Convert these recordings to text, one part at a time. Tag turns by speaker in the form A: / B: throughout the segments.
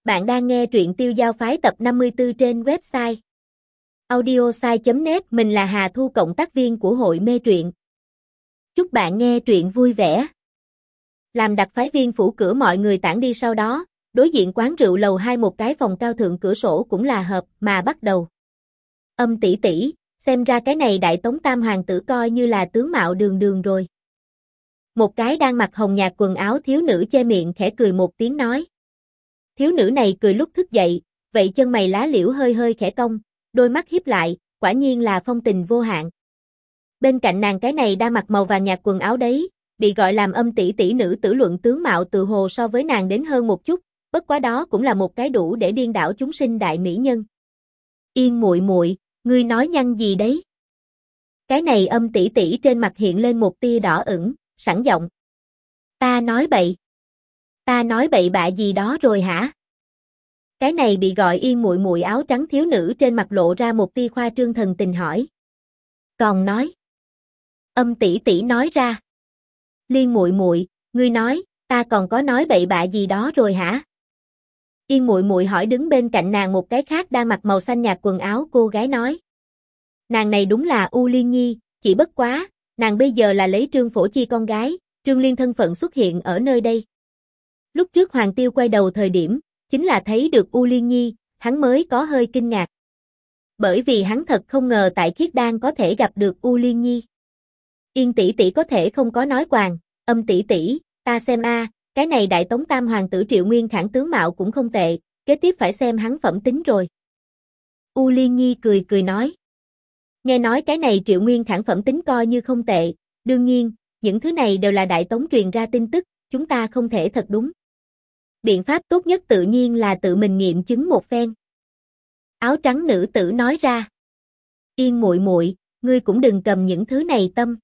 A: Bạn đang nghe truyện Tiêu Giao Phái tập 54 trên website audiosai.net. Mình là Hà Thu, cộng tác viên của hội mê truyện. Chúc bạn nghe truyện vui vẻ. Làm đặc phái viên phủ cửa mọi người tản đi, sau đó, đối diện quán rượu lầu 2 một cái phòng cao thượng cửa sổ cũng là hợp mà bắt đầu. Tỷ tỷ, xem ra cái này Đại Tống Tam hoàng tử coi như là tướng mạo đường đường rồi. Một cái đang mặc hồng nhạt quần áo thiếu nữ che miệng khẽ cười một tiếng nói. Thiếu nữ này cười lúc thức dậy, vậy chân mày lá liễu hơi hơi khẽ cong, đôi mắt híp lại, quả nhiên là phong tình vô hạn. Bên cạnh nàng cái này đang mặc màu vàng nhạt quần áo đấy, bị gọi làm tỷ tỷ nữ tử luận tướng mạo từ hồ so với nàng đến hơn một chút, bất quá đó cũng là một cái đủ để điên đảo chúng sinh đại mỹ nhân. Yên muội muội, ngươi nói nhăng gì đấy? Cái này tỷ tỷ trên mặt hiện lên một tia đỏ ửng, sẵn giọng. Ta nói bậy bạ gì đó rồi hả? Cái này bị gọi Yên muội muội áo trắng thiếu nữ trên mặt lộ ra một tia khoa trương thần tình hỏi. Còn nói. Tỷ tỷ nói ra. Liên muội muội, ngươi nói, ta còn có nói bậy bạ gì đó rồi hả? Yên muội muội hỏi đứng bên cạnh nàng một cái khác đang mặc màu xanh nhạt quần áo cô gái nói. Nàng này đúng là U Liên Nhi, chỉ bất quá, nàng bây giờ là lấy Trương Phổ Chi con gái, Trương Liên thân phận xuất hiện ở nơi đây. Lúc trước Hoàng Tiêu quay đầu thời điểm, chính là thấy được U Liên Nhi, hắn mới có hơi kinh ngạc. Bởi vì hắn thật không ngờ tại Khiết Đan có thể gặp được U Liên Nhi. Yên tỷ tỷ có thể không có nói quàng, tỷ tỷ, ta xem cái này Đại Tống Tam hoàng tử Triệu Nguyên Khảng tướng mạo cũng không tệ, kế tiếp phải xem hắn phẩm tính rồi. U Liên Nhi cười nói. Nghe nói cái này Triệu Nguyên Khảng phẩm tính coi như không tệ, đương nhiên, những thứ này đều là Đại Tống truyền ra tin tức, chúng ta không thể thật đúng. Biện pháp tốt nhất tự nhiên là tự mình nghiệm chứng một phen. Áo trắng nữ tử nói ra. Yên muội muội, ngươi cũng đừng cầm những thứ này tâm.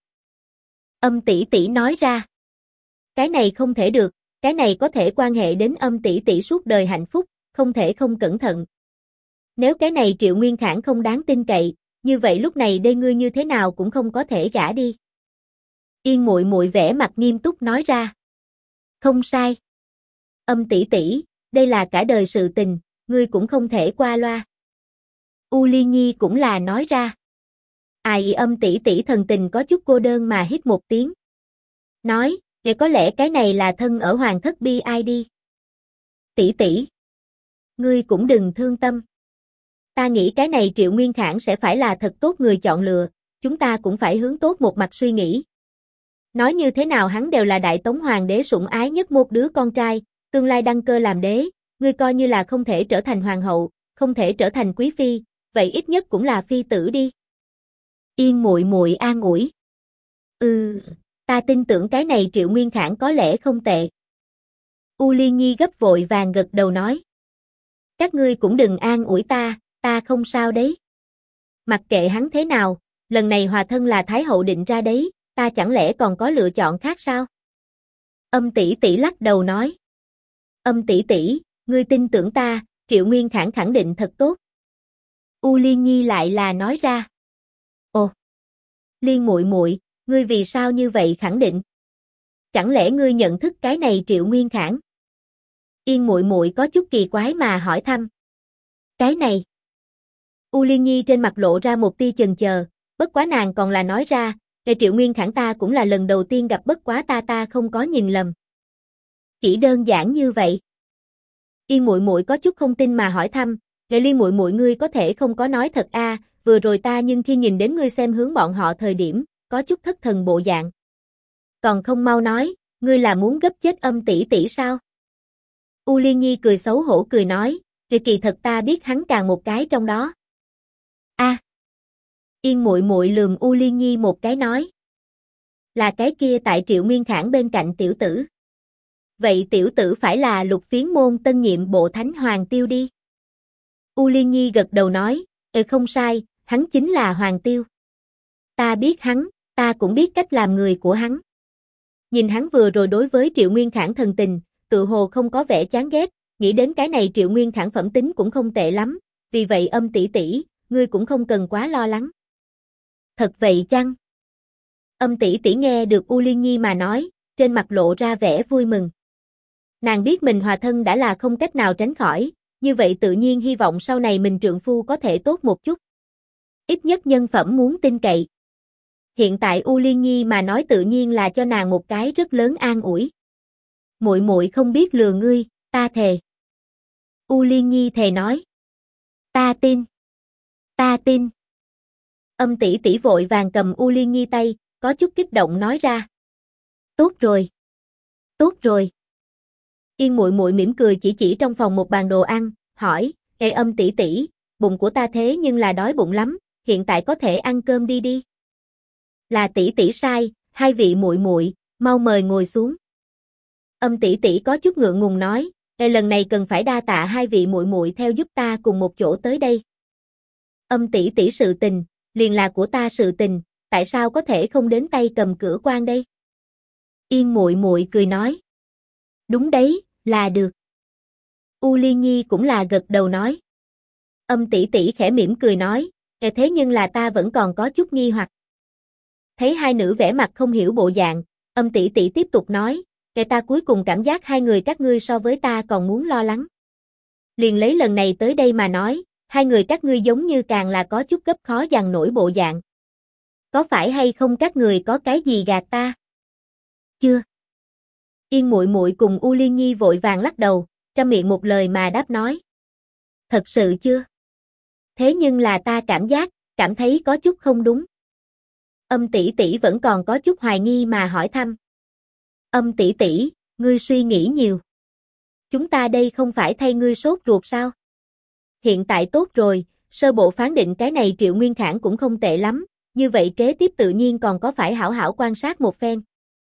A: Tỷ tỷ nói ra. Cái này không thể được, cái này có thể quan hệ đến tỷ tỷ suốt đời hạnh phúc, không thể không cẩn thận. Nếu cái này Triệu Nguyên Khảng không đáng tin cậy, như vậy lúc này đây ngươi như thế nào cũng không có thể gả đi. Yên muội muội vẻ mặt nghiêm túc nói ra. Không sai. Tỷ tỷ, đây là cả đời sự tình, ngươi cũng không thể qua loa. U Liên Nhi cũng là nói ra. Ai tỷ tỷ thần tình có chút cô đơn mà hít một tiếng. Nói, nghe có lẽ cái này là thân ở hoàng thất bi ai đi. Tỷ tỷ, ngươi cũng đừng thương tâm. Ta nghĩ cái này Triệu Nguyên Khảng sẽ phải là thật tốt người chọn lựa, chúng ta cũng phải hướng tốt một mặt suy nghĩ. Nói như thế nào hắn đều là Đại Tống hoàng đế sủng ái nhất một đứa con trai, tương lai đăng cơ làm đế, ngươi coi như là không thể trở thành hoàng hậu, không thể trở thành quý phi, vậy ít nhất cũng là phi tử đi. Yên muội muội an ủi. Ta tin tưởng cái này Triệu Nguyên Khảng có lẽ không tệ. U Liên Nhi gấp vội vàng gật đầu nói. Các ngươi cũng đừng an ủi ta không sao đấy. Mặc kệ hắn thế nào, lần này hòa thân là Thái hậu định ra đấy, ta chẳng lẽ còn có lựa chọn khác sao? Tỷ tỷ lắc đầu nói. Tỷ tỷ, ngươi tin tưởng ta, Triệu Nguyên Khảng khẳng định thật tốt. U Liên Nhi lại là nói ra. Ồ, Liên muội muội, ngươi vì sao như vậy khẳng định? Chẳng lẽ ngươi nhận thức cái này Triệu Nguyên Khảng? Yên muội muội có chút kỳ quái mà hỏi thăm. Cái này. U Liên Nhi trên mặt lộ ra một tia chần chờ, bất quá nàng còn là nói ra, cái Triệu Nguyên Khảng ta cũng là lần đầu tiên gặp, bất quá ta không có nhìn lầm. Chỉ đơn giản như vậy. Yên muội muội có chút không tin mà hỏi thăm, "Nghệ Liên muội muội ngươi có thể không có nói thật vừa rồi ta nhưng khi nhìn đến ngươi xem hướng bọn họ thời điểm, có chút thất thần bộ dạng. Còn không mau nói, ngươi là muốn gấp chết tỷ tỷ sao?" U Liên Nhi cười xấu hổ cười nói, kỳ thật ta biết hắn càng một cái trong đó." Yên muội muội lườm U Liên Nhi một cái nói. "Là cái kia tại Triệu Nguyên Khảng bên cạnh tiểu tử." "Vậy tiểu tử phải là Lục Phiến môn tân nhiệm bộ thánh Hoàng Tiêu đi." U Liên Nhi gật đầu nói, không sai, hắn chính là Hoàng Tiêu. Ta biết hắn, ta cũng biết cách làm người của hắn. Nhìn hắn vừa rồi đối với Triệu Nguyên Khảng thần tình, tự hồ không có vẻ chán ghét, nghĩ đến cái này Triệu Nguyên Khảng phẩm tính cũng không tệ lắm, vì vậy tỷ tỷ, ngươi cũng không cần quá lo lắng. Thật vậy chăng? Tỷ tỷ nghe được U Liên Nhi mà nói, trên mặt lộ ra vẻ vui mừng. Nàng biết mình hòa thân đã là không cách nào tránh khỏi, như vậy tự nhiên hy vọng sau này mình trượng phu có thể tốt một chút. Ít nhất nhân phẩm muốn tin cậy. Hiện tại U Liên Nhi mà nói tự nhiên là cho nàng một cái rất lớn an ủi. Muội muội không biết lừa ngươi, ta thề. U Liên Nhi thề nói. Ta tin. Ta tin. Âm tỷ tỷ vội vàng cầm U Liên Nhi tay, có chút kích động nói ra. Tốt rồi. Tốt rồi. Yên muội muội mỉm cười chỉ trong phòng một bàn đồ ăn, hỏi, ê Âm tỷ tỷ, bụng của ta thế nhưng là đói bụng lắm, hiện tại có thể ăn cơm đi đi. Là tỷ tỷ sai, hai vị muội muội, mau mời ngồi xuống. Âm tỷ tỷ có chút ngượng ngùng nói, ê lần này cần phải đa tạ hai vị muội muội theo giúp ta cùng một chỗ tới đây. Âm tỷ tỷ sự tình, liền là của ta sự tình, tại sao có thể không đến tay cầm cửa quan đây? Yên muội muội cười nói. Đúng đấy, là được. U Liên Nhi cũng là gật đầu nói. Âm tỷ tỷ khẽ mỉm cười nói, thế nhưng là ta vẫn còn có chút nghi hoặc. Thấy hai nữ vẻ mặt không hiểu bộ dạng, âm tỷ tỷ tiếp tục nói, ta cuối cùng cảm giác hai người các ngươi so với ta còn muốn lo lắng. Liền lấy lần này tới đây mà nói, hai người các ngươi giống như càng là có chút gấp khó dằn nổi bộ dạng. Có phải hay không các người có cái gì gạt ta? Chưa. Yên muội muội cùng U Liên Nhi vội vàng lắc đầu, trăm miệng một lời mà đáp nói. Thật sự chưa? Thế nhưng là ta cảm thấy có chút không đúng. Âm tỷ tỷ vẫn còn có chút hoài nghi mà hỏi thăm. Âm tỷ tỷ, ngươi suy nghĩ nhiều. Chúng ta đây không phải thay ngươi sốt ruột sao? Hiện tại tốt rồi, sơ bộ phán định cái này Triệu Nguyên Khải cũng không tệ lắm, như vậy kế tiếp tự nhiên còn có phải hảo hảo quan sát một phen.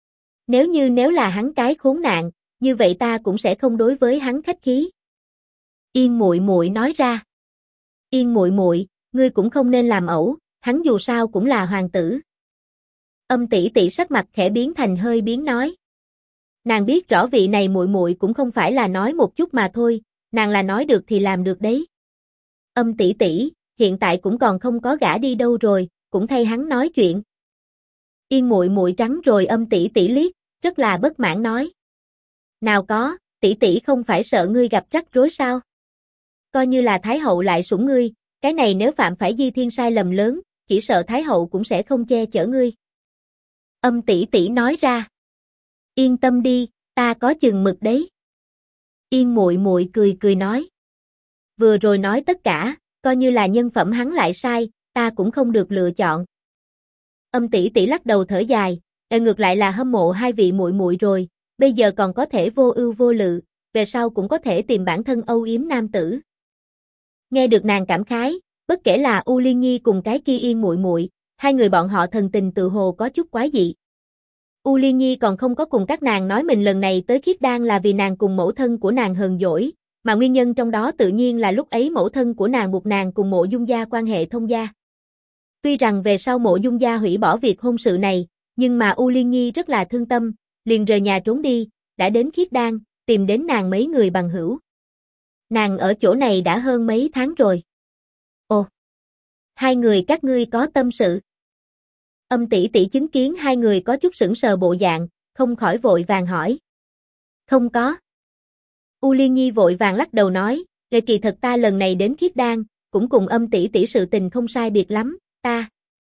A: Nếu là hắn cái khốn nạn, như vậy ta cũng sẽ không đối với hắn khách khí. Yên muội muội nói ra. Yên muội muội, ngươi cũng không nên làm ẩu, hắn dù sao cũng là hoàng tử. Âm tỷ tỷ sắc mặt khẽ biến thành hơi biến nói. Nàng biết rõ vị này muội muội cũng không phải là nói một chút mà thôi, nàng là nói được thì làm được đấy. Âm tỷ tỷ, hiện tại cũng còn không có gả đi đâu rồi, cũng thay hắn nói chuyện. Yên muội muội trắng rồi âm tỷ tỷ liếc, rất là bất mãn nói. Nào có, tỷ tỷ không phải sợ ngươi gặp rắc rối sao? Coi như là Thái hậu lại sủng ngươi, cái này nếu phạm phải di thiên sai lầm lớn, chỉ sợ Thái hậu cũng sẽ không che chở ngươi. Âm tỷ tỷ nói ra. Yên tâm đi, ta có chừng mực đấy. Yên muội muội cười nói. Vừa rồi nói tất cả, coi như là nhân phẩm hắn lại sai, ta cũng không được lựa chọn. Âm tỷ tỷ lắc đầu thở dài, ngược lại là hâm mộ hai vị muội muội rồi, bây giờ còn có thể vô ưu vô lự, về sau cũng có thể tìm bản thân âu yếm nam tử. Nghe được nàng cảm khái, bất kể là U Liên Nhi cùng cái kia Yên muội muội, hai người bọn họ thần tình tự hồ có chút quái dị. U Liên Nhi còn không có cùng các nàng nói mình lần này tới Khiết Đan là vì nàng cùng mẫu thân của nàng hờn dỗi, mà nguyên nhân trong đó tự nhiên là lúc ấy mẫu thân của nàng buộc nàng cùng Mộ Dung gia quan hệ thông gia. Tuy rằng về sau Mộ Dung gia hủy bỏ việc hôn sự này, nhưng mà U Liên Nhi rất là thương tâm, liền rời nhà trốn đi, đã đến Khiết Đan, tìm đến nàng mấy người bằng hữu. Nàng ở chỗ này đã hơn mấy tháng rồi. Ồ, hai người các ngươi có tâm sự. Âm tỷ tỷ chứng kiến hai người có chút sững sờ bộ dạng, không khỏi vội vàng hỏi. Không có. U Liên Nhi vội vàng lắc đầu nói, kỳ thật ta lần này đến Khiết Đan, cũng cùng âm tỷ tỷ sự tình không sai biệt lắm, ta.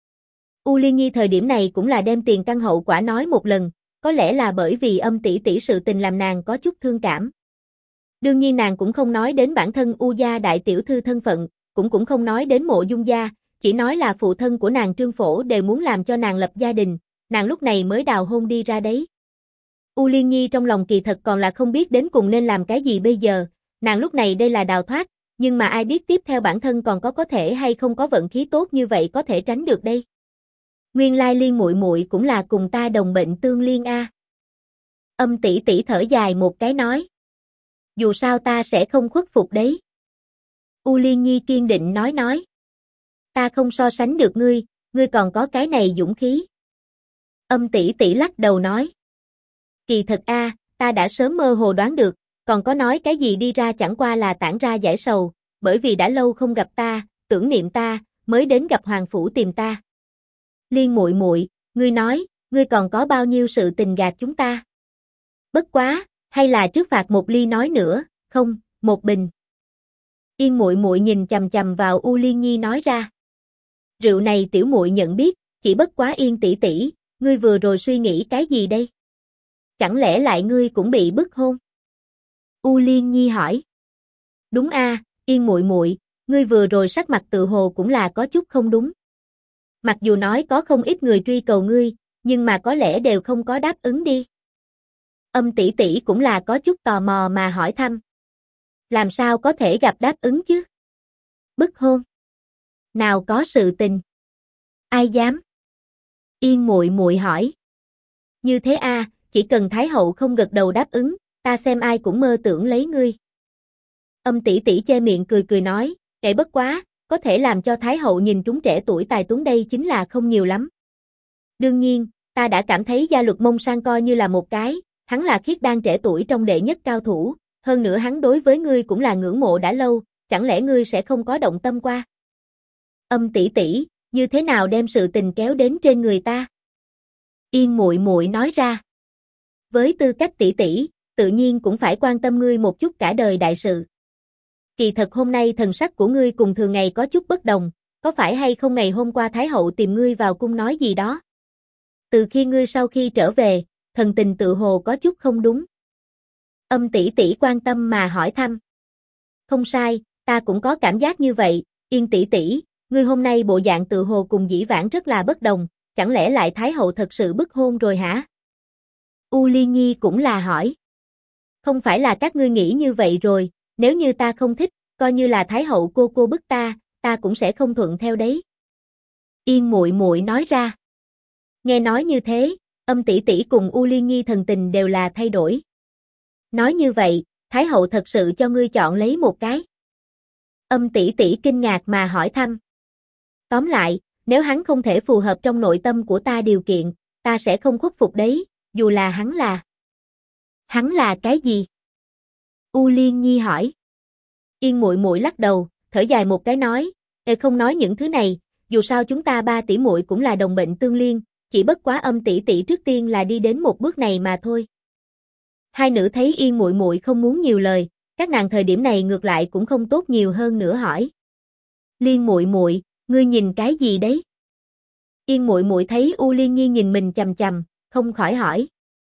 A: U Liên Nhi thời điểm này cũng là đem tiền căn hậu quả nói một lần, có lẽ là bởi vì âm tỷ tỷ sự tình làm nàng có chút thương cảm. Đương nhiên nàng cũng không nói đến bản thân U gia đại tiểu thư thân phận, cũng không nói đến Mộ Dung gia, chỉ nói là phụ thân của nàng Trương Phổ đều muốn làm cho nàng lập gia đình, nàng lúc này mới đào hôn đi ra đấy. U Liên Nhi trong lòng kỳ thật còn là không biết đến cùng nên làm cái gì bây giờ, nàng lúc này đây là đào thoát, nhưng mà ai biết tiếp theo bản thân còn có thể hay không có vận khí tốt như vậy có thể tránh được đây. Nguyên lai Liên muội muội cũng là cùng ta đồng bệnh tương liên a. Âm tỷ tỷ thở dài một cái nói. Dù sao ta sẽ không khuất phục đấy. U Liên Nhi kiên định nói. Ta không so sánh được ngươi, ngươi còn có cái này dũng khí. Âm tỷ tỷ lắc đầu nói. Kỳ thật a, ta đã sớm mơ hồ đoán được, còn có nói cái gì đi ra chẳng qua là tản ra giải sầu, bởi vì đã lâu không gặp ta, tưởng niệm ta, mới đến gặp hoàng phủ tìm ta. Liên muội muội, ngươi nói, ngươi còn có bao nhiêu sự tình gạt chúng ta? Bất quá, Hay là trước phạt một ly nói nữa, không, một bình. Yên muội muội nhìn chằm chằm vào U Liên Nhi nói ra. Rượu này tiểu muội nhận biết, chỉ bất quá Yên tỷ tỷ, ngươi vừa rồi suy nghĩ cái gì đây? Chẳng lẽ lại ngươi cũng bị bức hôn? U Liên Nhi hỏi. Đúng a, Yên muội muội, ngươi vừa rồi sắc mặt tự hồ cũng là có chút không đúng. Mặc dù nói có không ít người truy cầu ngươi, nhưng mà có lẽ đều không có đáp ứng đi. Âm tỷ tỷ cũng là có chút tò mò mà hỏi thăm. Làm sao có thể gặp đáp ứng chứ? Bức hôn? Nào có sự tình? Ai dám? Yên muội muội hỏi. Như thế a, chỉ cần Thái hậu không gật đầu đáp ứng, ta xem ai cũng mơ tưởng lấy ngươi. Âm tỷ tỷ che miệng cười cười nói, kệ bất quá, có thể làm cho Thái hậu nhìn trúng trẻ tuổi tài tuấn đây chính là không nhiều lắm. Đương nhiên, ta đã cảm thấy Gia Luật Mông Sang coi như là một cái, hắn là khiết đan trẻ tuổi trong đệ nhất cao thủ, hơn nữa hắn đối với ngươi cũng là ngưỡng mộ đã lâu, chẳng lẽ ngươi sẽ không có động tâm qua? Âm tỷ tỷ, như thế nào đem sự tình kéo đến trên người ta? Yên muội muội nói ra. Với tư cách tỷ tỷ, tự nhiên cũng phải quan tâm ngươi một chút cả đời đại sự. Kỳ thật hôm nay thần sắc của ngươi cùng thường ngày có chút bất đồng, có phải hay không ngày hôm qua Thái hậu tìm ngươi vào cung nói gì đó? Từ khi ngươi sau khi trở về, thần tình tự hồ có chút không đúng. Âm tỷ tỷ quan tâm mà hỏi thăm. Không sai, ta cũng có cảm giác như vậy, Yên tỷ tỷ, ngươi hôm nay bộ dạng tự hồ cùng dĩ vãng rất là bất đồng, chẳng lẽ lại Thái hậu thật sự bức hôn rồi hả? U Liên Nhi cũng là hỏi. Không phải là các ngươi nghĩ như vậy rồi, nếu như ta không thích, coi như là Thái hậu cô bức ta cũng sẽ không thuận theo đấy. Yên muội muội nói ra. Nghe nói như thế, âm tỷ tỷ cùng U Liên Nhi thần tình đều là thay đổi. Nói như vậy, Thái hậu thật sự cho ngươi chọn lấy một cái. Âm tỷ tỷ kinh ngạc mà hỏi thăm. Tóm lại, nếu hắn không thể phù hợp trong nội tâm của ta điều kiện, ta sẽ không khuất phục đấy, dù là hắn là. Hắn là cái gì? U Liên Nhi hỏi. Yên muội muội lắc đầu, thở dài một cái nói, không nói những thứ này, dù sao chúng ta ba tỷ muội cũng là đồng bệnh tương liên, chỉ bất quá âm tỷ tỷ trước tiên là đi đến một bước này mà thôi. Hai nữ thấy Yên muội muội không muốn nhiều lời, các nàng thời điểm này ngược lại cũng không tốt nhiều hơn nữa hỏi. Liên muội muội, ngươi nhìn cái gì đấy? Yên muội muội thấy U Liên Nhi nhìn mình chằm chằm, không khỏi hỏi.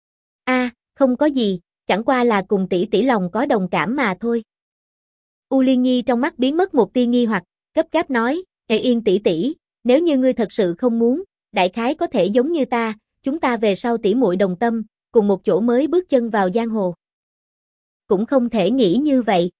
A: A, không có gì, chẳng qua là cùng tỷ tỷ lòng có đồng cảm mà thôi. U Liên Nhi trong mắt biến mất một tia nghi hoặc, gấp gáp nói, Yên tỷ tỷ, nếu như ngươi thật sự không muốn, đại khái có thể giống như ta, chúng ta về sau tỷ muội đồng tâm, cùng một chỗ mới bước chân vào giang hồ. Cũng không thể nghĩ như vậy.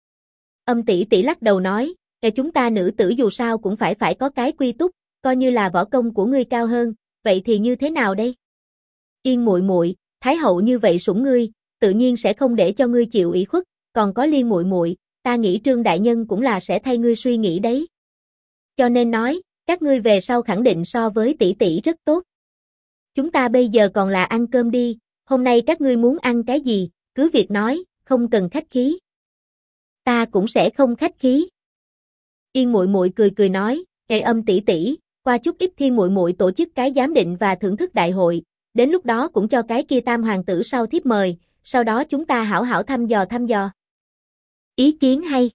A: Âm tỷ tỷ lắc đầu nói, chúng ta nữ tử dù sao cũng phải có cái quy túc, coi như là võ công của ngươi cao hơn, vậy thì như thế nào đây? Yên muội muội, Thái hậu như vậy sủng ngươi, tự nhiên sẽ không để cho ngươi chịu ủy khuất, còn có Liên muội muội, ta nghĩ Trương đại nhân cũng là sẽ thay ngươi suy nghĩ đấy. Cho nên nói, các ngươi về sau khẳng định so với tỷ tỷ rất tốt. Chúng ta bây giờ còn là ăn cơm đi, hôm nay các ngươi muốn ăn cái gì, cứ việc nói, không cần khách khí. Ta cũng sẽ không khách khí. Yên muội muội cười cười nói, Âm tỷ tỷ, qua chút ít Thiên muội muội tổ chức cái giám định và thưởng thức đại hội, đến lúc đó cũng cho cái kia tam hoàng tử sau thiếp mời, sau đó chúng ta hảo hảo thăm dò. Ý kiến hay.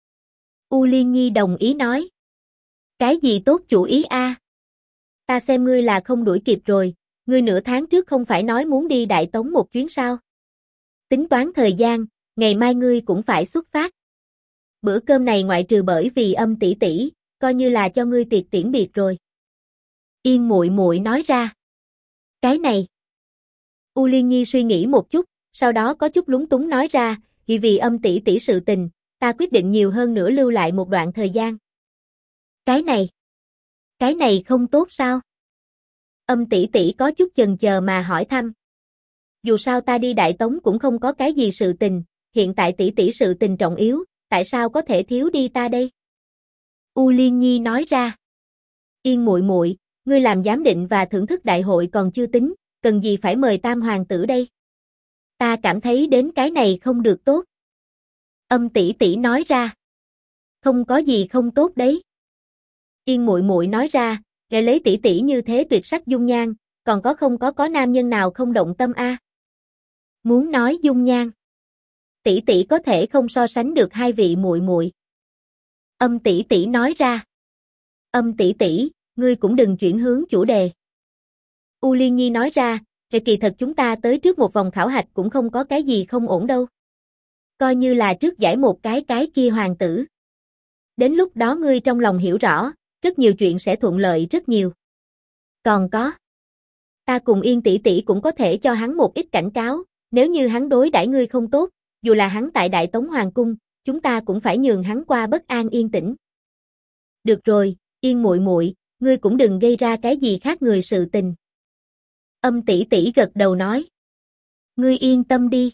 A: U Liên Nhi đồng ý nói. Cái gì tốt chủ ý a? Ta xem ngươi là không đuổi kịp rồi, ngươi nửa tháng trước không phải nói muốn đi Đại Tống một chuyến sao? Tính toán thời gian, ngày mai ngươi cũng phải xuất phát. Bữa cơm này ngoại trừ bởi vì Âm tỷ tỷ, coi như là cho ngươi tiệc tiễn biệt rồi. Yên muội muội nói ra. Cái này. U Liên Nhi suy nghĩ một chút, sau đó có chút lúng túng nói ra, vì Âm tỷ tỷ sự tình, ta quyết định nhiều hơn nữa lưu lại một đoạn thời gian. Cái này không tốt sao? Âm tỷ tỷ có chút chần chờ mà hỏi thăm. Dù sao ta đi Đại Tống cũng không có cái gì sự tình, hiện tại tỷ tỷ sự tình trọng yếu, tại sao có thể thiếu đi ta đây? U Liên Nhi nói ra. Yên muội muội, ngươi làm giám định và thưởng thức đại hội còn chưa tính, cần gì phải mời tam hoàng tử đây? Ta cảm thấy đến cái này không được tốt. Âm tỷ tỷ nói ra. Không có gì không tốt đấy. Yên muội muội nói ra, nghe lấy tỷ tỷ như thế tuyệt sắc dung nhan, còn không có nam nhân nào không động tâm a? Muốn nói dung nhan, tỷ tỷ có thể không so sánh được hai vị muội muội. Âm tỷ tỷ nói ra. Âm tỷ tỷ, ngươi cũng đừng chuyển hướng chủ đề. U Liên Nhi nói ra, kỳ thật chúng ta tới trước một vòng khảo hạch cũng không có cái gì không ổn đâu. Coi như là trước giải một cái kia hoàng tử. Đến lúc đó ngươi trong lòng hiểu rõ, rất nhiều chuyện sẽ thuận lợi rất nhiều. Còn có, ta cùng Yên tỷ tỷ cũng có thể cho hắn một ít cảnh cáo, nếu như hắn đối đãi ngươi không tốt, dù là hắn tại Đại Tống Hoàng cung, chúng ta cũng phải nhường hắn qua bất an yên tĩnh. Được rồi, Yên muội muội, ngươi cũng đừng gây ra cái gì khác người sự tình. Âm tỷ tỷ gật đầu nói. Ngươi yên tâm đi.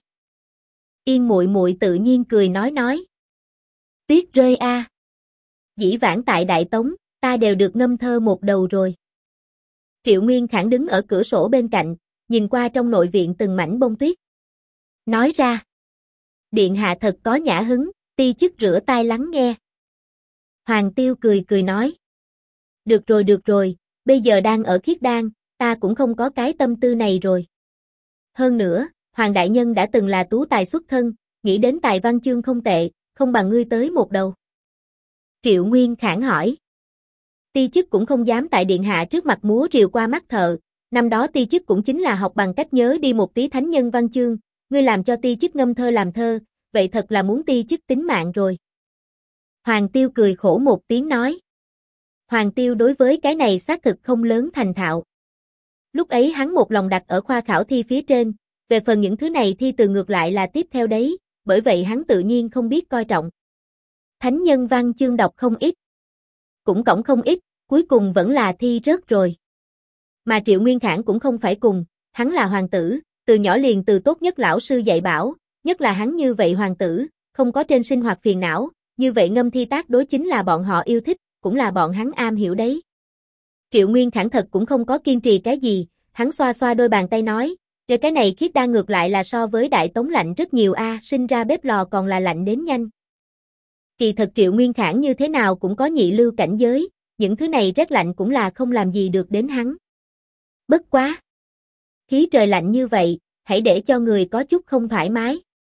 A: Yên muội muội tự nhiên cười nói. Tuyết rơi a. Dĩ vãng tại Đại Tống, ta đều được ngâm thơ một đầu rồi. Triệu Nguyên Khảng đứng ở cửa sổ bên cạnh, nhìn qua trong nội viện từng mảnh bông tuyết. Nói ra. Điện hạ thật có nhã hứng, ti chức rửa tai lắng nghe. Hoàng Tiêu cười nói. Được rồi, bây giờ đang ở Khiết Đan, ta cũng không có cái tâm tư này rồi. Hơn nữa, Hoàng đại nhân đã từng là tú tài xuất thân, nghĩ đến tài văn chương không tệ, không bằng ngươi tới một đầu. Triệu Nguyên Khảng hỏi. Ti chức cũng không dám tại điện hạ trước mặt múa rìu qua mắt thợ, năm đó ti chức cũng chính là học bằng cách nhớ đi một tí thánh nhân văn chương, ngươi làm cho ti chức ngâm thơ làm thơ, vậy thật là muốn ti chức tính mạng rồi. Hoàng Tiêu cười khổ một tiếng nói. Hoàng Tiêu đối với cái này xác thực không lớn thành thạo. Lúc ấy hắn một lòng đặt ở khoa khảo thi phía trên, về phần những thứ này thi từ ngược lại là tiếp theo đấy, bởi vậy hắn tự nhiên không biết coi trọng. Thánh nhân văn chương đọc không ít, cũng cõng không ít, cuối cùng vẫn là thi rớt rồi. Mà Triệu Nguyên Khảng cũng không phải cùng, hắn là hoàng tử, từ nhỏ liền từ tốt nhất lão sư dạy bảo, nhất là hắn như vậy hoàng tử, không có trên sinh hoạt phiền não, như vậy ngâm thi tác đối chính là bọn họ yêu thích, cũng là bọn hắn am hiểu đấy. Triệu Nguyên Khảng thật cũng không có kiên trì cái gì, hắn xoa xoa đôi bàn tay nói, cái này Khiết Đan ngược lại là so với Đại Tống lạnh rất nhiều a, sinh ra bếp lò còn là lạnh đến nhanh. Kỳ thật Triệu Nguyên Khảng như thế nào cũng có nhị lưu cảnh giới, những thứ này rét lạnh cũng là không làm gì được đến hắn. Bất quá. Khí trời lạnh như vậy, hãy để cho người có chút không thoải mái.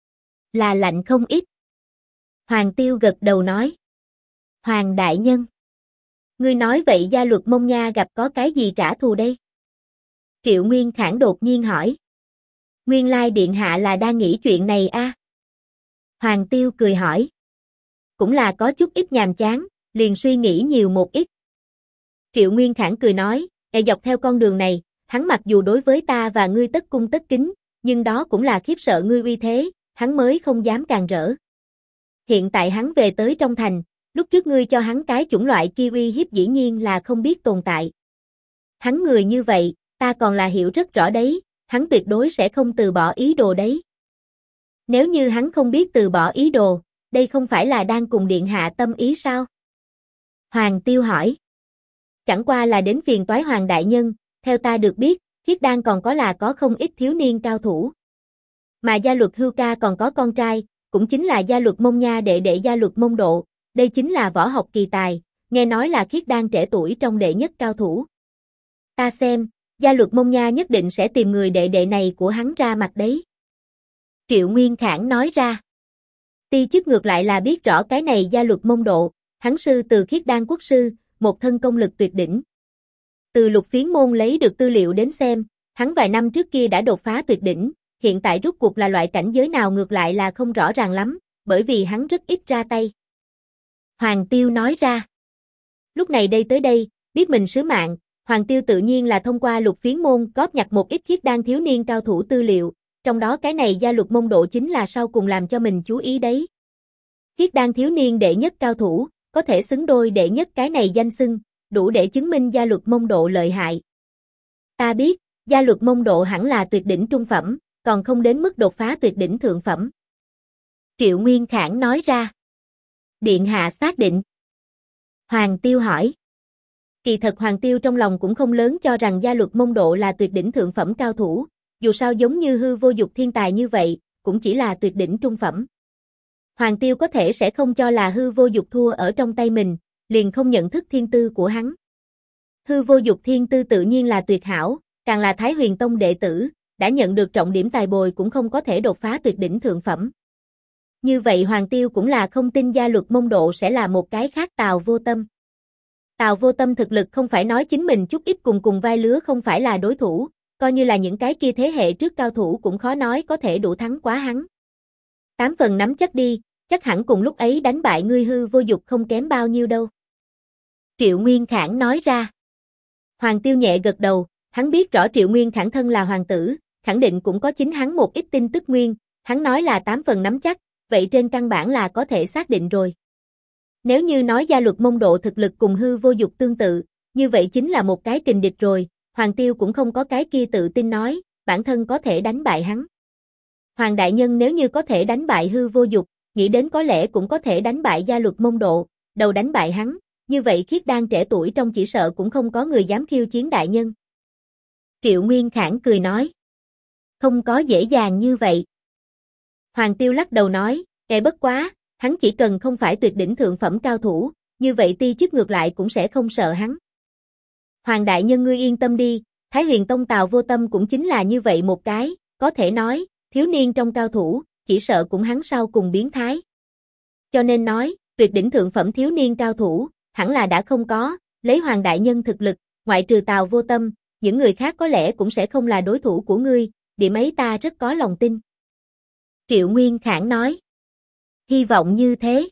A: Là lạnh không ít. Hoàng Tiêu gật đầu nói. Hoàng đại nhân. Ngươi nói vậy gia luật Mông Nha gặp có cái gì trả thù đây? Triệu Nguyên Khảng đột nhiên hỏi. Nguyên lai điện hạ là đang nghĩ chuyện này a? Hoàng Tiêu cười hỏi. Cũng là có chút ít nhàm chán, liền suy nghĩ nhiều một ít. Triệu Nguyên Khảng cười nói, dọc theo con đường này, hắn mặc dù đối với ta và ngươi tất cung tất kính, nhưng đó cũng là khiếp sợ ngươi uy thế, hắn mới không dám càn rỡ. Hiện tại hắn về tới trong thành, lúc trước ngươi cho hắn cái chủng loại kia uy hiếp dĩ nhiên là không biết tồn tại. Hắn người như vậy, ta còn là hiểu rất rõ đấy, hắn tuyệt đối sẽ không từ bỏ ý đồ đấy. Nếu như hắn không biết từ bỏ ý đồ, đây không phải là đang cùng điện hạ tâm ý sao? Hoàng Tiêu hỏi. Chẳng qua là đến phiền toái Hoàng đại nhân, theo ta được biết, Khiết Đan còn có không ít thiếu niên cao thủ. Mà gia luật Hưu Ca còn có con trai, cũng chính là gia luật Mông Nha đệ đệ gia luật Mông Độ, đây chính là võ học kỳ tài, nghe nói là Khiết Đan trẻ tuổi trong đệ nhất cao thủ. Ta xem, gia luật Mông Nha nhất định sẽ tìm người đệ đệ này của hắn ra mặt đấy. Triệu Nguyên Khảng nói ra. Ti chức ngược lại là biết rõ cái này gia luật Mông Độ, hắn sư từ Khiết Đan quốc sư, một thân công lực tuyệt đỉnh. Từ Lục Phiến môn lấy được tư liệu đến xem, hắn vài năm trước kia đã đột phá tuyệt đỉnh, hiện tại rút cuộc là loại cảnh giới nào ngược lại là không rõ ràng lắm, bởi vì hắn rất ít ra tay. Hoàng Tiêu nói ra. Lúc này tới đây, biết mình sứ mạng, Hoàng Tiêu tự nhiên là thông qua Lục Phiến môn góp nhặt một ít Khiết Đan thiếu niên cao thủ tư liệu, trong đó cái này gia luật Mông Độ chính là sau cùng làm cho mình chú ý đấy. Khiết Đan thiếu niên đệ nhất cao thủ, có thể xứng đôi đệ nhất cái này danh xưng, đủ để chứng minh gia luật Mông Độ lợi hại. Ta biết, gia luật Mông Độ hẳn là tuyệt đỉnh trung phẩm, còn không đến mức đột phá tuyệt đỉnh thượng phẩm. Triệu Nguyên Khảng nói ra. Điện hạ xác định. Hoàng Tiêu hỏi. Kỳ thật Hoàng Tiêu trong lòng cũng không lớn cho rằng gia luật Mông Độ là tuyệt đỉnh thượng phẩm cao thủ, dù sao giống như hư vô dục thiên tài như vậy, cũng chỉ là tuyệt đỉnh trung phẩm. Hoàng Tiêu có thể sẽ không cho là hư vô dục thua ở trong tay mình, liền không nhận thức thiên tư của hắn. Hư vô dục thiên tư tự nhiên là tuyệt hảo, càng là Thái Huyền Tông đệ tử, đã nhận được trọng điểm tài bồi cũng không có thể đột phá tuyệt đỉnh thượng phẩm. Như vậy Hoàng Tiêu cũng là không tin gia luật môn độ sẽ là một cái khác Tào Vô Tâm. Tào Vô Tâm thực lực không phải nói chính mình chút ít cùng vai lứa không phải là đối thủ, coi như là những cái kia thế hệ trước cao thủ cũng khó nói có thể đủ thắng quá hắn. 8 phần nắm chắc đi, chắc hẳn cùng lúc ấy đánh bại ngươi hư vô dục không kém bao nhiêu đâu. Triệu Nguyên Khải nói ra. Hoàng Tiêu nhẹ gật đầu, hắn biết rõ Triệu Nguyên Khải thân là hoàng tử, khẳng định cũng có chính hắn một ít tin tức nguyên, hắn nói là 8 phần nắm chắc, vậy trên căn bản là có thể xác định rồi. Nếu như nói gia luật môn độ thực lực cùng hư vô dục tương tự, như vậy chính là một cái kình địch rồi, Hoàng Tiêu cũng không có cái kia tự tin nói, bản thân có thể đánh bại hắn. Hoàng đại nhân nếu như có thể đánh bại hư vô dục, nghĩ đến có lẽ cũng có thể đánh bại gia luật môn độ, đầu đánh bại hắn, như vậy Khiết Đan trẻ tuổi trong chỉ sợ cũng không có người dám khiêu chiến đại nhân. Triệu Nguyên Khải cười nói, không có dễ dàng như vậy. Hoàng Tiêu lắc đầu nói, bất quá, hắn chỉ cần không phải tuyệt đỉnh thượng phẩm cao thủ, như vậy ti chức ngược lại cũng sẽ không sợ hắn. Hoàng đại nhân ngươi yên tâm đi, Thái Huyền Tông Tào Vô Tâm cũng chính là như vậy một cái, có thể nói, thiếu niên trong cao thủ, chỉ sợ cũng hắn sau cùng biến thái. Cho nên nói, tuyệt đỉnh thượng phẩm thiếu niên cao thủ, hẳn là đã không có, lấy Hoàng đại nhân thực lực, ngoại trừ Tào Vô Tâm, những người khác có lẽ cũng sẽ không là đối thủ của ngươi, điểm ấy ta rất có lòng tin. Triệu Nguyên Khải nói. Hy vọng như thế.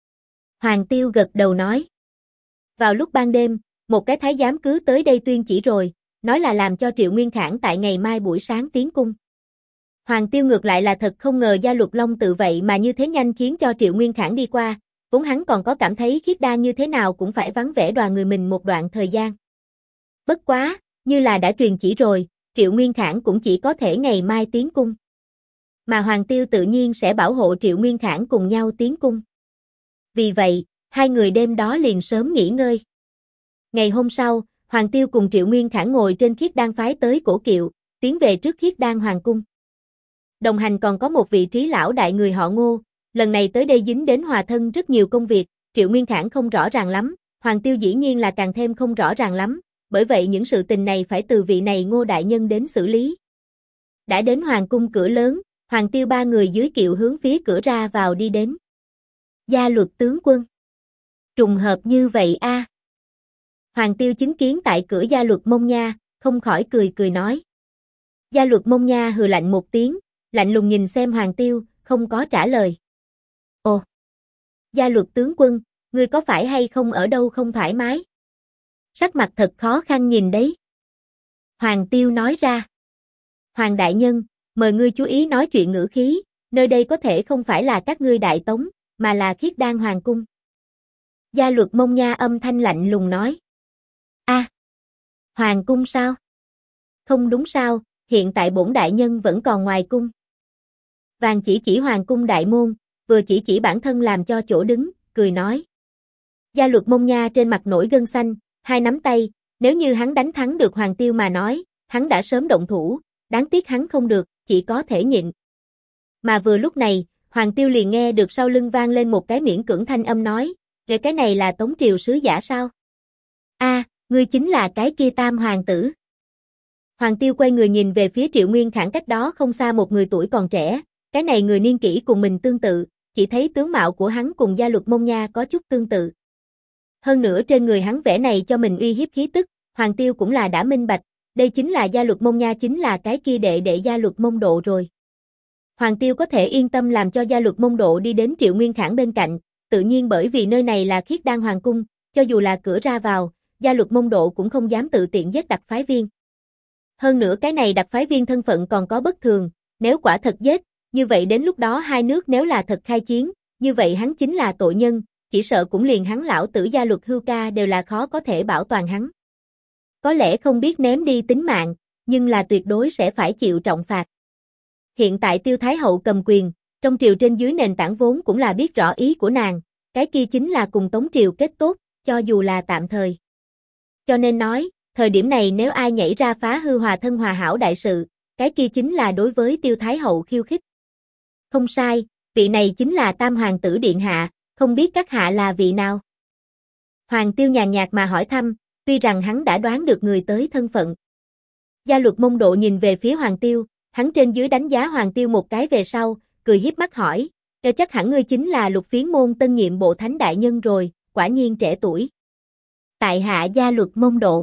A: Hoàng Tiêu gật đầu nói. Vào lúc ban đêm, một cái thái giám cứ tới đây tuyên chỉ rồi, nói là làm cho Triệu Nguyên Khải tại ngày mai buổi sáng tiến cung. Hoàng Tiêu ngược lại là thật không ngờ gia luật long tự vậy mà như thế nhanh khiến cho Triệu Nguyên Khải đi qua, vốn hắn còn có cảm thấy Khiết Đan như thế nào cũng phải vắng vẻ đoàn người mình một đoạn thời gian. Bất quá, như là đã truyền chỉ rồi, Triệu Nguyên Khải cũng chỉ có thể ngày mai tiến cung. Mà Hoàng Tiêu tự nhiên sẽ bảo hộ Triệu Nguyên Khải cùng nhau tiến cung. Vì vậy, hai người đêm đó liền sớm nghỉ ngơi. Ngày hôm sau, Hoàng Tiêu cùng Triệu Nguyên Khải ngồi trên Khiết Đan phái tới cổ kiệu, tiến về trước Khiết Đan hoàng cung. Đồng hành còn có một vị trí lão đại người họ Ngô, lần này tới đây dính đến hòa thân rất nhiều công việc, Triệu Nguyên Khải không rõ ràng lắm, Hoàng Tiêu dĩ nhiên là càng thêm không rõ ràng lắm, bởi vậy những sự tình này phải từ vị này Ngô đại nhân đến xử lý. Đã đến hoàng cung cửa lớn, Hoàng Tiêu ba người dưới kiệu hướng phía cửa ra vào đi đến. Gia luật tướng quân. Trùng hợp như vậy a. Hoàng Tiêu chứng kiến tại cửa gia luật Mông Nha, không khỏi cười nói. Gia luật Mông Nha hừ lạnh một tiếng, lạnh lùng nhìn xem Hoàng Tiêu, không có trả lời. Ồ! Gia luật tướng quân, ngươi có phải hay không ở đâu không thoải mái? Sắc mặt thật khó khăn nhìn đấy. Hoàng Tiêu nói ra. Hoàng đại nhân, mời ngươi chú ý nói chuyện ngữ khí, nơi đây có thể không phải là các ngươi đại tống, mà là Khiết Đan hoàng cung. Gia luật Mông Nha âm thanh lạnh lùng nói. Hoàng cung sao? Không đúng sao, hiện tại bổn đại nhân vẫn còn ngoài cung. Vàng chỉ hoàng cung đại môn, vừa chỉ bản thân làm cho chỗ đứng, cười nói. Gia luật Mông Nha trên mặt nổi gân xanh, hai nắm tay, nếu như hắn đánh thắng được Hoàng Tiêu mà nói, hắn đã sớm động thủ, đáng tiếc hắn không được, chỉ có thể nhịn. Mà vừa lúc này, Hoàng Tiêu liền nghe được sau lưng vang lên một cái miễn cưỡng thanh âm nói, cái này là Tống triều sứ giả sao? Ngươi chính là cái kia Tam hoàng tử. Hoàng Tiêu quay người nhìn về phía Triệu Nguyên Khải cách đó không xa một người tuổi còn trẻ, cái này người niên kỷ cùng mình tương tự, chỉ thấy tướng mạo của hắn cùng gia luật Mông Nha có chút tương tự. Hơn nữa trên người hắn vẽ này cho mình uy hiếp khí tức, Hoàng Tiêu cũng là đã minh bạch, đây chính là gia luật Mông Nha chính là cái kia đệ gia luật Mông Độ rồi. Hoàng Tiêu có thể yên tâm làm cho gia luật Mông Độ đi đến Triệu Nguyên Khải bên cạnh, tự nhiên bởi vì nơi này là Khiết Đan hoàng cung, cho dù là cửa ra vào, gia luật Mông Độ cũng không dám tự tiện giết đặc phái viên. Hơn nữa cái này đặc phái viên thân phận còn có bất thường, nếu quả thật giết, như vậy đến lúc đó hai nước nếu là thật khai chiến, như vậy hắn chính là tội nhân, chỉ sợ cũng liền hắn lão tử gia luật Hưu Ca đều là khó có thể bảo toàn hắn. Có lẽ không biết ném đi tính mạng, nhưng là tuyệt đối sẽ phải chịu trọng phạt. Hiện tại Tiêu Thái Hậu cầm quyền, trong triều trên dưới nền tảng vốn cũng là biết rõ ý của nàng, cái kia chính là cùng Tống triều kết tốt, cho dù là tạm thời. Cho nên nói, thời điểm này nếu ai nhảy ra phá hư hòa thân hòa hảo đại sự, cái kia chính là đối với Tiêu Thái Hậu khiêu khích. Không sai, vị này chính là Tam hoàng tử điện hạ, không biết các hạ là vị nào? Hoàng Tiêu nhàn nhạt mà hỏi thăm, tuy rằng hắn đã đoán được người tới thân phận. Gia luật Mông Độ nhìn về phía Hoàng Tiêu, hắn trên dưới đánh giá Hoàng Tiêu một cái về sau, cười hiếp mắt hỏi, chắc hẳn ngươi chính là Lục Phiến môn tân nhiệm bộ thánh đại nhân rồi, quả nhiên trẻ tuổi. Tại hạ Gia Luật Mông Độ.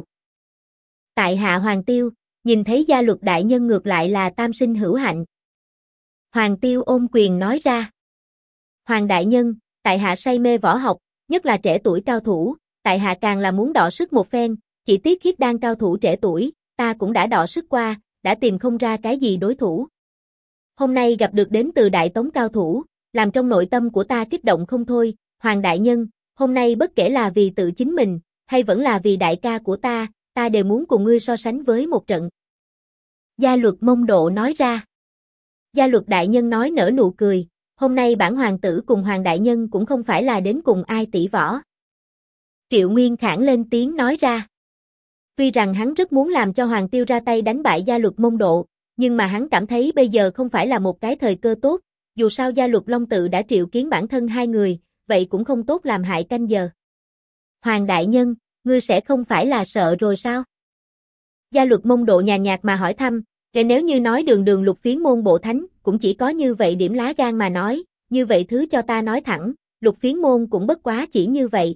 A: Tại hạ Hoàng Tiêu, nhìn thấy Gia Luật đại nhân ngược lại là tam sinh hữu hạnh. Hoàng Tiêu ôm quyền nói ra. Hoàng đại nhân, tại hạ say mê võ học, nhất là trẻ tuổi cao thủ, tại hạ càng là muốn đọ sức một phen, chỉ tiếc khiết đan cao thủ trẻ tuổi, ta cũng đã đọ sức qua, đã tìm không ra cái gì đối thủ. Hôm nay gặp được đến từ Đại Tống cao thủ, làm trong nội tâm của ta kích động không thôi, Hoàng đại nhân, hôm nay bất kể là vì tự chính mình, hay vẫn là vì đại ca của ta đều muốn cùng ngươi so sánh với một trận. Gia Luật Mông Độ nói ra. Gia Luật đại nhân nói nở nụ cười, hôm nay bản hoàng tử cùng Hoàng đại nhân cũng không phải là đến cùng ai tỷ võ. Triệu Nguyên Khản lên tiếng nói ra. Tuy rằng hắn rất muốn làm cho Hoàng Tiêu ra tay đánh bại Gia Luật Mông Độ, nhưng mà hắn cảm thấy bây giờ không phải là một cái thời cơ tốt, dù sao Gia Luật Long Tự đã triệu kiến bản thân hai người, vậy cũng không tốt làm hại canh giờ. Hoàng đại nhân, ngươi sẽ không phải là sợ rồi sao? Gia Luật Mông Độ nhàn nhạt mà hỏi thăm, nếu như nói đường đường Lục Phiến môn bộ thánh, cũng chỉ có như vậy điểm lá gan mà nói, như vậy thứ cho ta nói thẳng, Lục Phiến môn cũng bất quá chỉ như vậy.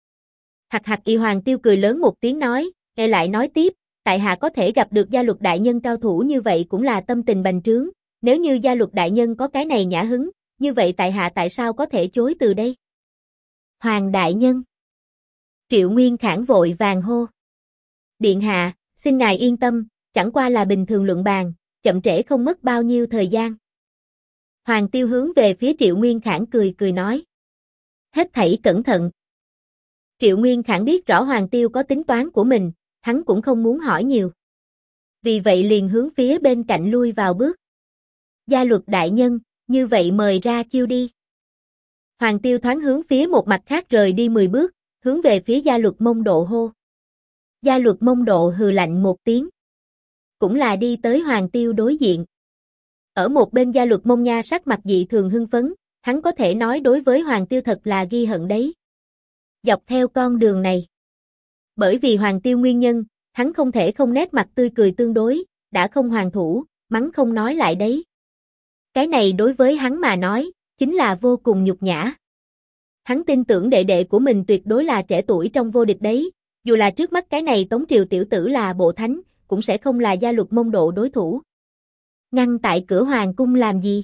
A: Hạc hạc y Hoàng Tiêu cười lớn một tiếng nói, lại nói tiếp, tại hạ có thể gặp được Gia Luật đại nhân cao thủ như vậy cũng là tâm tình bành trướng, nếu như Gia Luật đại nhân có cái này nhã hứng, như vậy tại hạ tại sao có thể chối từ đây? Hoàng đại nhân. Triệu Nguyên Khản vội vàng hô. Điện hạ, xin ngài yên tâm, chẳng qua là bình thường luận bàn, chậm trễ không mất bao nhiêu thời gian. Hoàng Tiêu hướng về phía Triệu Nguyên Khản cười nói. Hết thảy cẩn thận. Triệu Nguyên Khản biết rõ Hoàng Tiêu có tính toán của mình, hắn cũng không muốn hỏi nhiều. Vì vậy liền hướng phía bên cạnh lui vào bước. Gia Luật đại nhân, như vậy mời ra chiêu đi. Hoàng Tiêu thoáng hướng phía một mặt khác rời đi 10 bước, hướng về phía Gia Luật Mông Độ hô. Gia Luật Mông Độ hừ lạnh một tiếng. Cũng là đi tới Hoàng Tiêu đối diện. Ở một bên Gia Luật Mông Nha sắc mặt dị thường hưng phấn, hắn có thể nói đối với Hoàng Tiêu thật là ghi hận đấy. Dọc theo con đường này. Bởi vì Hoàng Tiêu nguyên nhân, hắn không thể không nét mặt tươi cười tương đối, đã không hoàn thủ, mắng không nói lại đấy. Cái này đối với hắn mà nói, chính là vô cùng nhục nhã. Hắn tin tưởng đệ đệ của mình tuyệt đối là trẻ tuổi trong vô địch đấy, dù là trước mắt cái này Tống Triều tiểu tử là bộ thánh, cũng sẽ không là Gia Luật Mông Độ đối thủ. Ngăn tại cửa hoàng cung làm gì?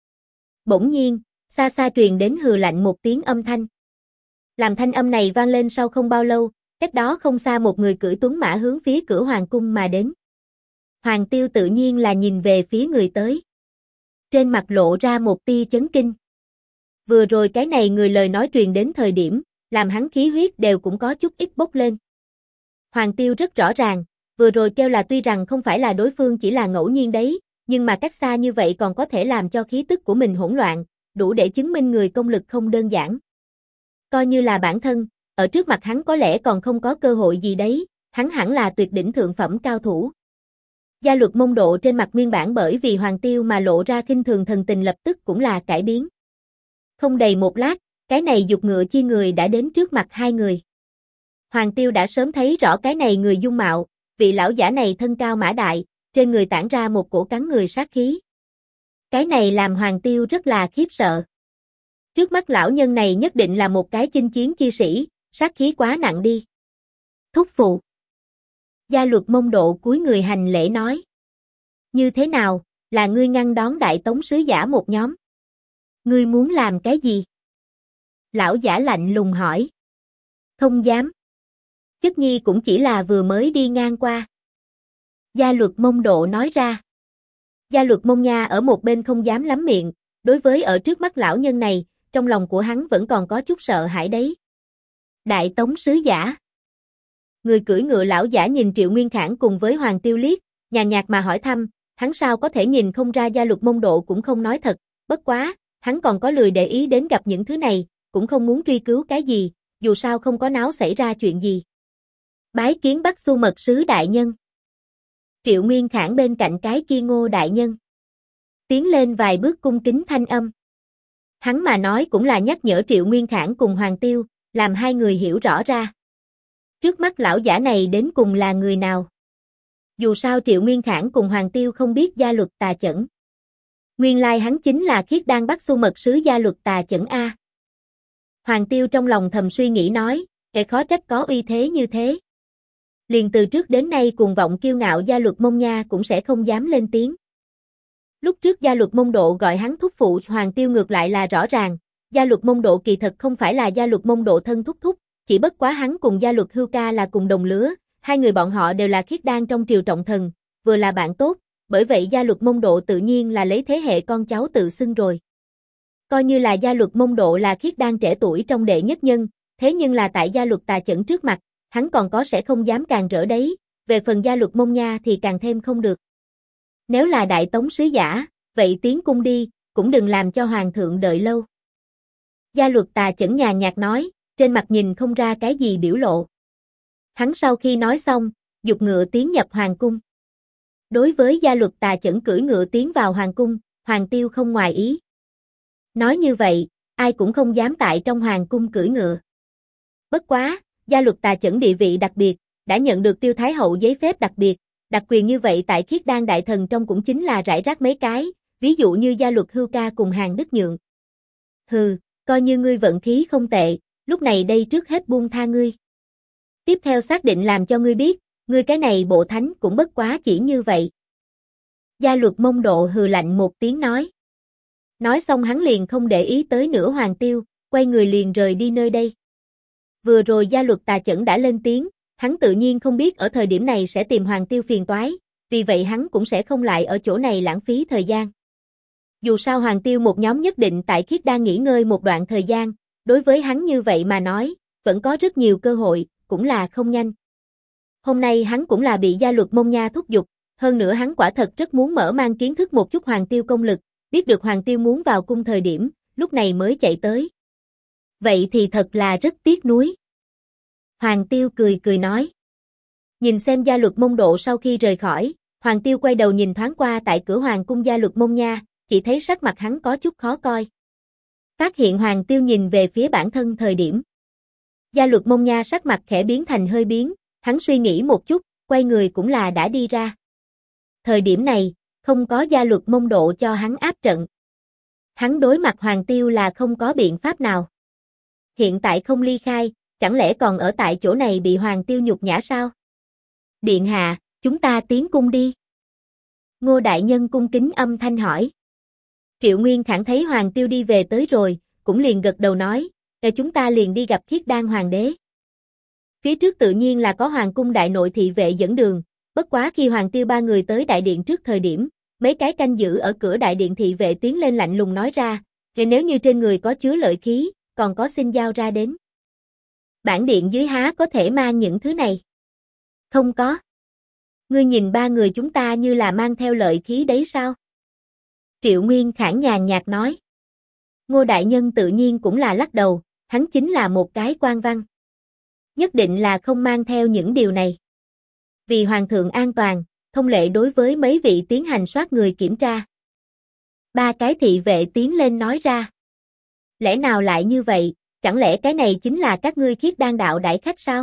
A: Bỗng nhiên, xa xa truyền đến hừ lạnh một tiếng âm thanh. Làm thanh âm này vang lên sau không bao lâu, cách đó không xa một người cưỡi tuấn mã hướng phía cửa hoàng cung mà đến. Hoàng Tiêu tự nhiên là nhìn về phía người tới. Trên mặt lộ ra một tia chấn kinh. Vừa rồi cái này người lời nói truyền đến thời điểm, làm hắn khí huyết đều cũng có chút ít bốc lên. Hoàng Tiêu rất rõ ràng, vừa rồi kêu là tuy rằng không phải là đối phương chỉ là ngẫu nhiên đấy, nhưng mà cách xa như vậy còn có thể làm cho khí tức của mình hỗn loạn, đủ để chứng minh người công lực không đơn giản. Coi như là bản thân, ở trước mặt hắn có lẽ còn không có cơ hội gì đấy, hắn hẳn là tuyệt đỉnh thượng phẩm cao thủ. Gia Luật Mông Độ trên mặt nguyên bản bởi vì Hoàng Tiêu mà lộ ra khinh thường thần tình lập tức cũng là cải biến. Không đầy một lát, cái này giục ngựa chi người đã đến trước mặt hai người. Hoàng Tiêu đã sớm thấy rõ cái này người dung mạo, vị lão giả này thân cao mã đại, trên người tản ra một cổ cắn người sát khí. Cái này làm Hoàng Tiêu rất là khiếp sợ. Trước mắt lão nhân này nhất định là một cái chinh chiến chi sĩ, sát khí quá nặng đi. Thúc phụ. Gia Luật Mông Độ cúi người hành lễ nói. Như thế nào, là ngươi ngăn đón Đại Tống sứ giả một nhóm? Ngươi muốn làm cái gì? Lão giả lạnh lùng hỏi. Không dám. Chất nhi cũng chỉ là vừa mới đi ngang qua. Gia Luật Mông Độ nói ra. Gia Luật Mông Nha ở một bên không dám lắm miệng, đối với ở trước mắt lão nhân này, trong lòng của hắn vẫn còn có chút sợ hãi đấy. Đại Tống sứ giả. Người cưỡi ngựa lão giả nhìn Triệu Nguyên Khản cùng với Hoàng Tiêu liếc, nhàn nhạt mà hỏi thăm, hắn sao có thể nhìn không ra Gia Luật Mông Độ cũng không nói thật, bất quá, hắn còn có lười để ý đến gặp những thứ này, cũng không muốn truy cứu cái gì, dù sao không có náo xảy ra chuyện gì. Bái kiến Bắc Xu mật sứ đại nhân. Triệu Nguyên Khản bên cạnh cái kia Ngô đại nhân. Tiến lên vài bước cung kính thanh âm. Hắn mà nói cũng là nhắc nhở Triệu Nguyên Khản cùng Hoàng Tiêu, làm hai người hiểu rõ ra. Trước mắt lão giả này đến cùng là người nào? Dù sao Triệu Nguyên Khải cùng Hoàng Tiêu không biết gia luật tà chẩn. Nguyên lai hắn chính là Khiết Đan Bắc Xu mật sứ gia luật tà chẩn A. Hoàng Tiêu trong lòng thầm suy nghĩ nói, khó trách có uy thế như thế. Liền từ trước đến nay cuồng vọng kiêu ngạo gia luật Mông Nha cũng sẽ không dám lên tiếng. Lúc trước gia luật Mông Độ gọi hắn thúc phụ, Hoàng Tiêu ngược lại là rõ ràng, gia luật Mông Độ kỳ thật không phải là gia luật Mông Độ thân thúc thúc, chỉ bất quá hắn cùng gia luật Hưu Ca là cùng đồng lứa, hai người bọn họ đều là Khiết Đan trong triều trọng thần, vừa là bạn tốt, bởi vậy gia luật Mông Độ tự nhiên là lấy thế hệ con cháu tự xưng rồi. Coi như là gia luật Mông Độ là Khiết Đan trẻ tuổi trong đệ nhất nhân, thế nhưng là tại gia luật tà chẩn trước mặt, hắn còn có sẽ không dám càng rỡ đấy, về phần gia luật Mông Nha thì càng thêm không được. Nếu là đại tống sứ giả, vậy tiến cung đi, cũng đừng làm cho hoàng thượng đợi lâu. Gia luật tà chẩn nhàn nhạt nói, trên mặt nhìn không ra cái gì biểu lộ. Hắn sau khi nói xong, giục ngựa tiến nhập hoàng cung. Đối với gia luật tà chẩn cưỡi ngựa tiến vào hoàng cung, Hoàng Tiêu không ngoài ý. Nói như vậy, ai cũng không dám tại trong hoàng cung cưỡi ngựa. Bất quá, gia luật tà chẩn địa vị đặc biệt, đã nhận được Tiêu Thái Hậu giấy phép đặc biệt, đặc quyền như vậy tại Khiết Đan đại thần trong cũng chính là rải rác mấy cái, ví dụ như gia luật Hưu Ca cùng Hàn Đức Nhượng. Hừ, coi như ngươi vận khí không tệ, lúc này đây trước hết buông tha ngươi. Tiếp theo xác định làm cho ngươi biết, ngươi cái này bộ thánh cũng bất quá chỉ như vậy. Gia luật Mông Độ hừ lạnh một tiếng nói. Nói xong hắn liền không để ý tới nữa Hoàng Tiêu, quay người liền rời đi nơi đây. Vừa rồi gia luật tà chẩn đã lên tiếng, hắn tự nhiên không biết ở thời điểm này sẽ tìm Hoàng Tiêu phiền toái, vì vậy hắn cũng sẽ không lại ở chỗ này lãng phí thời gian. Dù sao Hoàng Tiêu một nhóm nhất định tại Khiết Đan nghỉ ngơi một đoạn thời gian, đối với hắn như vậy mà nói, vẫn có rất nhiều cơ hội, cũng là không nhanh. Hôm nay hắn cũng là bị gia luật Mông Nha thúc giục, hơn nữa hắn quả thật rất muốn mở mang kiến thức một chút Hoàng Tiêu công lực, biết được Hoàng Tiêu muốn vào cung thời điểm, lúc này mới chạy tới. Vậy thì thật là rất tiếc nuối. Hoàng Tiêu cười cười nói. Nhìn xem gia luật Mông Độ sau khi rời khỏi, Hoàng Tiêu quay đầu nhìn thoáng qua tại cửa hoàng cung gia luật Mông Nha, chỉ thấy sắc mặt hắn có chút khó coi. Phát hiện Hoàng Tiêu nhìn về phía bản thân thời điểm. Gia luật Mông Nha sắc mặt khẽ biến thành hơi biến, hắn suy nghĩ một chút, quay người cũng là đã đi ra. Thời điểm này, không có gia luật Mông Độ cho hắn áp trận. Hắn đối mặt Hoàng Tiêu là không có biện pháp nào. Hiện tại không ly khai, chẳng lẽ còn ở tại chỗ này bị Hoàng Tiêu nhục nhã sao? Điện hạ, chúng ta tiến cung đi. Ngô đại nhân cung kính âm thanh hỏi. Triệu Nguyên Khải thấy Hoàng Tiêu đi về tới rồi, cũng liền gật đầu nói, chúng ta liền đi gặp Khiết Đan hoàng đế. Phía trước tự nhiên là có hoàng cung đại nội thị vệ dẫn đường, bất quá khi Hoàng Tiêu ba người tới đại điện trước thời điểm, mấy cái canh giữ ở cửa đại điện thị vệ tiến lên lạnh lùng nói ra, nếu như trên người có chứa lợi khí, còn có xin giao ra đến. Bản điện dưới há có thể mang những thứ này? Không có. Ngươi nhìn ba người chúng ta như là mang theo lợi khí đấy sao? Triệu Nguyên Khải nhàn nhạt nói. Ngô đại nhân tự nhiên cũng là lắc đầu, hắn chính là một cái quan văn. Nhất định là không mang theo những điều này. Vì hoàng thượng an toàn, thông lệ đối với mấy vị tiến hành soát người kiểm tra. Ba cái thị vệ tiến lên nói ra. Lẽ nào lại như vậy, chẳng lẽ cái này chính là các ngươi Khiết Đan đạo đại khách sao?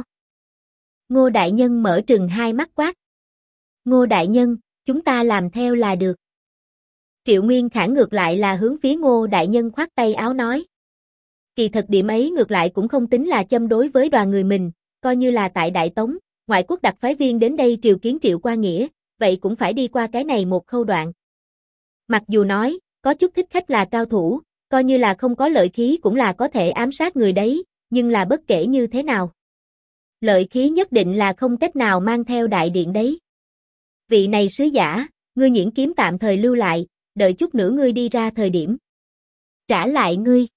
A: Ngô đại nhân mở trừng hai mắt quát. Ngô đại nhân, chúng ta làm theo là được. Triệu Nguyên Khải ngược lại là hướng phía Ngô đại nhân khoát tay áo nói. Kỳ thật điểm ấy ngược lại cũng không tính là châm đối với đoàn người mình, coi như là tại Đại Tống, ngoại quốc đặc phái viên đến đây triều kiến Triệu Qua Nghĩa, vậy cũng phải đi qua cái này một khâu đoạn. Mặc dù nói, có chút thích khách là cao thủ, coi như là không có lợi khí cũng là có thể ám sát người đấy, nhưng là bất kể như thế nào. Lợi khí nhất định là không cách nào mang theo đại điện đấy. Vị này sứ giả, ngươi nhuyễn kiếm tạm thời lưu lại, đợi chút nữa ngươi đi ra thời điểm. Trả lại ngươi.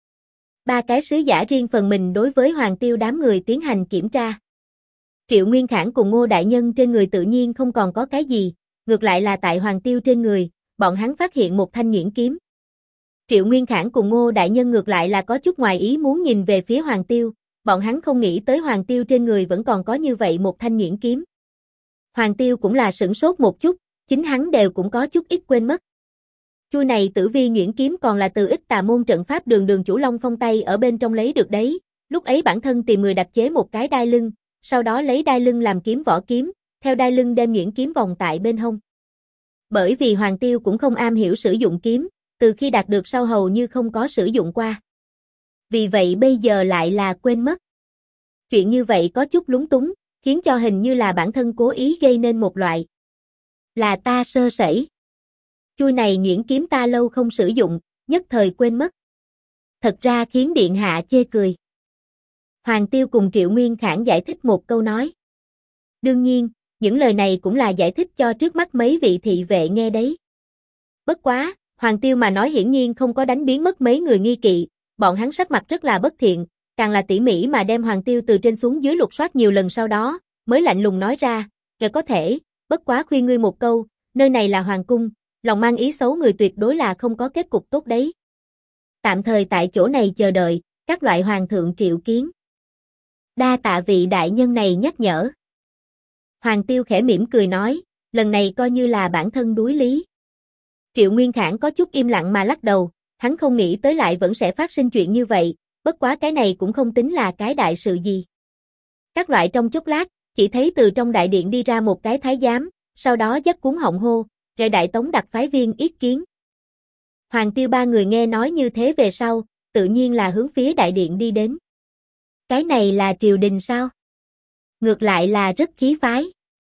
A: Ba cái sứ giả riêng phần mình đối với Hoàng Tiêu đám người tiến hành kiểm tra. Triệu Nguyên Khải cùng Ngô đại nhân trên người tự nhiên không còn có cái gì, ngược lại là tại Hoàng Tiêu trên người, bọn hắn phát hiện một thanh nhuyễn kiếm. Triệu Nguyên Khải cùng Ngô đại nhân ngược lại là có chút ngoài ý muốn nhìn về phía Hoàng Tiêu, bọn hắn không nghĩ tới Hoàng Tiêu trên người vẫn còn có như vậy một thanh nhuyễn kiếm. Hoàng Tiêu cũng là sửng sốt một chút, chính hắn đều cũng có chút ít quên mất. Chuôi này Tử Vi nhuyễn kiếm còn là từ ít tà môn trận pháp đường chủ Long Phong tay ở bên trong lấy được đấy, lúc ấy bản thân tìm người đặc chế một cái đai lưng, sau đó lấy đai lưng làm kiếm vỏ kiếm, theo đai lưng đem nhuyễn kiếm vòng tại bên hông. Bởi vì Hoàng Tiêu cũng không am hiểu sử dụng kiếm, từ khi đạt được sau hầu như không có sử dụng qua. Vì vậy bây giờ lại là quên mất. Chuyện như vậy có chút lúng túng, khiến cho hình như là bản thân cố ý gây nên một loại. Là ta sơ sẩy. Chuôi này nhuyễn kiếm ta lâu không sử dụng, nhất thời quên mất. Thật ra khiến điện hạ chê cười. Hoàng Tiêu cùng Triệu Nguyên Khảng giải thích một câu nói. Đương nhiên, những lời này cũng là giải thích cho trước mắt mấy vị thị vệ nghe đấy. Bất quá, Hoàng Tiêu mà nói hiển nhiên không có đánh biến mất mấy người nghi kỵ, bọn hắn sắc mặt rất là bất thiện, càng là tỉ mỉ mà đem Hoàng Tiêu từ trên xuống dưới lục soát nhiều lần sau đó, mới lạnh lùng nói ra, "Ngài có thể, bất quá khuyên ngươi một câu, nơi này là hoàng cung, lòng mang ý xấu người tuyệt đối là không có kết cục tốt đấy. Tạm thời tại chỗ này chờ đợi, các loại hoàng thượng triệu kiến." Đa tạ vị đại nhân này nhắc nhở. Hoàng Tiêu khẽ mỉm cười nói, lần này coi như là bản thân đối lý. Triệu Nguyên Khảng có chút im lặng mà lắc đầu, hắn không nghĩ tới lại vẫn sẽ phát sinh chuyện như vậy, bất quá cái này cũng không tính là cái đại sự gì. Các loại trong chốc lát, chỉ thấy từ trong đại điện đi ra một cái thái giám, sau đó dắt cuống họng hô, "Rệ đại tống đặc phái viên yết kiến." Hoàng Tiêu ba người nghe nói như thế về sau, tự nhiên là hướng phía đại điện đi đến. Cái này là triều đình sao? Ngược lại là rất khí phái.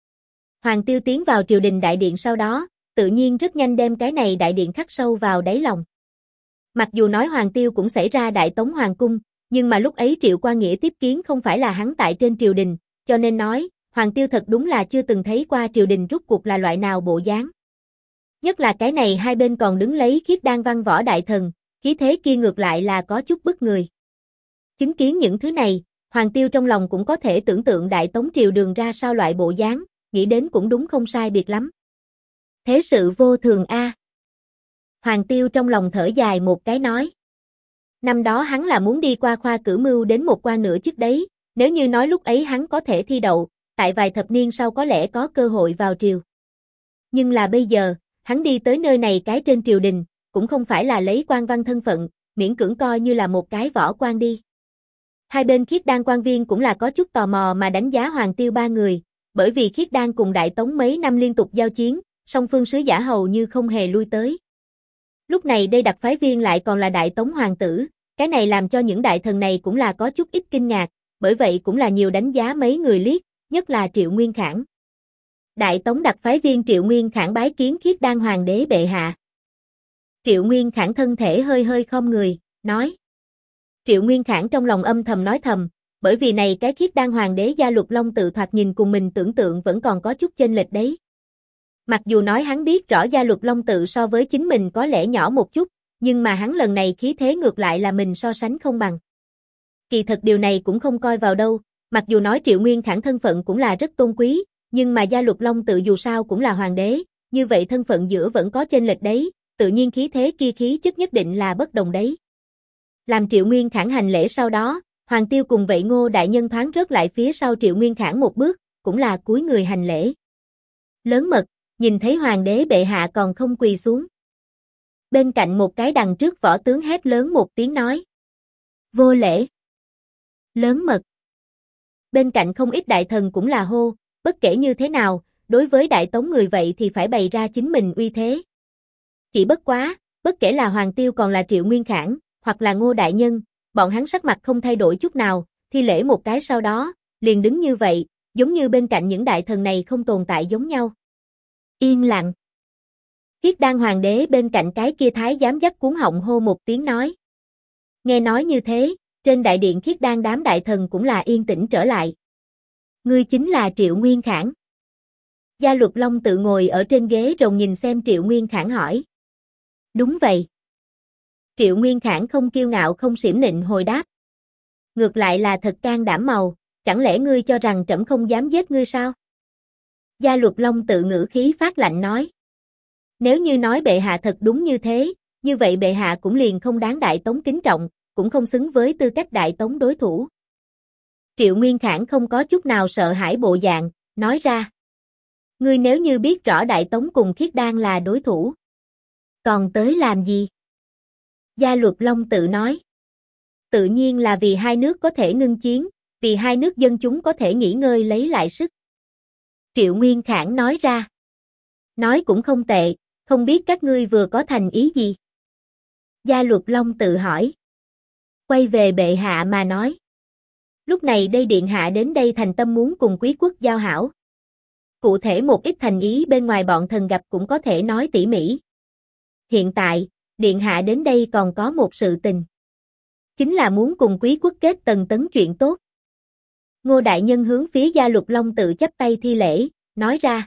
A: Hoàng Tiêu tiến vào triều đình đại điện sau đó, tự nhiên rất nhanh đem cái này đại điện khắc sâu vào đáy lòng. Mặc dù nói Hoàng Tiêu cũng xảy ra Đại Tống Hoàng Cung, nhưng mà lúc ấy Triệu Qua Nghĩa tiếp kiến không phải là hắn tại trên triều đình, cho nên nói, Hoàng Tiêu thật đúng là chưa từng thấy qua triều đình rút cuộc là loại nào bộ dáng. Nhất là cái này hai bên còn đứng lấy Khiết Đan Văn Võ đại thần, khí thế kia ngược lại là có chút bức người. Chứng kiến những thứ này, Hoàng Tiêu trong lòng cũng có thể tưởng tượng Đại Tống triều đường ra sao loại bộ dáng, nghĩ đến cũng đúng không sai biệt lắm. Thế sự vô thường a. Hoàng Tiêu trong lòng thở dài một cái nói. Năm đó hắn là muốn đi qua khoa cử mưu đến một quan nửa chức đấy, nếu như nói lúc ấy hắn có thể thi đậu, tại vài thập niên sau có lẽ có cơ hội vào triều. Nhưng là bây giờ, hắn đi tới nơi này cái trên triều đình, cũng không phải là lấy quan văn thân phận, miễn cưỡng coi như là một cái võ quan đi. Hai bên Khiết Đan quan viên cũng là có chút tò mò mà đánh giá Hoàng Tiêu ba người, bởi vì Khiết Đan cùng Đại Tống mấy năm liên tục giao chiến, song phương sứ giả hầu như không hề lui tới. Lúc này đây đặc phái viên lại còn là Đại Tống hoàng tử, cái này làm cho những đại thần này cũng là có chút ít kinh ngạc, bởi vậy cũng là nhiều đánh giá mấy người liếc, nhất là Triệu Nguyên Khảng. Đại Tống đặc phái viên Triệu Nguyên Khảng bái kiến Khiết Đan hoàng đế bệ hạ. Triệu Nguyên Khảng thân thể hơi hơi khom người, nói. Triệu Nguyên Khảng trong lòng âm thầm nói thầm, bởi vì này cái Khiết Đan hoàng đế Gia Luật Long tự thoạt nhìn cùng mình tưởng tượng vẫn còn có chút chênh lệch đấy. Mặc dù nói hắn biết rõ Gia Luật Long tự so với chính mình có lẽ nhỏ một chút, nhưng mà hắn lần này khí thế ngược lại là mình so sánh không bằng. Kỳ thật điều này cũng không coi vào đâu, mặc dù nói Triệu Nguyên Khảng thân phận cũng là rất tôn quý, nhưng mà Gia Luật Long tự dù sao cũng là hoàng đế, như vậy thân phận giữa vẫn có chênh lệch đấy, tự nhiên khí thế kia khí chất nhất định là bất đồng đấy. Làm Triệu Nguyên Khảng hành lễ sau đó, Hoàng Tiêu cùng vậy Ngô đại nhân thoáng rớt lại phía sau Triệu Nguyên Khảng một bước, cũng là cúi người hành lễ. Lớn mật, nhìn thấy hoàng đế bệ hạ còn không quỳ xuống. Bên cạnh một cái đằng trước võ tướng hét lớn một tiếng nói. Vô lễ. Lớn mật. Bên cạnh không ít đại thần cũng là hô, bất kể như thế nào, đối với Đại Tống người vậy thì phải bày ra chính mình uy thế. Chỉ bất quá, bất kể là Hoàng Tiêu còn là Triệu Nguyên Khảng, hoặc là Ngô đại nhân, bọn hắn sắc mặt không thay đổi chút nào, thi lễ một cái sau đó, liền đứng như vậy, giống như bên cạnh những đại thần này không tồn tại giống nhau. Yên lặng. Khiết Đan hoàng đế bên cạnh cái kia thái giám dắt cuống họng hô một tiếng nói. Nghe nói như thế, trên đại điện Khiết Đan đám đại thần cũng là yên tĩnh trở lại. Ngươi chính là Triệu Nguyên Khảng. Gia Luật Long tự ngồi ở trên ghế rồng nhìn xem Triệu Nguyên Khảng hỏi. Đúng vậy. Triệu Nguyên Khảng không kiêu ngạo không xiểm nịnh hồi đáp. Ngược lại là thật can đảm màu, chẳng lẽ ngươi cho rằng trẫm không dám giết ngươi sao? Gia Luật Long tự ngữ khí phát lạnh nói. Nếu như nói bệ hạ thật đúng như thế, như vậy bệ hạ cũng liền không đáng Đại Tống kính trọng, cũng không xứng với tư cách Đại Tống đối thủ. Triệu Nguyên Khảng không có chút nào sợ hãi bộ dạng, nói ra. Ngươi nếu như biết rõ Đại Tống cùng Khiết Đan là đối thủ, còn tới làm gì? Gia Luật Long tự nói. Tự nhiên là vì hai nước có thể ngưng chiến, vì hai nước dân chúng có thể nghỉ ngơi lấy lại sức. Triệu Nguyên Khảng nói ra. Nói cũng không tệ, không biết các ngươi vừa có thành ý gì? Gia Luật Long tự hỏi. Quay về bệ hạ mà nói. Lúc này đây điện hạ đến đây thành tâm muốn cùng quý quốc giao hảo. Cụ thể một ít thành ý bên ngoài bọn thần gặp cũng có thể nói tỉ mỉ. Hiện tại, điện hạ đến đây còn có một sự tình. Chính là muốn cùng quý quốc kết tần tấn chuyện tốt. Ngô đại nhân hướng phía Gia Luật Long tự chắp tay thi lễ, nói ra.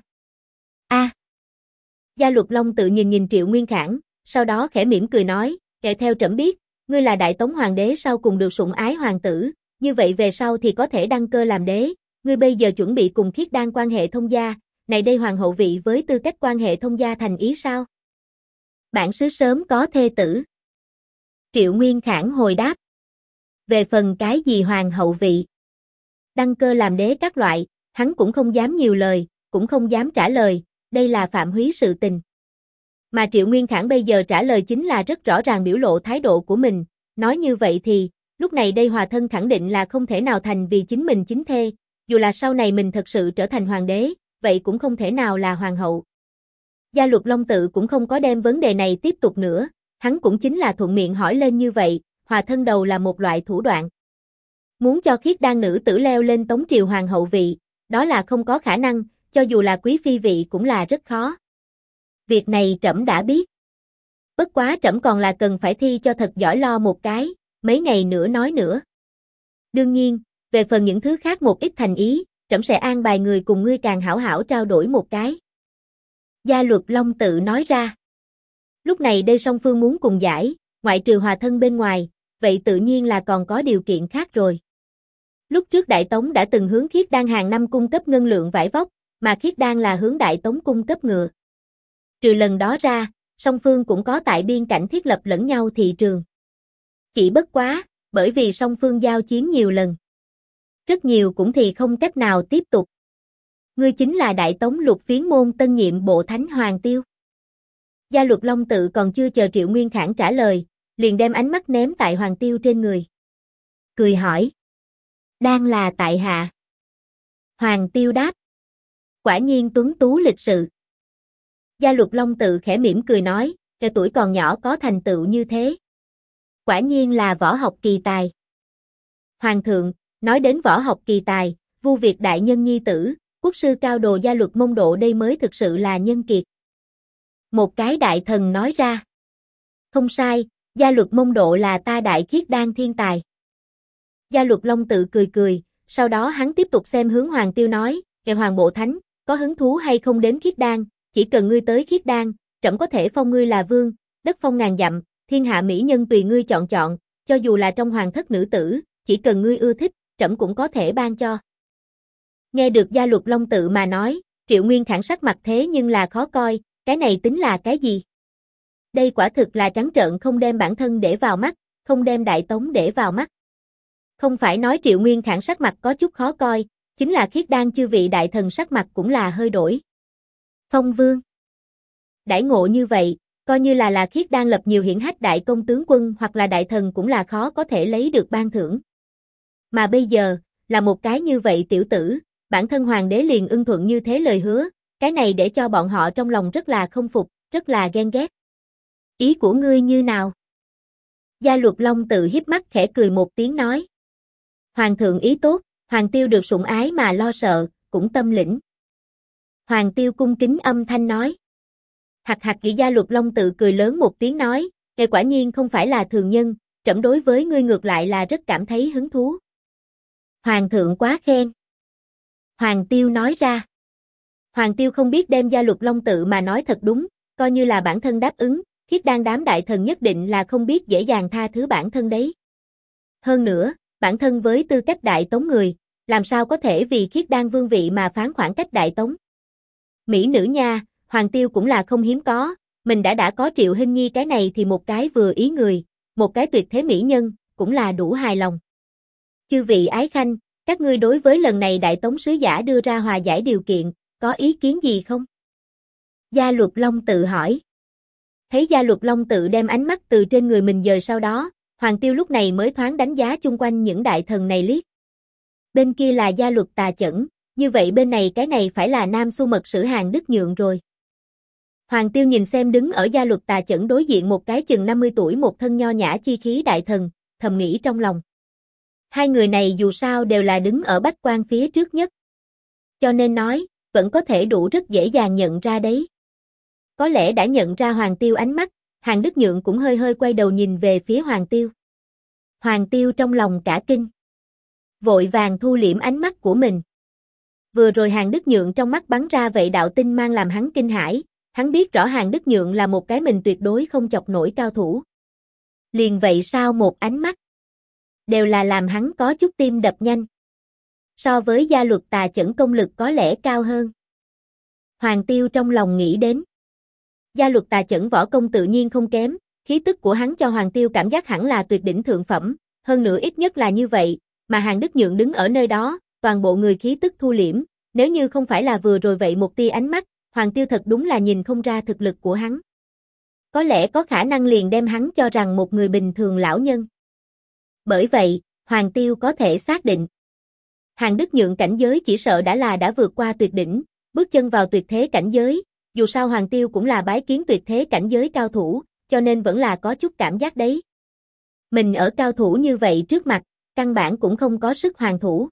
A: Gia Luật Long tự nhìn Triệu Nguyên Khảng, sau đó khẽ mỉm cười nói, kể theo trẫm biết, ngươi là Đại Tống hoàng đế sau cùng được sủng ái hoàng tử, như vậy về sau thì có thể đăng cơ làm đế, ngươi bây giờ chuẩn bị cùng Khiết Đan quan hệ thông gia, này đây hoàng hậu vị với tư cách quan hệ thông gia thành ý sao? Bản sứ sớm có thê tử. Triệu Nguyên Khảng hồi đáp. Về phần cái gì hoàng hậu vị, đăng cơ làm đế các loại, hắn cũng không dám nhiều lời, cũng không dám trả lời, đây là phạm húy sự tình. Mà Triệu Nguyên Khảng bây giờ trả lời chính là rất rõ ràng biểu lộ thái độ của mình, nói như vậy thì, lúc này đây Hòa Thân khẳng định là không thể nào thành vì chính mình chính thê, dù là sau này mình thật sự trở thành hoàng đế, vậy cũng không thể nào là hoàng hậu. Gia Luật Long tự cũng không có đem vấn đề này tiếp tục nữa, hắn cũng chính là thuận miệng hỏi lên như vậy, Hòa Thân đầu là một loại thủ đoạn. Muốn cho Khiết Đan nữ tử leo lên Tống triều hoàng hậu vị, đó là không có khả năng, cho dù là quý phi vị cũng là rất khó. Việc này trẫm đã biết. Bất quá trẫm còn là cần phải thi cho thật giỏi lo một cái, mấy ngày nữa nói nữa. Đương nhiên, về phần những thứ khác một ít thành ý, trẫm sẽ an bài người cùng ngươi càng hảo hảo trao đổi một cái. Gia Luật Long tự nói ra. Lúc này đây song phương muốn cùng giải, ngoại trừ Hòa Thân bên ngoài, vậy tự nhiên là còn có điều kiện khác rồi. Lúc trước Đại Tống đã từng hướng Khiết Đan hàng năm cung cấp ngân lượng vải vóc, mà Khiết Đan là hướng Đại Tống cung cấp ngựa. Trừ lần đó ra, song phương cũng có tại biên cảnh thiết lập lẫn nhau thị trường. Chỉ bất quá, bởi vì song phương giao chiến nhiều lần. Rất nhiều cũng thì không cách nào tiếp tục. Ngươi chính là Đại Tống Lục Phiến môn tân nhiệm bộ thánh Hoàng Tiêu. Gia Luật Long tự còn chưa chờ Triệu Nguyên Khảng trả lời, liền đem ánh mắt ném tại Hoàng Tiêu trên người. Cười hỏi. Đang là tại hạ. Hoàng Tiêu đáp. Quả nhiên tuấn tú lịch sự. Gia Luật Long tự khẽ mỉm cười nói, cái tuổi còn nhỏ có thành tựu như thế. Quả nhiên là võ học kỳ tài. Hoàng thượng, nói đến võ học kỳ tài, Vu Việt đại nhân nhi tử, quốc sư cao đồ Gia Luật Mông Độ đây mới thực sự là nhân kiệt. Một cái đại thần nói ra. Không sai, Gia Luật Mông Độ là ta Đại Khiết Đan thiên tài. Gia Luật Long tự cười cười, sau đó hắn tiếp tục xem hướng Hoàng Tiêu nói, kẻ Hoàng bộ thánh, có hứng thú hay không đến Khiết Đan, chỉ cần ngươi tới Khiết Đan, trẫm có thể phong ngươi là vương, đất phong ngàn dặm, thiên hạ mỹ nhân tùy ngươi chọn chọn, cho dù là trong hoàng thất nữ tử, chỉ cần ngươi ưa thích, trẫm cũng có thể ban cho. Nghe được Gia Luật Long tự mà nói, Triệu Nguyên Khảng sắc mặt thế nhưng là khó coi, cái này tính là cái gì? Đây quả thực là trắng trợn không đem bản thân để vào mắt, không đem Đại Tống để vào mắt. Không phải nói Triệu Nguyên Khảng sắc mặt có chút khó coi, chính là Khiết Đan chư vị đại thần sắc mặt cũng là hơi đổi. Phong vương. Đãi ngộ như vậy, coi như là Khiết Đan lập nhiều hiển hách đại công tướng quân hoặc là đại thần cũng là khó có thể lấy được ban thưởng. Mà bây giờ, là một cái như vậy tiểu tử, bản thân hoàng đế liền ưng thuận như thế lời hứa, cái này để cho bọn họ trong lòng rất là không phục, rất là ghen ghét. Ý của ngươi như nào? Gia Luật Long tự hiếp mắt khẽ cười một tiếng nói. Hoàng thượng ý tốt, Hoàng Tiêu được sủng ái mà lo sợ, cũng tâm lĩnh. Hoàng Tiêu cung kính âm thanh nói. Hạc hạc Gia Luật Long tự cười lớn một tiếng nói, ngài quả nhiên không phải là thường nhân, trẫm đối với ngươi ngược lại là rất cảm thấy hứng thú. Hoàng thượng quá khen. Hoàng Tiêu nói ra. Hoàng Tiêu không biết đem Gia Luật Long tự mà nói thật đúng, coi như là bản thân đáp ứng, Khiết Đan đám đại thần nhất định là không biết dễ dàng tha thứ bản thân đấy. Hơn nữa, bản thân với tư cách Đại Tống người, làm sao có thể vì Khiết Đan vương vị mà phán khoảng cách Đại Tống. Mỹ nữ nha, Hoàng Tiêu cũng là không hiếm có, mình đã có Triệu Hinh Nhi cái này thì một cái vừa ý người, một cái tuyệt thế mỹ nhân, cũng là đủ hài lòng. Chư vị ái khanh, các ngươi đối với lần này Đại Tống sứ giả đưa ra hòa giải điều kiện, có ý kiến gì không? Gia Luật Long tự hỏi. Thấy Gia Luật Long tự đem ánh mắt từ trên người mình dời sau đó, Hoàng Tiêu lúc này mới thoáng đánh giá chung quanh những đại thần này liếc. Bên kia là Gia Luật Tà Chẩn, như vậy bên này cái này phải là Nam Xu mật sử Hàn Đức Nhượng rồi. Hoàng Tiêu nhìn xem đứng ở gia luật tà chẩn đối diện một cái chừng 50 tuổi một thân nho nhã chi khí đại thần, thầm nghĩ trong lòng. Hai người này dù sao đều là đứng ở bách quan phía trước nhất. Cho nên nói, vẫn có thể đủ rất dễ dàng nhận ra đấy. Có lẽ đã nhận ra Hoàng Tiêu ánh mắt, Hàn Đức Nhượng cũng hơi hơi quay đầu nhìn về phía Hoàng Tiêu. Hoàng Tiêu trong lòng cả kinh. Vội vàng thu liễm ánh mắt của mình. Vừa rồi Hàn Đức Nhượng trong mắt bắn ra vậy đạo tinh mang làm hắn kinh hãi, hắn biết rõ Hàn Đức Nhượng là một cái mình tuyệt đối không chọc nổi cao thủ. Liền vậy sao một ánh mắt, đều là làm hắn có chút tim đập nhanh. So với gia luật tà chẩn công lực có lẽ cao hơn. Hoàng Tiêu trong lòng nghĩ đến. Gia luật tà chẩn võ công tự nhiên không kém, khí tức của hắn cho Hoàng Tiêu cảm giác hẳn là tuyệt đỉnh thượng phẩm, hơn nữa ít nhất là như vậy, mà Hàn Đức Nhượng đứng ở nơi đó, toàn bộ người khí tức thu liễm, nếu như không phải là vừa rồi vậy một tia ánh mắt, Hoàng Tiêu thật đúng là nhìn không ra thực lực của hắn. Có lẽ có khả năng liền đem hắn cho rằng một người bình thường lão nhân. Bởi vậy, Hoàng Tiêu có thể xác định. Hàn Đức Nhượng cảnh giới chỉ sợ đã vượt qua tuyệt đỉnh, bước chân vào tuyệt thế cảnh giới, dù sao Hoàng Tiêu cũng là bái kiến tuyệt thế cảnh giới cao thủ, cho nên vẫn là có chút cảm giác đấy. Mình ở cao thủ như vậy trước mặt, căn bản cũng không có sức hoàn thủ.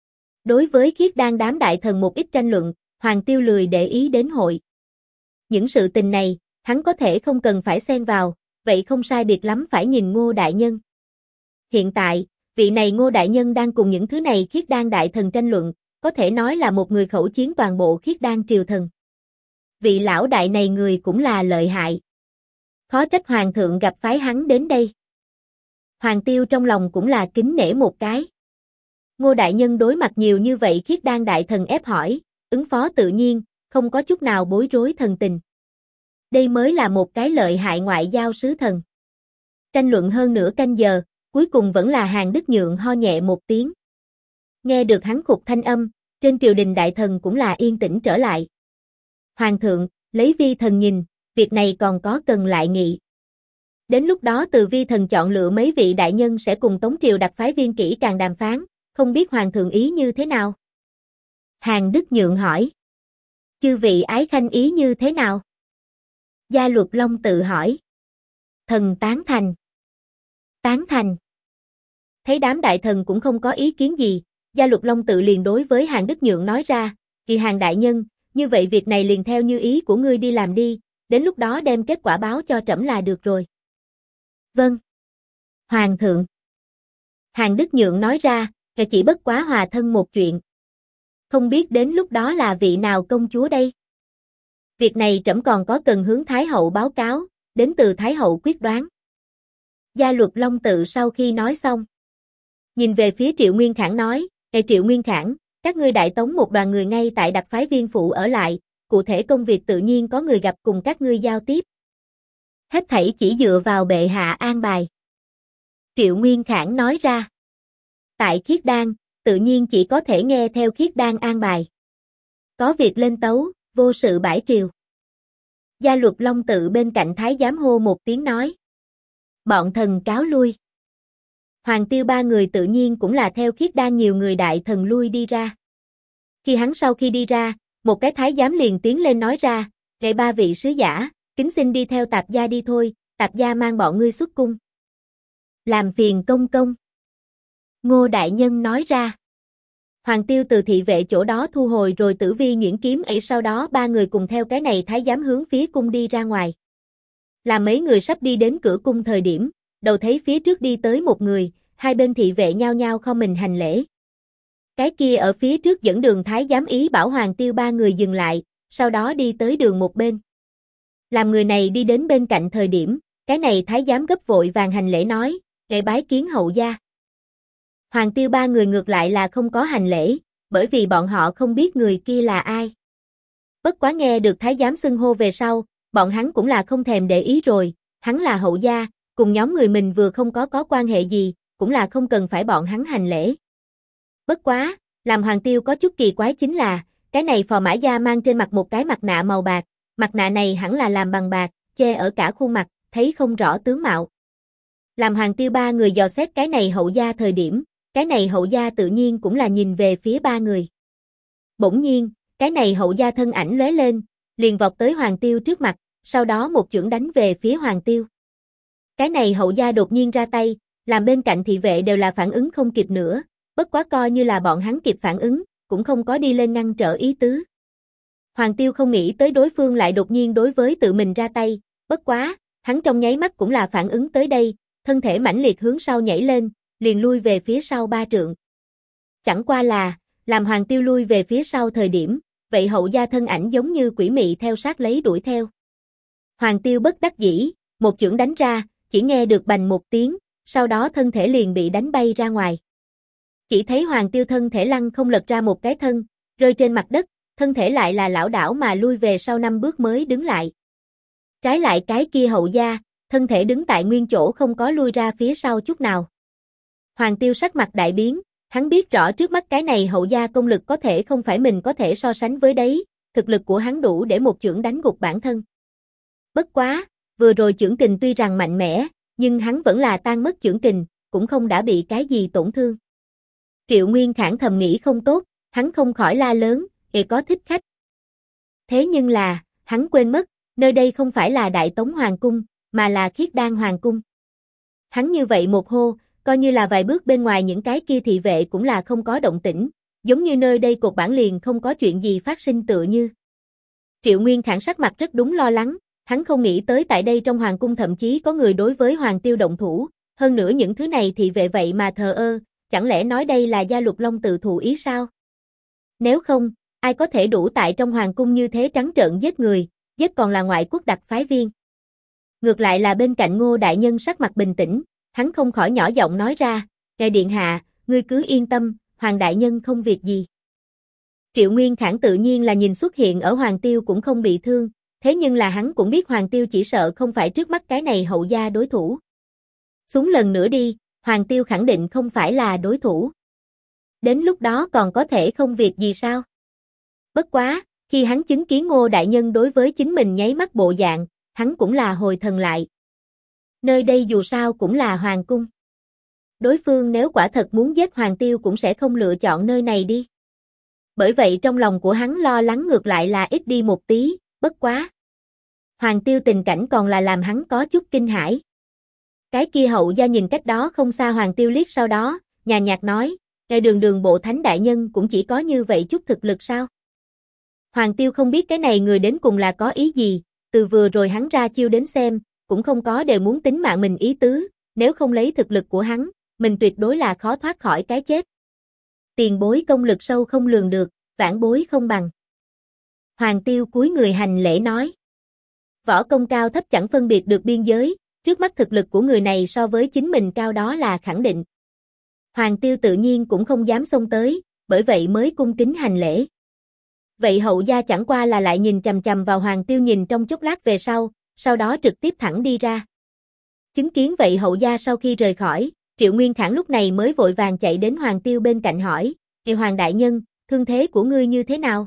A: Đối với Khiết Đan đám đại thần một ít tranh luận, Hoàng Tiêu lười để ý đến hội. Những sự tình này, hắn có thể không cần phải xen vào, vậy không sai biệt lắm phải nhìn Ngô Đại Nhân. Hiện tại, vị này Ngô Đại Nhân đang cùng những thứ này Khiết Đan đại thần tranh luận, có thể nói là một người khẩu chiến toàn bộ Khiết Đan triều thần. Vị lão đại này người cũng là lợi hại. Khó trách Hoàng thượng gặp phái hắn đến đây. Hoàng Tiêu trong lòng cũng là kính nể một cái. Ngô Đại Nhân đối mặt nhiều như vậy Khiết Đan đại thần ép hỏi, ứng phó tự nhiên, không có chút nào bối rối thần tình. Đây mới là một cái lợi hại ngoại giao sứ thần. Tranh luận hơn nửa canh giờ, cuối cùng vẫn là Hàn Đức Nhượng ho nhẹ một tiếng. Nghe được hắn khục thanh âm, trên triều đình đại thần cũng là yên tĩnh trở lại. Hoàng thượng, lấy vi thần nhìn, việc này còn có cần lại nghị. Đến lúc đó từ vi thần chọn lựa mấy vị đại nhân sẽ cùng Tống triều đặc phái viên kỹ càng đàm phán, không biết Hoàng thượng ý như thế nào? Hàn Đức Nhượng hỏi. Chư vị ái khanh ý như thế nào? Gia Luật Long tự hỏi. Thần tán thành. Tán thành. Thấy đám đại thần cũng không có ý kiến gì, Gia Luật Long tự liền đối với Hàn Đức Nhượng nói ra, Kỳ Hàn đại nhân, như vậy việc này liền theo như ý của ngươi đi làm đi, đến lúc đó đem kết quả báo cho trẫm là được rồi. Vâng. Hoàng thượng. Hàn Đức Nhượng nói ra, chỉ bất quá hòa thân một chuyện. Không biết đến lúc đó là vị nào công chúa đây? Việc này trẫm còn có cần hướng Thái hậu báo cáo, đến từ Thái hậu quyết đoán. Gia Luật Long tự sau khi nói xong, nhìn về phía Triệu Nguyên Khảng nói, Triệu Nguyên Khảng, các ngươi đại tống một đoàn người ngay tại đặc phái viên phụ ở lại, cụ thể công việc tự nhiên có người gặp cùng các ngươi giao tiếp. Hết thảy chỉ dựa vào bệ hạ an bài. Triệu Nguyên Khảng nói ra. Tại Khiết Đan, tự nhiên chỉ có thể nghe theo Khiết Đan an bài. Có việc lên tấu, vô sự bãi triều. Gia Luật Long tự bên cạnh thái giám hô một tiếng nói. Bọn thần cáo lui. Hoàng Tiêu ba người tự nhiên cũng là theo Khiết Đan nhiều người đại thần lui đi ra. Khi hắn sau khi đi ra, một cái thái giám liền tiến lên nói ra, "Lệ ba vị sứ giả, kính xin đi theo tạp gia đi thôi, tạp gia mang bọn ngươi xuất cung." Làm phiền công công. Ngô đại nhân nói ra. Hoàng Tiêu từ thị vệ chỗ đó thu hồi rồi tử vi nhuyễn kiếm ấy, sau đó ba người cùng theo cái này thái giám hướng phía cung đi ra ngoài. Là mấy người sắp đi đến cửa cung thời điểm, đầu thấy phía trước đi tới một người, hai bên thị vệ nhao nhao không mình hành lễ. Cái kia ở phía trước dẫn đường thái giám ý bảo Hoàng Tiêu ba người dừng lại, sau đó đi tới đường một bên. Làm người này đi đến bên cạnh thời điểm, cái này thái giám gấp vội vàng hành lễ nói, "Lễ bái kiến hậu gia." Hoàng Tiêu ba người ngược lại là không có hành lễ, bởi vì bọn họ không biết người kia là ai. Bất quá nghe được thái giám xưng hô về sau, bọn hắn cũng là không thèm để ý rồi, hắn là hậu gia, cùng nhóm người mình vừa không có quan hệ gì, cũng là không cần phải bọn hắn hành lễ. Bất quá, làm Hoàng Tiêu có chút kỳ quái chính là, cái này phò mã gia mang trên mặt một cái mặt nạ màu bạc, mặt nạ này hẳn là làm bằng bạc, che ở cả khuôn mặt, thấy không rõ tướng mạo. Làm Hoàng Tiêu ba người dò xét cái này hậu gia thời điểm, cái này hậu gia tự nhiên cũng là nhìn về phía ba người. Bỗng nhiên, cái này hậu gia thân ảnh lóe lên, liền vọt tới Hoàng Tiêu trước mặt, sau đó một chưởng đánh về phía Hoàng Tiêu. Cái này hậu gia đột nhiên ra tay, làm bên cạnh thị vệ đều là phản ứng không kịp nữa, bất quá coi như là bọn hắn kịp phản ứng, cũng không có đi lên ngăn trở ý tứ. Hoàng Tiêu không nghĩ tới đối phương lại đột nhiên đối với tự mình ra tay, bất quá, hắn trong nháy mắt cũng là phản ứng tới đây, thân thể mãnh liệt hướng sau nhảy lên, liền lui về phía sau 3 trượng. Chẳng qua là, làm Hoàng Tiêu lui về phía sau thời điểm, vậy hậu gia thân ảnh giống như quỷ mị theo sát lấy đuổi theo. Hoàng Tiêu bất đắc dĩ, một chưởng đánh ra, chỉ nghe được bành một tiếng, sau đó thân thể liền bị đánh bay ra ngoài. Chỉ thấy Hoàng Tiêu thân thể lăn không lật ra một cái thân, rơi trên mặt đất, thân thể lại là lảo đảo mà lui về sau 5 bước mới đứng lại. Trái lại cái kia hậu gia, thân thể đứng tại nguyên chỗ không có lui ra phía sau chút nào. Hoàng Tiêu sắc mặt đại biến, hắn biết rõ trước mắt cái này hậu gia công lực có thể không phải mình có thể so sánh với đấy, thực lực của hắn đủ để một chưởng đánh gục bản thân. Bất quá, vừa rồi chưởng kình tuy rằng mạnh mẽ, nhưng hắn vẫn là tan mất chưởng kình, cũng không đã bị cái gì tổn thương. Triệu Nguyên Khải thầm nghĩ không tốt, hắn không khỏi la lớn, có thích khách. Thế nhưng là, hắn quên mất, nơi đây không phải là Đại Tống Hoàng Cung, mà là Khiết Đan Hoàng Cung. Hắn như vậy một hô, coi như là vài bước bên ngoài những cái kia thị vệ cũng là không có động tĩnh, giống như nơi đây cột bản liền không có chuyện gì phát sinh tựa như. Triệu Nguyên Khải sắc mặt rất đúng lo lắng, hắn không nghĩ tới tại đây trong Hoàng Cung thậm chí có người đối với Hoàng Tiêu động thủ, hơn nữa những thứ này thị vệ vậy mà thờ ơ, chẳng lẽ nói đây là Gia Luật Long tự thù ý sao? Nếu không, ai có thể đủ tại trong Hoàng Cung như thế trắng trợn giết người, giết còn là ngoại quốc đặc phái viên. Ngược lại là bên cạnh Ngô Đại Nhân sắc mặt bình tĩnh, hắn không khỏi nhỏ giọng nói ra, ngài điện hạ, ngươi cứ yên tâm, Hoàng Đại Nhân không việc gì. Triệu Nguyên Khải tự nhiên là nhìn xuất hiện ở Hoàng Tiêu cũng không bị thương, thế nhưng là hắn cũng biết Hoàng Tiêu chỉ sợ không phải trước mắt cái này hậu gia đối thủ. Xuống lần nữa đi, Hoàng Tiêu khẳng định không phải là đối thủ. Đến lúc đó còn có thể không việc gì sao? Bất quá, khi hắn chứng kiến Ngô Đại Nhân đối với chính mình nháy mắt bộ dạng, hắn cũng là hồi thần lại. Nơi đây dù sao cũng là Hoàng Cung. Đối phương nếu quả thật muốn giết Hoàng Tiêu cũng sẽ không lựa chọn nơi này đi. Bởi vậy trong lòng của hắn lo lắng ngược lại là ít đi một tí, bất quá. Hoàng Tiêu tình cảnh còn là làm hắn có chút kinh hãi. Cái kia hậu gia nhìn cách đó không xa Hoàng Tiêu liếc sau đó, nhàn nhạt nói, ngài Đường bộ thánh đại nhân cũng chỉ có như vậy chút thực lực sao? Hoàng Tiêu không biết cái này người đến cùng là có ý gì, từ vừa rồi hắn ra chiêu đến xem, cũng không có đều muốn tính mạng mình ý tứ, nếu không lấy thực lực của hắn, mình tuyệt đối là khó thoát khỏi cái chết. Tiền bối công lực sâu không lường được, vãn bối không bằng. Hoàng Tiêu cúi người hành lễ nói. Võ công cao thấp chẳng phân biệt được biên giới, trước mắt thực lực của người này so với chính mình cao đó là khẳng định. Hoàng Tiêu tự nhiên cũng không dám xông tới, bởi vậy mới cung kính hành lễ. Vậy hậu gia chẳng qua là lại nhìn chằm chằm vào Hoàng Tiêu nhìn trong chốc lát về sau đó trực tiếp thẳng đi ra. Chứng kiến vậy hậu gia sau khi rời khỏi, Triệu Nguyên Khải lúc này mới vội vàng chạy đến Hoàng Tiêu bên cạnh hỏi, Hoàng Đại Nhân, thương thế của ngươi như thế nào?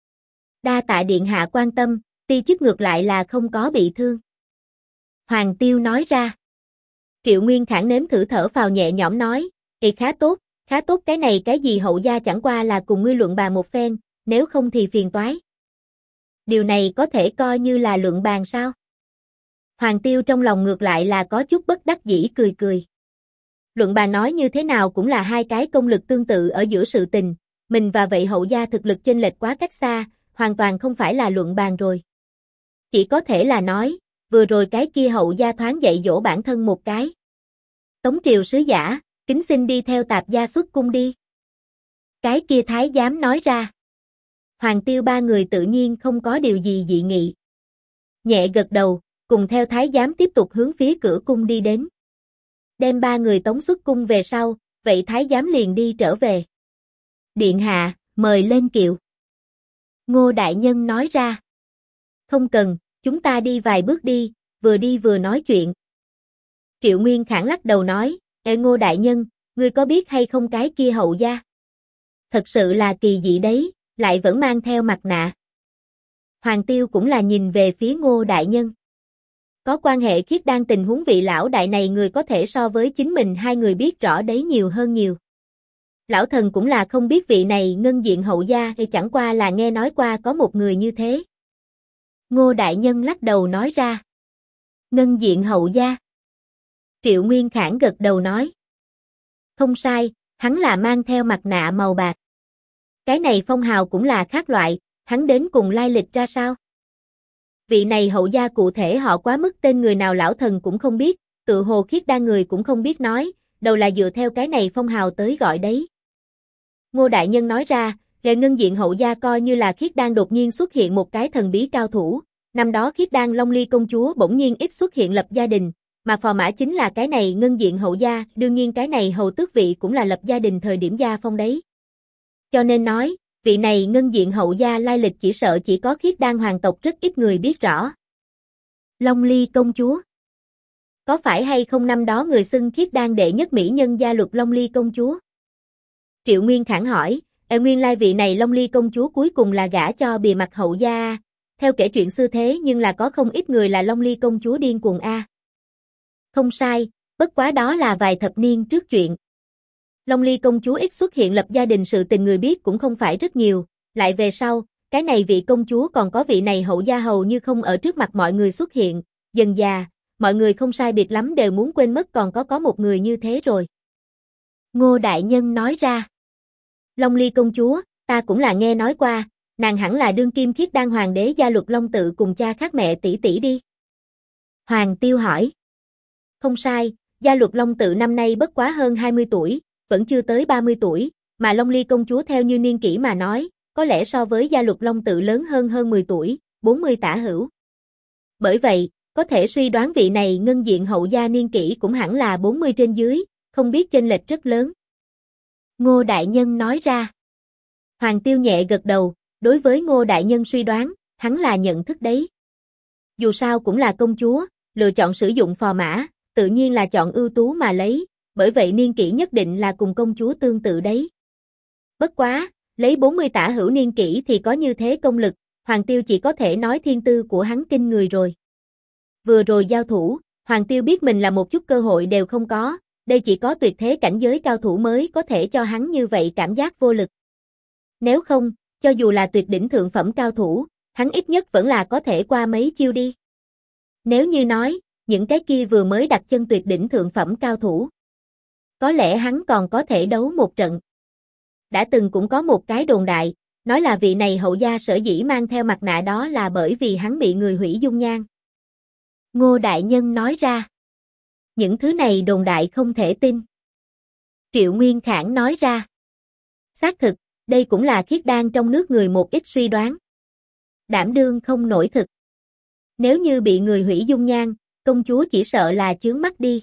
A: Đa tạ điện hạ quan tâm, ti chức ngược lại là không có bị thương. Hoàng Tiêu nói ra. Triệu Nguyên Khải nếm thử thở phào nhẹ nhõm nói, khá tốt cái này cái gì hậu gia chẳng qua là cùng ngươi luận bàn một phen, nếu không thì phiền toái. Điều này có thể coi như là luận bàn sao? Hoàng Tiêu trong lòng ngược lại là có chút bất đắc dĩ cười cười. Luận bàn nói như thế nào cũng là hai cái công lực tương tự ở giữa sự tình, mình và vậy hậu gia thực lực chênh lệch quá cách xa, hoàn toàn không phải là luận bàn rồi. Chỉ có thể là nói, vừa rồi cái kia hậu gia thoáng dạy dỗ bản thân một cái. Tống triều sứ giả, kính xin đi theo tạp gia xuất cung đi. Cái kia thái giám nói ra. Hoàng Tiêu ba người tự nhiên không có điều gì dị nghị. Nhẹ gật đầu, cùng theo thái giám tiếp tục hướng phía cửa cung đi đến. Đem ba người tống xuất cung về sau, vậy thái giám liền đi trở về. Điện hạ, mời lên kiệu. Ngô Đại Nhân nói ra. Không cần, chúng ta đi vài bước đi vừa nói chuyện. Triệu Nguyên Khải lắc đầu nói, Ngô Đại Nhân, ngươi có biết hay không cái kia hậu gia? Thật sự là kỳ dị đấy, lại vẫn mang theo mặt nạ. Hoàng Tiêu cũng là nhìn về phía Ngô Đại Nhân. Có quan hệ khiết đan tình huống vị lão đại này người có thể so với chính mình hai người biết rõ đấy nhiều hơn nhiều. Lão thần cũng là không biết vị này ngân diện hậu gia thì chẳng qua là nghe nói qua có một người như thế. Ngô đại nhân lắc đầu nói ra. Ngân diện hậu gia. Triệu Nguyên Khải gật đầu nói. Không sai, hắn là mang theo mặt nạ màu bạc. Cái này phong hào cũng là khác loại, hắn đến cùng lai lịch ra sao? Vị này hậu gia cụ thể họ quá mức tên người nào lão thần cũng không biết, tự hồ Khiết Đan người cũng không biết nói, đầu là dựa theo cái này phong hào tới gọi đấy. Ngô đại nhân nói ra, về ngân diện hậu gia coi như là Khiết Đan đột nhiên xuất hiện một cái thần bí cao thủ, năm đó Khiết Đan Long Ly công chúa bỗng nhiên ít xuất hiện lập gia đình, mà phò mã chính là cái này ngân diện hậu gia, đương nhiên cái này hầu tước vị cũng là lập gia đình thời điểm gia phong đấy. Cho nên nói, vị này ngân diện hậu gia lai lịch chỉ sợ chỉ có Khiết Đan hoàng tộc rất ít người biết rõ. Long Ly công chúa. Có phải hay không năm đó người xưng Khiết Đan đệ nhất mỹ nhân gia luật Long Ly công chúa? Triệu Nguyên Khải hỏi, nguyên lai vị này Long Ly công chúa cuối cùng là gả cho bìa mặt hậu gia, theo kể chuyện xưa thế nhưng là có không ít người là Long Ly công chúa điên cuồng a. Không sai, bất quá đó là vài thập niên trước chuyện. Long Ly công chúa ít xuất hiện lập gia đình sự tình người biết cũng không phải rất nhiều, lại về sau, cái này vị công chúa còn có vị này hậu gia hầu như không ở trước mặt mọi người xuất hiện, dần già, mọi người không sai biệt lắm đều muốn quên mất còn có một người như thế rồi. Ngô đại nhân nói ra. Long Ly công chúa, ta cũng là nghe nói qua, nàng hẳn là đương kim Khiết Đan hoàng đế gia luật Long Tự cùng cha khác mẹ tỷ tỷ đi. Hoàng Tiêu hỏi. Không sai, gia luật Long Tự năm nay bất quá hơn 20 tuổi, vẫn chưa tới 30 tuổi, mà Long Ly công chúa theo như niên kỷ mà nói, có lẽ so với gia luật Long Tự lớn hơn 10 tuổi, 40 tả hữu. Bởi vậy, có thể suy đoán vị này ngân diện hậu gia niên kỷ cũng hẳn là 40 trên dưới, không biết chênh lệch rất lớn. Ngô đại nhân nói ra. Hoàng Tiêu nhẹ gật đầu, đối với Ngô đại nhân suy đoán, hắn là nhận thức đấy. Dù sao cũng là công chúa, lựa chọn sử dụng phò mã, tự nhiên là chọn ưu tú mà lấy, bởi vậy niên kỷ nhất định là cùng công chúa tương tự đấy. Bất quá, lấy 40 tả hữu niên kỷ thì có như thế công lực, Hoàng Tiêu chỉ có thể nói thiên tư của hắn kinh người rồi. Vừa rồi giao thủ, Hoàng Tiêu biết mình là một chút cơ hội đều không có, đây chỉ có tuyệt thế cảnh giới cao thủ mới có thể cho hắn như vậy cảm giác vô lực. Nếu không, cho dù là tuyệt đỉnh thượng phẩm cao thủ, hắn ít nhất vẫn là có thể qua mấy chiêu đi. Nếu như nói, những cái kia vừa mới đặt chân tuyệt đỉnh thượng phẩm cao thủ, có lẽ hắn còn có thể đấu một trận. Đã từng cũng có một cái đồn đại, nói là vị này hậu gia sở dĩ mang theo mặt nạ đó là bởi vì hắn bị người hủy dung nhan. Ngô đại nhân nói ra. Những thứ này đồn đại không thể tin. Triệu Nguyên Khải nói ra. Xác thực, đây cũng là Khiết Đan trong nước người một ít suy đoán. Đảm đương không nổi thực. Nếu như bị người hủy dung nhan, công chúa chỉ sợ là chướng mắt đi.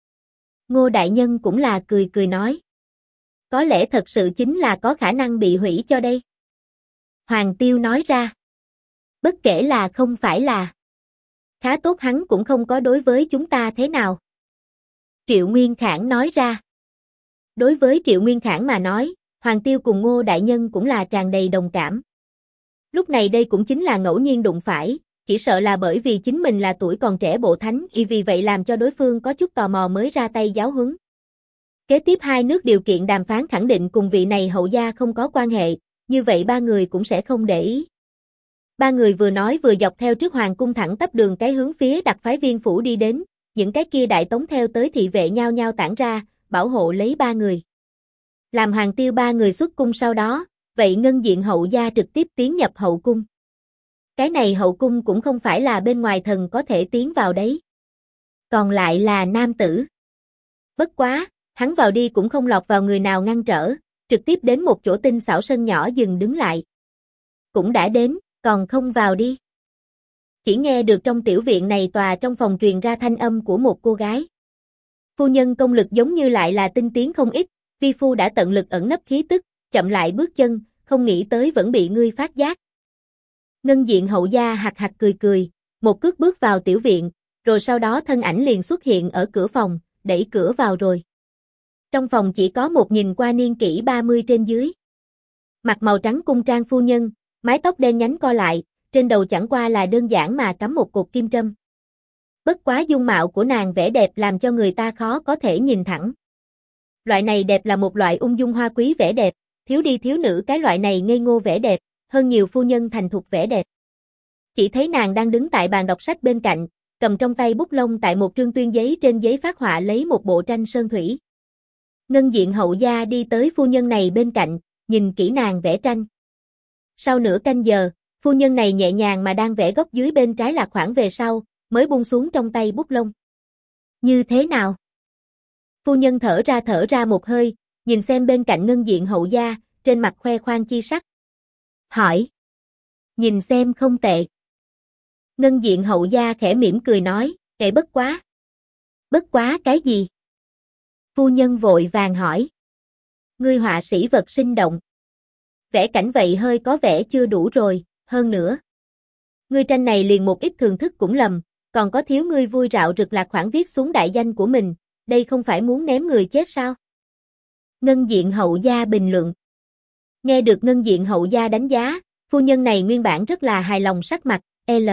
A: Ngô đại nhân cũng là cười cười nói. Có lẽ thật sự chính là có khả năng bị hủy cho đây. Hoàng Tiêu nói ra. Bất kể là không phải là. Khá tốt hắn cũng không có đối với chúng ta thế nào. Triệu Nguyên Khải nói ra. Đối với Triệu Nguyên Khải mà nói, Hoàng Tiêu cùng Ngô đại nhân cũng là tràn đầy đồng cảm. Lúc này đây cũng chính là ngẫu nhiên đụng phải, chỉ sợ là bởi vì chính mình là tuổi còn trẻ bộ thánh, vì vậy làm cho đối phương có chút tò mò mới ra tay giáo huấn. Kế tiếp hai nước điều kiện đàm phán khẳng định cùng vị này hậu gia không có quan hệ, như vậy ba người cũng sẽ không để ý. Ba người vừa nói vừa dọc theo trước hoàng cung thẳng tắp đường cái hướng phía đặc phái viên phủ đi đến, những cái kia đại tống theo tới thị vệ nhao nhao tản ra, bảo hộ lấy ba người. Làm Hoàng Tiêu ba người xuất cung sau đó, vậy ngân diện hậu gia trực tiếp tiến nhập hậu cung. Cái này hậu cung cũng không phải là bên ngoài thần có thể tiến vào đấy. Còn lại là nam tử. Bất quá, hắn vào đi cũng không lọt vào người nào ngăn trở, trực tiếp đến một chỗ tinh xảo sân nhỏ dừng đứng lại. Cũng đã đến, còn không vào đi. Chỉ nghe được trong tiểu viện này tòa trong phòng truyền ra thanh âm của một cô gái. Phu nhân công lực giống như lại là tinh tiến không ít, vi phu đã tận lực ẩn nấp khí tức, chậm lại bước chân, không nghĩ tới vẫn bị ngươi phát giác. Ngân diện hậu gia hạc hạc cười cười, một cước bước vào tiểu viện, rồi sau đó thân ảnh liền xuất hiện ở cửa phòng, đẩy cửa vào rồi. Trong phòng chỉ có một nhìn qua niên kỷ 30 trên dưới. Mặt màu trắng cung trang phu nhân, mái tóc đen nhánh co lại, trên đầu chẳng qua là đơn giản mà cắm một cột kim trâm. Bất quá dung mạo của nàng vẻ đẹp làm cho người ta khó có thể nhìn thẳng. Loại này đẹp là một loại ung dung hoa quý vẻ đẹp, thiếu đi thiếu nữ cái loại này ngây ngô vẻ đẹp, hơn nhiều phu nhân thành thục vẻ đẹp. Chỉ thấy nàng đang đứng tại bàn đọc sách bên cạnh, cầm trong tay bút lông tại một trương tuyên giấy trên giấy phác họa lấy một bộ tranh sơn thủy. Ngân Diện hậu gia đi tới phu nhân này bên cạnh, nhìn kỹ nàng vẽ tranh. Sau nửa canh giờ, phu nhân này nhẹ nhàng mà đang vẽ góc dưới bên trái là khoảng về sau, mới buông xuống trong tay bút lông. Như thế nào? Phu nhân thở ra một hơi, nhìn xem bên cạnh Ngân Diện hậu gia, trên mặt khoe khoang chi sắc. Hỏi. Nhìn xem không tệ. Ngân Diện hậu gia khẽ mỉm cười nói, kệ bất quá. Bất quá cái gì? Phu nhân vội vàng hỏi. Ngươi họa sĩ vật sinh động. Vẽ cảnh vậy hơi có vẻ chưa đủ rồi, hơn nữa. Ngươi tranh này liền một ít thường thức cũng lầm, còn có thiếu ngươi vui rạo rực lạc khoản viết xuống đại danh của mình, đây không phải muốn ném người chết sao? Ngân Diện hậu gia bình luận. Nghe được Ngân Diện hậu gia đánh giá, phu nhân này nguyên bản rất là hài lòng sắc mặt, L.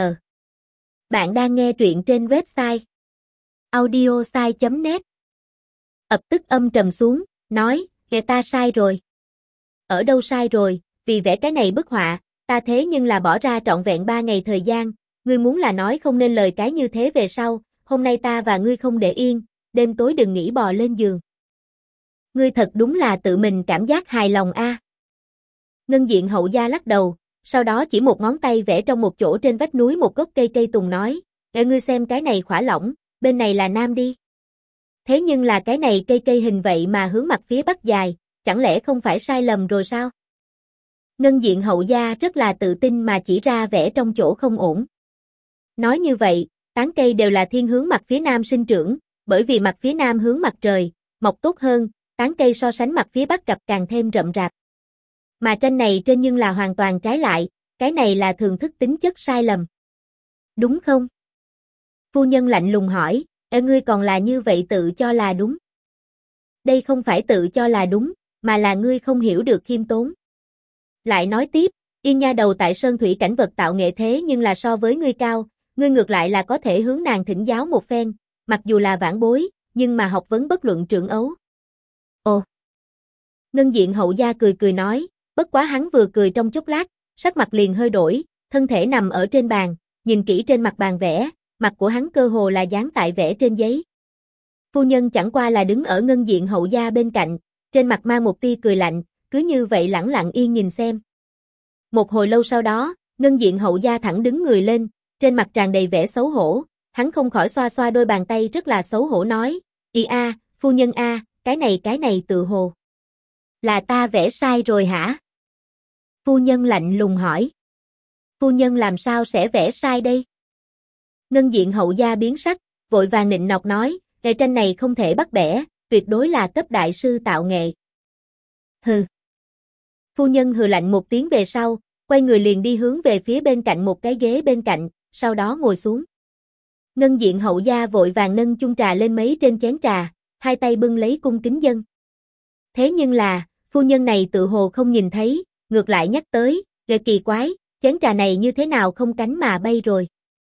A: Bạn đang nghe truyện trên website audiosai.net. Ập tức âm trầm xuống, nói, kìa ta sai rồi. Ở đâu sai rồi, vì vẽ cái này bức họa, ta thế nhưng là bỏ ra trọn vẹn 3 ngày thời gian, ngươi muốn là nói không nên lời cái như thế về sau, hôm nay ta và ngươi không để yên, đêm tối đừng nghĩ bò lên giường. Ngươi thật đúng là tự mình cảm giác hài lòng a. Ngân Diện hậu gia lắc đầu, sau đó chỉ một ngón tay vẽ trong một chỗ trên vách núi một gốc cây tùng nói, ngươi xem cái này khỏa lỏng, bên này là nam đi. Thế nhưng là cái này cây hình vậy mà hướng mặt phía bắc dài, chẳng lẽ không phải sai lầm rồi sao? Ngân Diện hậu gia rất là tự tin mà chỉ ra vẽ trong chỗ không ổn. Nói như vậy, tán cây đều là thiên hướng mặt phía nam sinh trưởng, bởi vì mặt phía nam hướng mặt trời, mọc tốt hơn, tán cây so sánh mặt phía bắc gặp càng thêm rậm rạp. Mà tranh này trên nhưng là hoàn toàn trái lại, cái này là thường thức tính chất sai lầm. Đúng không? Phu nhân lạnh lùng hỏi, ngươi còn là như vậy tự cho là đúng. Đây không phải tự cho là đúng, mà là ngươi không hiểu được khiêm tốn. Lại nói tiếp, Yên nha đầu tại sơn thủy cảnh vật tạo nghệ thế nhưng là so với ngươi cao, ngươi ngược lại là có thể hướng nàng thỉnh giáo một phen, mặc dù là vãn bối, nhưng mà học vấn bất luận trưởng ấu. Ồ! Ngân Diện hậu gia cười nói, bất quá hắn vừa cười trong chốc lát, sắc mặt liền hơi đổi, thân thể nằm ở trên bàn, nhìn kỹ trên mặt bàn vẽ, mặt của hắn cơ hồ là dán tại vẽ trên giấy. Phu nhân chẳng qua là đứng ở Ngân Diện hậu gia bên cạnh, trên mặt mang một tia cười lạnh, cứ như vậy lẳng lặng yên nhìn xem. Một hồi lâu sau đó, Ngân Diện hậu gia thẳng đứng người lên, trên mặt tràn đầy vẻ xấu hổ, hắn không khỏi xoa xoa đôi bàn tay rất là xấu hổ nói, phu nhân cái này tự hồ. Là ta vẽ sai rồi hả? Phu nhân lạnh lùng hỏi. Phu nhân làm sao sẽ vẽ sai đây? Ngân Diện hậu gia biến sắc, vội vàng nịnh nọt nói, cái tranh này không thể bắt bẻ, tuyệt đối là cấp đại sư tạo nghệ. Hừ. Phu nhân hừ lạnh một tiếng về sau, quay người liền đi hướng về phía bên cạnh một cái ghế bên cạnh, sau đó ngồi xuống. Ngân Diện hậu gia vội vàng nâng chung trà lên mấy trên chén trà, hai tay bưng lấy cung kính dâng. Thế nhưng là, phu nhân này tự hồ không nhìn thấy, ngược lại nhắc tới, kỳ quái, chén trà này như thế nào không cánh mà bay rồi.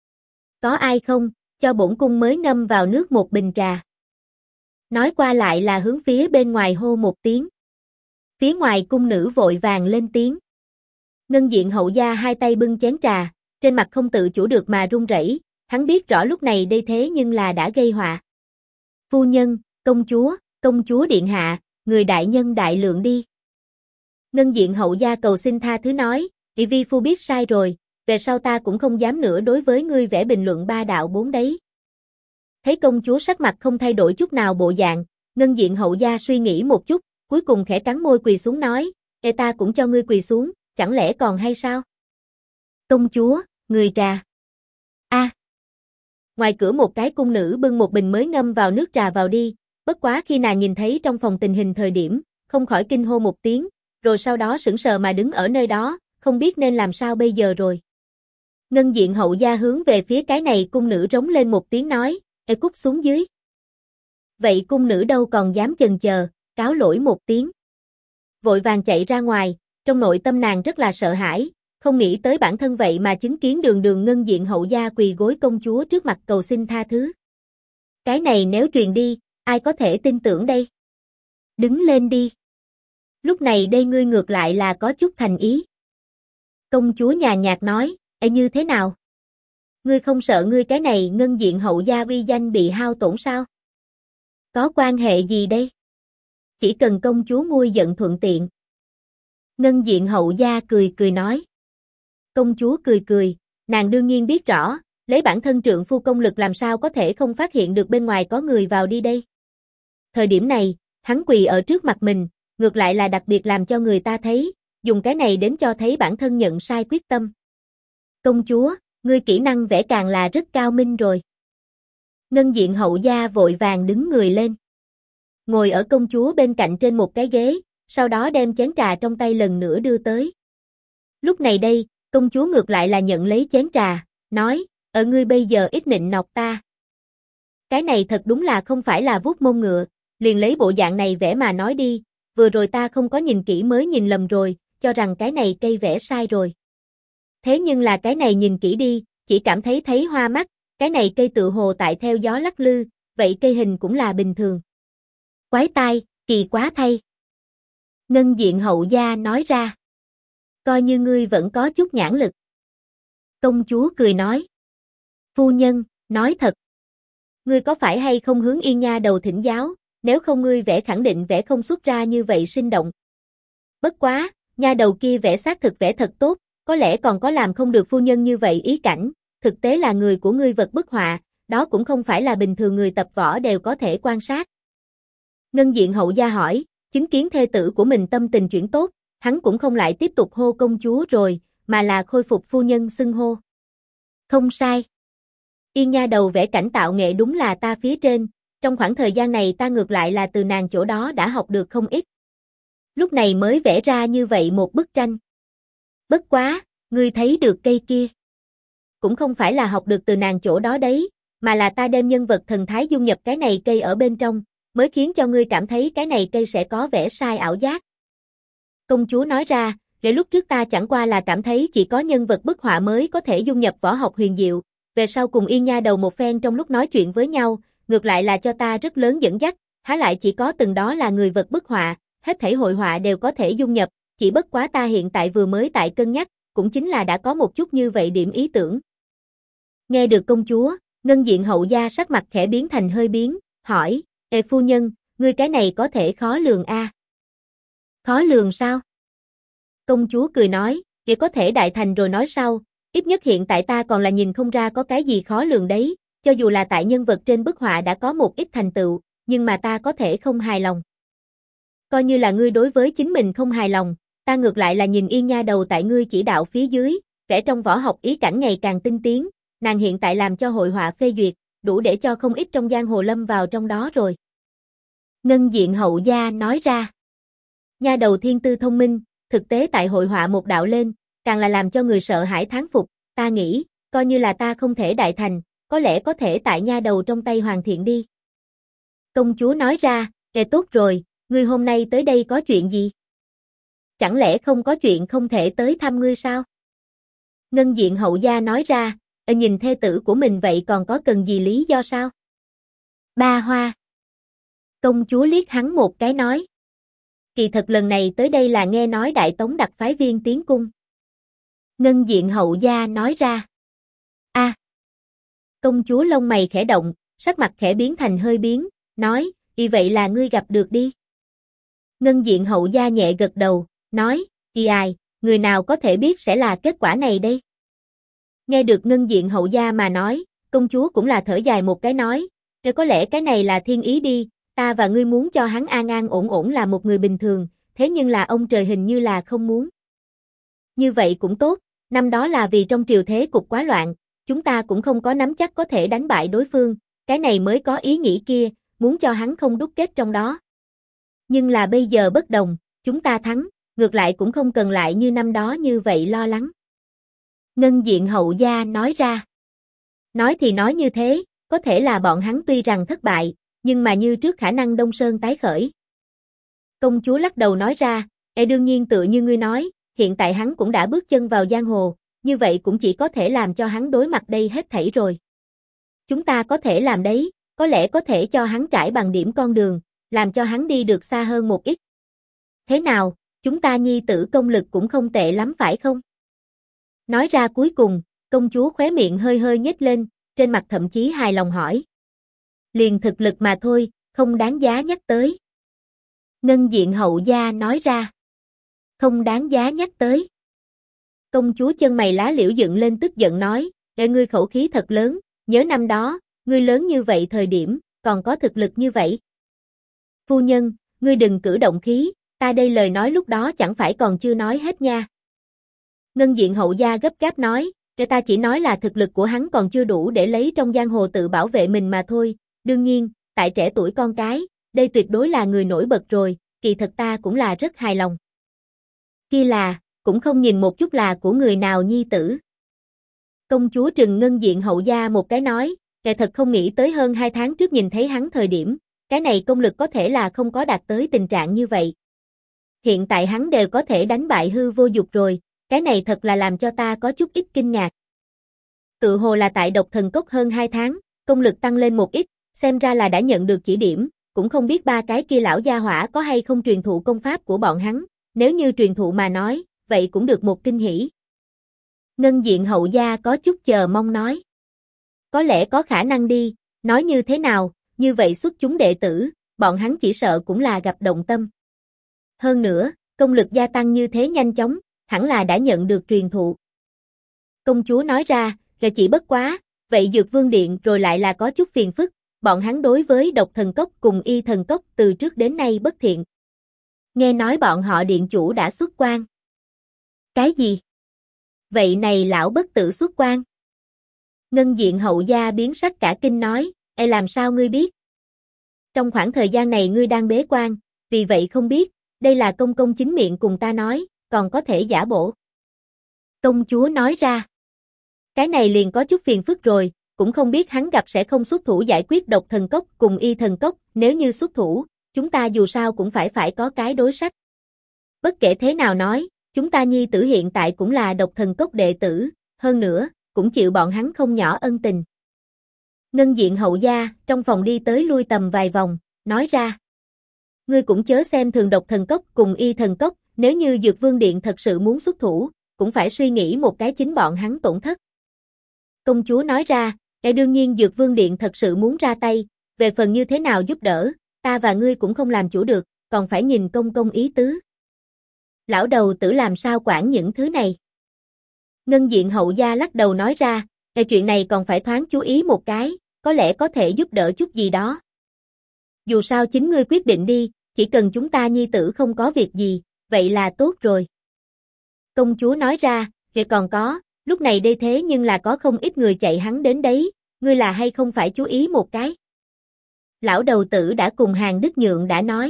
A: Có ai không, cho bổn cung mới ngâm vào nước một bình trà. Nói qua lại là hướng phía bên ngoài hô một tiếng. Phía ngoài cung nữ vội vàng lên tiếng. Ngân Diện hậu gia hai tay bưng chén trà, trên mặt không tự chủ được mà run rẩy, hắn biết rõ lúc này đây thế nhưng là đã gây họa. Phu nhân, công chúa điện hạ, người đại nhân đại lượng đi. Ngân Diện hậu gia cầu xin tha thứ nói, vi phu biết sai rồi, về sau ta cũng không dám nữa đối với ngươi vẽ bình luận ba đạo bốn đấy. Thấy công chúa sắc mặt không thay đổi chút nào bộ dạng, Ngân Diện hậu gia suy nghĩ một chút, cuối cùng khẽ cắn môi quỳ xuống nói, ta cũng cho ngươi quỳ xuống, chẳng lẽ còn hay sao? Công chúa, người trà. Ngoài cửa một cái cung nữ bưng một bình mới ngâm vào nước trà vào đi, bất quá khi nàng nhìn thấy trong phòng tình hình thời điểm, không khỏi kinh hô một tiếng, rồi sau đó sững sờ mà đứng ở nơi đó, không biết nên làm sao bây giờ rồi. Ngân Diện hậu gia hướng về phía cái này cung nữ rống lên một tiếng nói, cút xuống dưới. Vậy cung nữ đâu còn dám chần chờ, cáo lỗi một tiếng. Vội vàng chạy ra ngoài, trong nội tâm nàng rất là sợ hãi, không nghĩ tới bản thân vậy mà chứng kiến đường đường Ngân Diện hậu gia quỳ gối công chúa trước mặt cầu xin tha thứ. Cái này nếu truyền đi, ai có thể tin tưởng đây? Đứng lên đi. Lúc này đây ngươi ngược lại là có chút thành ý. Công chúa nhàn nhạt nói, Ê như thế nào? Ngươi không sợ ngươi cái này ngân diện hậu gia uy danh bị hao tổn sao? Có quan hệ gì đây? Chỉ cần công chúa nguôi giận thuận tiện. Ngân diện hậu gia cười cười nói. Công chúa cười cười, nàng đương nhiên biết rõ, lấy bản thân trượng phu công lực làm sao có thể không phát hiện được bên ngoài có người vào đi đây. Thời điểm này, hắn quỳ ở trước mặt mình, ngược lại là đặc biệt làm cho người ta thấy, dùng cái này đến cho thấy bản thân nhận sai quyết tâm. Công chúa, ngươi kỹ năng vẽ càng là rất cao minh rồi. Ngân diện hậu gia vội vàng đứng người lên. Ngồi ở công chúa bên cạnh trên một cái ghế, sau đó đem chén trà trong tay lần nữa đưa tới. Lúc này đây, công chúa ngược lại là nhận lấy chén trà, nói, ở ngươi bây giờ ít nịnh nọt ta. Cái này thật đúng là không phải là vuốt mông ngựa, liền lấy bộ dạng này vẽ mà nói đi, vừa rồi ta không có nhìn kỹ mới nhìn lầm rồi, cho rằng cái này cây vẽ sai rồi. Thế nhưng là cái này nhìn kỹ đi, chỉ cảm thấy hoa mắt, cái này cây tự hồ tại theo gió lắc lư, vậy cây hình cũng là bình thường. Quái tai, kỳ quá thay. Ngân diện hậu gia nói ra. Coi như ngươi vẫn có chút nhãn lực. Công chúa cười nói. Phu nhân, nói thật. Ngươi có phải hay không hướng Yên nha đầu thỉnh giáo, nếu không ngươi vẽ khẳng định vẽ không xuất ra như vậy sinh động. Bất quá, nha đầu kia vẽ xác thực vẽ thật tốt, có lẽ còn có làm không được phu nhân như vậy ý cảnh, thực tế là người của ngươi vật bức họa, đó cũng không phải là bình thường người tập võ đều có thể quan sát. Ngân diện hậu gia hỏi, chứng kiến thê tử của mình tâm tình chuyển tốt, hắn cũng không lại tiếp tục hô công chúa rồi, mà là khôi phục phu nhân xưng hô. Không sai. Yên nha đầu vẽ cảnh tạo nghệ đúng là ta phía trên, trong khoảng thời gian này ta ngược lại là từ nàng chỗ đó đã học được không ít. Lúc này mới vẽ ra như vậy một bức tranh. Bất quá, ngươi thấy được cây kia. Cũng không phải là học được từ nàng chỗ đó đấy, mà là ta đem nhân vật thần thái dung nhập cái này cây ở bên trong, mới khiến cho ngươi cảm thấy cái này cây sẽ có vẻ sai ảo giác. Công chúa nói ra, để lúc trước ta chẳng qua là cảm thấy chỉ có nhân vật bức họa mới có thể dung nhập võ học huyền diệu, về sau cùng Yên nha đầu một phen trong lúc nói chuyện với nhau, ngược lại là cho ta rất lớn dẫn dắt, há lại chỉ có từng đó là người vật bức họa, hết thảy hội họa đều có thể dung nhập, chỉ bất quá ta hiện tại vừa mới tại cân nhắc, cũng chính là đã có một chút như vậy điểm ý tưởng. Nghe được công chúa, ngân diện hậu gia sắc mặt khẽ biến thành hơi biến, hỏi, Ê phu nhân, ngươi cái này có thể khó lường a? Khó lường sao? Công chúa cười nói, chỉ có thể đại thành rồi nói sau, ít nhất hiện tại ta còn là nhìn không ra có cái gì khó lường đấy, cho dù là tại nhân vật trên bức họa đã có một ít thành tựu, nhưng mà ta có thể không hài lòng. Coi như là ngươi đối với chính mình không hài lòng, ta ngược lại là nhìn Yên nha đầu tại ngươi chỉ đạo phía dưới, vẽ trong võ học ý cảnh ngày càng tinh tiến, nàng hiện tại làm cho hội họa phê duyệt, đủ để cho không ít trong giang hồ lâm vào trong đó rồi. Ngân diện hậu gia nói ra. Nha đầu thiên tư thông minh, thực tế tại hội họa một đạo lên, càng là làm cho người sợ hãi thán phục, ta nghĩ, coi như là ta không thể đại thành, có lẽ có thể tại nha đầu trong tay hoàn thiện đi. Công chúa nói ra, tốt rồi, ngươi hôm nay tới đây có chuyện gì? Chẳng lẽ không có chuyện không thể tới thăm ngươi sao? Ngân diện hậu gia nói ra, nhìn thê tử của mình vậy còn có cần gì lý do sao? Ba hoa. Công chúa liếc hắn một cái nói. Kỳ thật lần này tới đây là nghe nói Đại Tống đặc phái viên tiến cung. Ngân diện hậu gia nói ra. A. Công chúa lông mày khẽ động, sắc mặt khẽ biến thành hơi biến, nói, y vậy là ngươi gặp được đi. Ngân diện hậu gia nhẹ gật đầu, nói, ai, người nào có thể biết sẽ là kết quả này đây? Nghe được ngân diện hậu gia mà nói, công chúa cũng là thở dài một cái nói, có lẽ cái này là thiên ý đi, ta và ngươi muốn cho hắn an an ổn ổn là một người bình thường, thế nhưng là ông trời hình như là không muốn. Như vậy cũng tốt, năm đó là vì trong triều thế cục quá loạn, chúng ta cũng không có nắm chắc có thể đánh bại đối phương, cái này mới có ý nghĩ kia, muốn cho hắn không đúc kết trong đó. Nhưng là bây giờ bất đồng, chúng ta thắng, ngược lại cũng không cần lại như năm đó như vậy lo lắng. Ngân diện hậu gia nói ra. Nói thì nói như thế, có thể là bọn hắn tuy rằng thất bại, nhưng mà như trước khả năng Đông Sơn tái khởi. Công chúa lắc đầu nói ra, đương nhiên tựa như ngươi nói, hiện tại hắn cũng đã bước chân vào giang hồ, như vậy cũng chỉ có thể làm cho hắn đối mặt đây hết thảy rồi. Chúng ta có thể làm đấy, có lẽ có thể cho hắn trải bằng điểm con đường, làm cho hắn đi được xa hơn một ít. Thế nào, chúng ta nhi tử công lực cũng không tệ lắm phải không? Nói ra cuối cùng, công chúa khóe miệng hơi hơi nhếch lên, trên mặt thậm chí hài lòng hỏi. Liền thực lực mà thôi, không đáng giá nhắc tới. Ngân Diện hậu gia nói ra. Không đáng giá nhắc tới. Công chúa chân mày lá liễu dựng lên tức giận nói, để ngươi khẩu khí thật lớn, nhớ năm đó, ngươi lớn như vậy thời điểm, còn có thực lực như vậy. Phu nhân, ngươi đừng cử động khí, ta đây lời nói lúc đó chẳng phải còn chưa nói hết nha. Ngân Diện hậu gia gấp gáp nói, để ta chỉ nói là thực lực của hắn còn chưa đủ để lấy trong giang hồ tự bảo vệ mình mà thôi, đương nhiên, tại trẻ tuổi con cái, đây tuyệt đối là người nổi bật rồi, kỳ thật ta cũng là rất hài lòng. Kia là, cũng không nhìn một chút là của người nào nhi tử. Công chúa trừng Ngân Diện hậu gia một cái nói, kẻ thật không nghĩ tới hơn 2 tháng trước nhìn thấy hắn thời điểm, cái này công lực có thể là không có đạt tới tình trạng như vậy. Hiện tại hắn đều có thể đánh bại hư vô dục rồi, cái này thật là làm cho ta có chút ít kinh ngạc. Tự hồ là tại Độc Thần Cốc hơn 2 tháng, công lực tăng lên một ít, xem ra là đã nhận được chỉ điểm, cũng không biết ba cái kia lão gia hỏa có hay không truyền thụ công pháp của bọn hắn, nếu như truyền thụ mà nói, vậy cũng được một kinh hỉ. Ngân Diện hậu gia có chút chờ mong nói. Có lẽ có khả năng đi, nói như thế nào, như vậy xuất chúng đệ tử, bọn hắn chỉ sợ cũng là gặp động tâm. Hơn nữa, công lực gia tăng như thế nhanh chóng, hẳn là đã nhận được truyền thụ. Công chúa nói ra, là chỉ bất quá, vậy Dược Vương Điện rồi lại là có chút phiền phức, bọn hắn đối với Độc Thần Cốc cùng Y Thần Cốc từ trước đến nay bất thiện. Nghe nói bọn họ điện chủ đã xuất quan. Cái gì? Vậy này lão bất tử xuất quan? Ngân Diện hậu gia biến sắc cả kinh nói, làm sao ngươi biết? Trong khoảng thời gian này ngươi đang bế quan, vì vậy không biết, đây là công công chính miệng cùng ta nói, còn có thể giả bộ. Công chúa nói ra. Cái này liền có chút phiền phức rồi, cũng không biết hắn gặp sẽ không xuất thủ giải quyết Độc Thần Cốc cùng Y Thần Cốc, nếu như xuất thủ, chúng ta dù sao cũng phải có cái đối sách. Bất kể thế nào nói, chúng ta nhi tử hiện tại cũng là Độc Thần Cốc đệ tử, hơn nữa, cũng chịu bọn hắn không nhỏ ân tình. Ngân Diện hậu gia, trong phòng đi tới lui tầm vài vòng, nói ra. Ngươi cũng chớ xem thường Độc Thần Cốc cùng Y Thần Cốc, nếu như Dược Vương Điện thật sự muốn xuất thủ, cũng phải suy nghĩ một cái chính bọn hắn tổn thất. Công chúa nói ra, đương nhiên Dược Vương Điện thật sự muốn ra tay, về phần như thế nào giúp đỡ, ta và ngươi cũng không làm chủ được, còn phải nhìn công công ý tứ. Lão đầu tử làm sao quản những thứ này? Ngân Diện hậu gia lắc đầu nói ra, chuyện này còn phải thoáng chú ý một cái, có lẽ có thể giúp đỡ chút gì đó. Dù sao chính ngươi quyết định đi, chỉ cần chúng ta nhi tử không có việc gì, vậy là tốt rồi. Công chúa nói ra, còn có, lúc này đây thế nhưng là có không ít người chạy hắn đến đấy, ngươi là hay không phải chú ý một cái. Lão đầu tử đã cùng Hàng Đức Nhượng đã nói.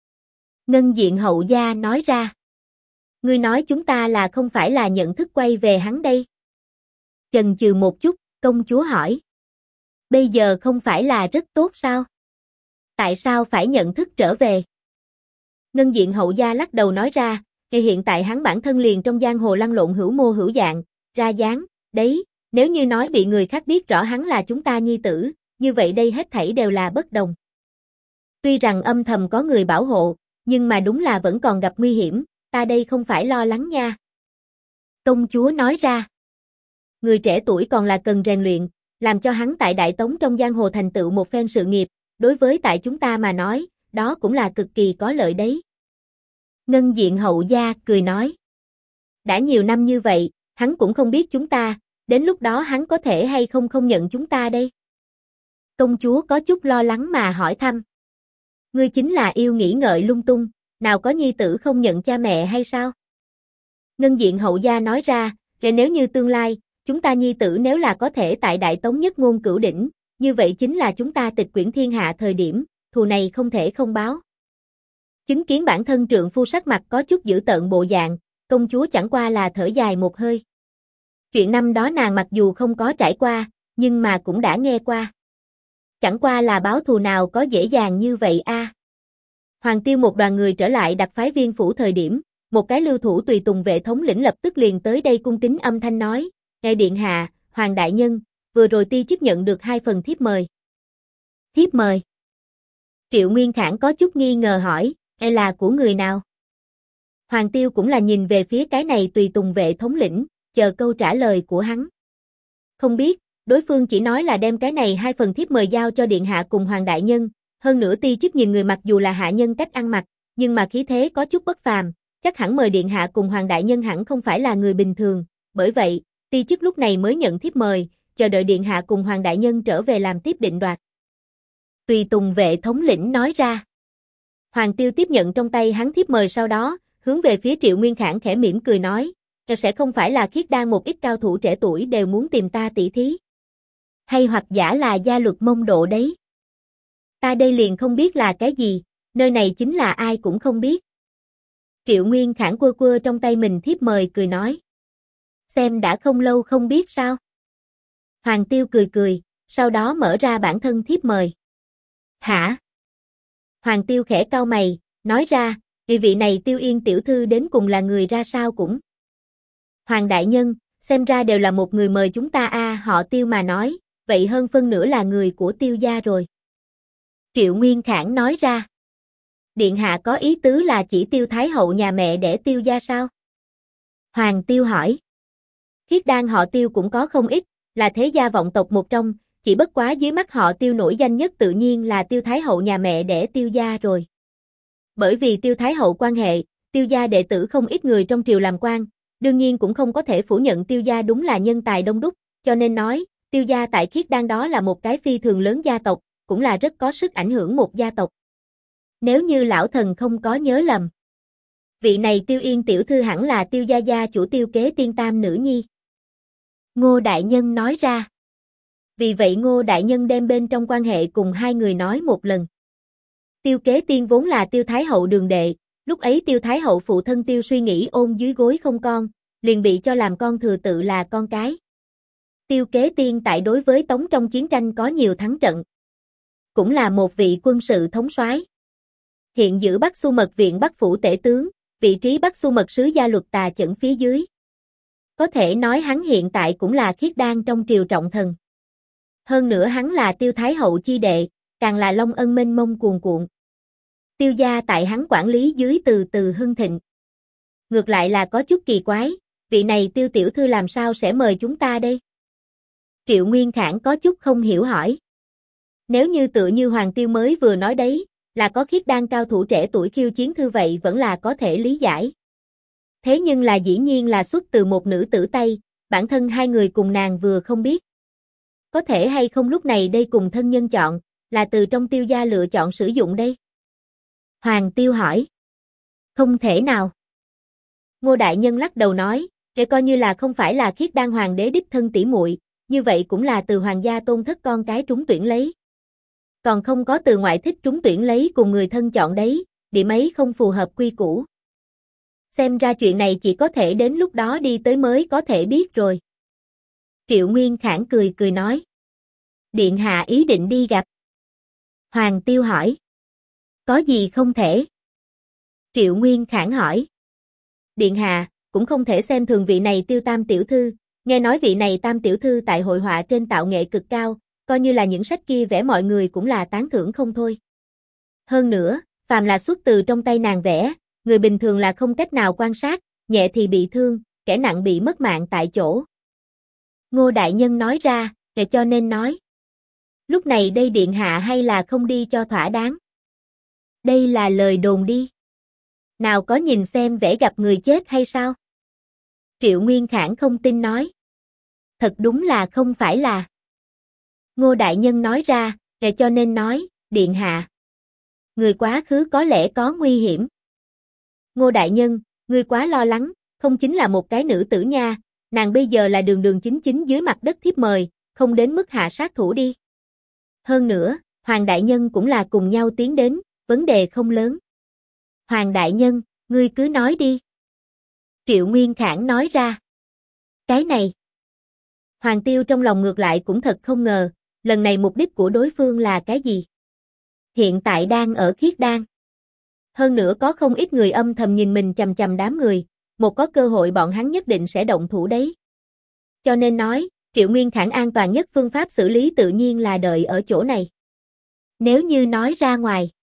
A: Ngân Diện hậu gia nói ra. Ngươi nói chúng ta là không phải là nhận thức quay về hắn đây. Chần chừ một chút, công chúa hỏi. Bây giờ không phải là rất tốt sao? Tại sao phải nhận thức trở về? Ngân Diện hậu gia lắc đầu nói ra, hiện tại hắn bản thân liền trong giang hồ lăn lộn hữu mô hữu dạng, ra dáng, đấy, nếu như nói bị người khác biết rõ hắn là chúng ta nhi tử, như vậy đây hết thảy đều là bất đồng. Tuy rằng âm thầm có người bảo hộ, nhưng mà đúng là vẫn còn gặp nguy hiểm, ta đây không phải lo lắng nha. Công chúa nói ra, người trẻ tuổi còn là cần rèn luyện, làm cho hắn tại Đại Tống trong giang hồ thành tựu một phen sự nghiệp, đối với tại chúng ta mà nói, đó cũng là cực kỳ có lợi đấy. Ngân Diện hậu gia cười nói, đã nhiều năm như vậy, hắn cũng không biết chúng ta, đến lúc đó hắn có thể hay không không nhận chúng ta đây. Công chúa có chút lo lắng mà hỏi thăm. Ngươi chính là yêu nghĩ ngợi lung tung, nào có nhi tử không nhận cha mẹ hay sao? Ngân Diện hậu gia nói ra, nếu như tương lai, chúng ta nhi tử nếu là có thể tại Đại Tống nhất ngôn cửu đỉnh, như vậy chính là chúng ta tịch quyển thiên hạ thời điểm, thù này không thể không báo. Chứng kiến bản thân trượng phu sắc mặt có chút dữ tợn bộ dạng, công chúa chẳng qua là thở dài một hơi. Chuyện năm đó nàng mặc dù không có trải qua, nhưng mà cũng đã nghe qua. Chẳng qua là báo thù nào có dễ dàng như vậy a. Hoàng Tiêu một đoàn người trở lại đặc phái viên phủ thời điểm, một cái lưu thủ tùy tùng vệ thống lĩnh lập tức liền tới đây cung kính âm thanh nói, nghe điện hạ, Hoàng đại nhân, vừa rồi ti chấp nhận được 2 phần thiếp mời. Thiếp mời? Triệu Nguyên Khải có chút nghi ngờ hỏi, là của người nào? Hoàng Tiêu cũng là nhìn về phía cái này tùy tùng vệ thống lĩnh, chờ câu trả lời của hắn. Không biết, đối phương chỉ nói là đem cái này 2 phần thiếp mời giao cho điện hạ cùng Hoàng đại nhân, hơn nữa ti chức nhìn người mặc dù là hạ nhân cách ăn mặc, nhưng mà khí thế có chút bất phàm, chắc hẳn mời điện hạ cùng Hoàng đại nhân hẳn không phải là người bình thường, bởi vậy, ti chức lúc này mới nhận thiếp mời, chờ đợi điện hạ cùng Hoàng đại nhân trở về làm tiếp định đoạt. Tùy tùng vệ thống lĩnh nói ra. Hoàng Tiêu tiếp nhận trong tay hắn thiếp mời sau đó, hướng về phía Triệu Nguyên Khải khẽ mỉm cười nói, sẽ không phải là Khiết Đan một ít cao thủ trẻ tuổi đều muốn tìm ta tỉ thí. Hay hoặc giả là gia luật Mông Độ đấy. Ta đây liền không biết là cái gì, nơi này chính là ai cũng không biết. Triệu Nguyên Khải quơ quơ trong tay mình thiếp mời cười nói. Xem đã không lâu không biết sao. Hoàng Tiêu cười cười, sau đó mở ra bản thân thiếp mời. Hả? Hoàng Tiêu khẽ cau mày, nói ra, vị này Tiêu Yên tiểu thư đến cùng là người ra sao cũng. Hoàng đại nhân, xem ra đều là một người mời chúng ta họ Tiêu mà nói, vậy hơn phân nửa là người của Tiêu gia rồi. Triệu Nguyên Khải nói ra. Điện hạ có ý tứ là chỉ Tiêu Thái hậu nhà mẹ đẻ Tiêu gia sao? Hoàng Tiêu hỏi. Khiết Đan họ Tiêu cũng có không ít, là thế gia vọng tộc một trong, chỉ bất quá dưới mắt họ Tiêu nổi danh nhất tự nhiên là Tiêu Thái hậu nhà mẹ đẻ Tiêu gia rồi. Bởi vì Tiêu Thái hậu quan hệ, Tiêu gia đệ tử không ít người trong triều làm quan, đương nhiên cũng không có thể phủ nhận Tiêu gia đúng là nhân tài đông đúc, cho nên nói, Tiêu gia tại Khiết Đan đó là một cái phi thường lớn gia tộc, cũng là rất có sức ảnh hưởng một gia tộc. Nếu như lão thần không có nhớ lầm, vị này Tiêu Yên tiểu thư hẳn là Tiêu gia gia chủ Tiêu Kế Tiên tam nữ nhi. Ngô đại nhân nói ra. Vì vậy Ngô đại nhân đem bên trong quan hệ cùng hai người nói một lần. Tiêu Kế Tiên vốn là Tiêu Thái hậu đường đệ, lúc ấy Tiêu Thái hậu phụ thân Tiêu Suy nghĩ ôm dưới gối không con, liền bị cho làm con thừa tự là con cái. Tiêu Kế Tiên tại đối với Tống trong chiến tranh có nhiều thắng trận. Cũng là một vị quân sự thống soái. Hiện giữ Bắc Xu Mật viện Bắc phủ tể tướng, vị trí Bắc Xu Mật sứ gia luật tà chẩn phía dưới. Có thể nói hắn hiện tại cũng là Khiết Đan trong triều trọng thần. Hơn nữa hắn là Tiêu Thái hậu chi đệ, càng là long ân mênh mông cuồn cuộn. Tiêu gia tại hắn quản lý dưới từ từ hưng thịnh. Ngược lại là có chút kỳ quái, vị này Tiêu tiểu thư làm sao sẽ mời chúng ta đây? Triệu Nguyên Khải có chút không hiểu hỏi. Nếu như tựa như Hoàng Tiêu mới vừa nói đấy, là có Khiết Đan cao thủ trẻ tuổi khiêu chiến thư vậy vẫn là có thể lý giải. Thế nhưng là dĩ nhiên là xuất từ một nữ tử tay, bản thân hai người cùng nàng vừa không biết. Có thể hay không lúc này đây cùng thân nhân chọn, là từ trong Tiêu gia lựa chọn sử dụng đây? Hoàng Tiêu hỏi. Không thể nào. Ngô đại nhân lắc đầu nói, để coi như là không phải là Khiết Đan hoàng đế đích thân tỷ muội, như vậy cũng là từ hoàng gia tôn thất con cái trúng tuyển lấy. Còn không có từ ngoại thích trúng tuyển lấy cùng người thân chọn đấy, điểm ấy không phù hợp quy củ. Xem ra chuyện này chỉ có thể đến lúc đó đi tới mới có thể biết rồi. Triệu Nguyên Khải cười cười nói. Điện hạ ý định đi gặp. Hoàng Tiêu hỏi. Có gì không thể? Triệu Nguyên Khải hỏi. Điện hạ, cũng không thể xem thường vị này Tiêu tam tiểu thư, nghe nói vị này tam tiểu thư tại hội họa trên tạo nghệ cực cao, coi như là những sách kia vẽ mọi người cũng là tán thưởng không thôi. Hơn nữa, phàm là xuất từ trong tay nàng vẽ, người bình thường là không cách nào quan sát, nhẹ thì bị thương, kẻ nặng bị mất mạng tại chỗ. Ngô đại nhân nói ra, để cho nên nói. Lúc này đây điện hạ hay là không đi cho thỏa đáng. Đây là lời đồn đi. Nào có nhìn xem vẽ gặp người chết hay sao? Triệu Nguyên Khải không tin nói. Thật đúng là không phải là. Ngô đại nhân nói ra, để cho nên nói, điện hạ. Người quá khứ có lẽ có nguy hiểm. Ngô đại nhân, ngươi quá lo lắng, không chính là một cái nữ tử nha, nàng bây giờ là đường đường chính chính dưới mặt đất thiếp mời, không đến mức hạ sát thủ đi. Hơn nữa, Hoàng đại nhân cũng là cùng nhau tiến đến, vấn đề không lớn. Hoàng đại nhân, ngươi cứ nói đi. Triệu Nguyên Khải nói ra. Cái này. Hoàng Tiêu trong lòng ngược lại cũng thật không ngờ, lần này mục đích của đối phương là cái gì? Hiện tại đang ở Khiết Đan. Hơn nữa có không ít người âm thầm nhìn mình chằm chằm đám người, một có cơ hội bọn hắn nhất định sẽ động thủ đấy. Cho nên nói, Triệu Nguyên Khải an toàn nhất phương pháp xử lý tự nhiên là đợi ở chỗ này. Nếu như nói ra ngoài,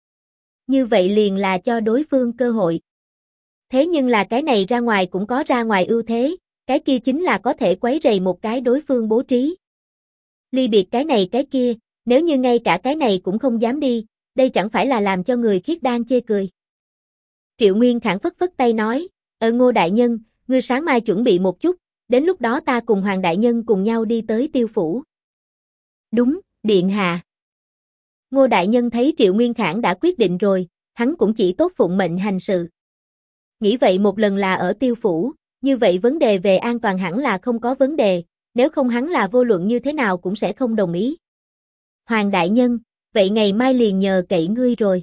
A: Như vậy liền là cho đối phương cơ hội. Thế nhưng là cái này ra ngoài cũng có ra ngoài ưu thế, cái kia chính là có thể quấy rầy một cái đối phương bố trí. Ly biệt cái này cái kia, nếu như ngay cả cái này cũng không dám đi, đây chẳng phải là làm cho người khiết đan chê cười. Triệu Nguyên Khảng phất phất tay nói, Ngô đại nhân, ngươi sáng mai chuẩn bị một chút, đến lúc đó ta cùng Hoàng đại nhân cùng nhau đi tới Tiêu phủ. Đúng, điện hạ. Ngô đại nhân thấy Triệu Nguyên Khảng đã quyết định rồi, hắn cũng chỉ tốt phụng mệnh hành sự. Nghĩ vậy một lần là ở Tiêu phủ, như vậy vấn đề về an toàn hẳn là không có vấn đề, nếu không hắn là vô luận như thế nào cũng sẽ không đồng ý. Hoàng đại nhân, vậy ngày mai liền nhờ cậy ngươi rồi.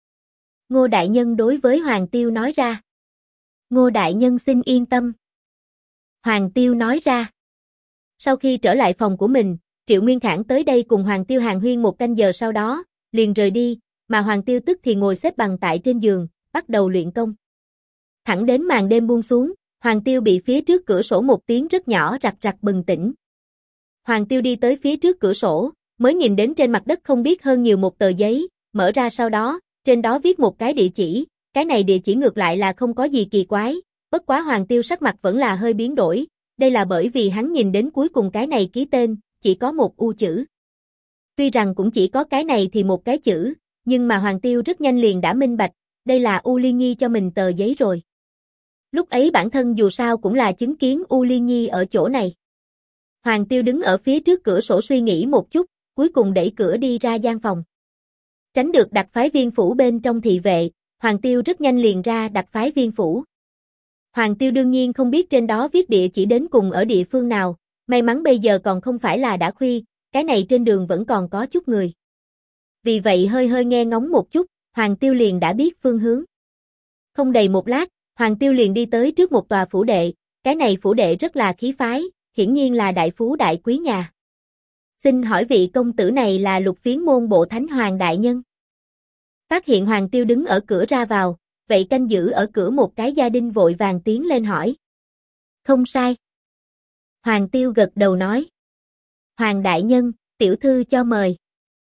A: Ngô đại nhân đối với Hoàng Tiêu nói ra. Ngô đại nhân xin yên tâm. Hoàng Tiêu nói ra. Sau khi trở lại phòng của mình, Triệu Nguyên Khảng tới đây cùng Hoàng Tiêu hàn huyên một canh giờ sau đó, liền rời đi, mà Hoàng Tiêu tức thì ngồi xếp bằng tại trên giường, bắt đầu luyện công. Thẳng đến màn đêm buông xuống, Hoàng Tiêu bị phía trước cửa sổ một tiếng rất nhỏ rặc rặc bừng tỉnh. Hoàng Tiêu đi tới phía trước cửa sổ, mới nhìn đến trên mặt đất không biết hơn nhiều một tờ giấy, mở ra sau đó, trên đó viết một cái địa chỉ, cái này địa chỉ ngược lại là không có gì kỳ quái, bất quá Hoàng Tiêu sắc mặt vẫn là hơi biến đổi, đây là bởi vì hắn nhìn đến cuối cùng cái này ký tên, chỉ có một U chữ. Tuy rằng cũng chỉ có cái này thì một cái chữ, nhưng mà Hoàng Tiêu rất nhanh liền đã minh bạch, đây là U Liên Nhi cho mình tờ giấy rồi. Lúc ấy bản thân dù sao cũng là chứng kiến U Liên Nhi ở chỗ này. Hoàng Tiêu đứng ở phía trước cửa sổ suy nghĩ một chút, cuối cùng đẩy cửa đi ra gian phòng. Tránh được đặc phái viên phủ bên trong thị vệ, Hoàng Tiêu rất nhanh liền ra đặc phái viên phủ. Hoàng Tiêu đương nhiên không biết trên đó viết địa chỉ đến cùng ở địa phương nào, may mắn bây giờ còn không phải là đã khuya, cái này trên đường vẫn còn có chút người. Vì vậy hơi hơi nghe ngóng một chút, Hoàng Tiêu liền đã biết phương hướng. Không đầy một lát, Hoàng Tiêu liền đi tới trước một tòa phủ đệ, cái này phủ đệ rất là khí phái, hiển nhiên là đại phú đại quý nhà. Xin hỏi vị công tử này là Lục Phiến môn bộ thánh Hoàng đại nhân? Phát hiện Hoàng Tiêu đứng ở cửa ra vào, vậy canh giữ ở cửa một cái gia đình vội vàng tiến lên hỏi. Không sai. Hoàng Tiêu gật đầu nói. Hoàng đại nhân, tiểu thư cho mời.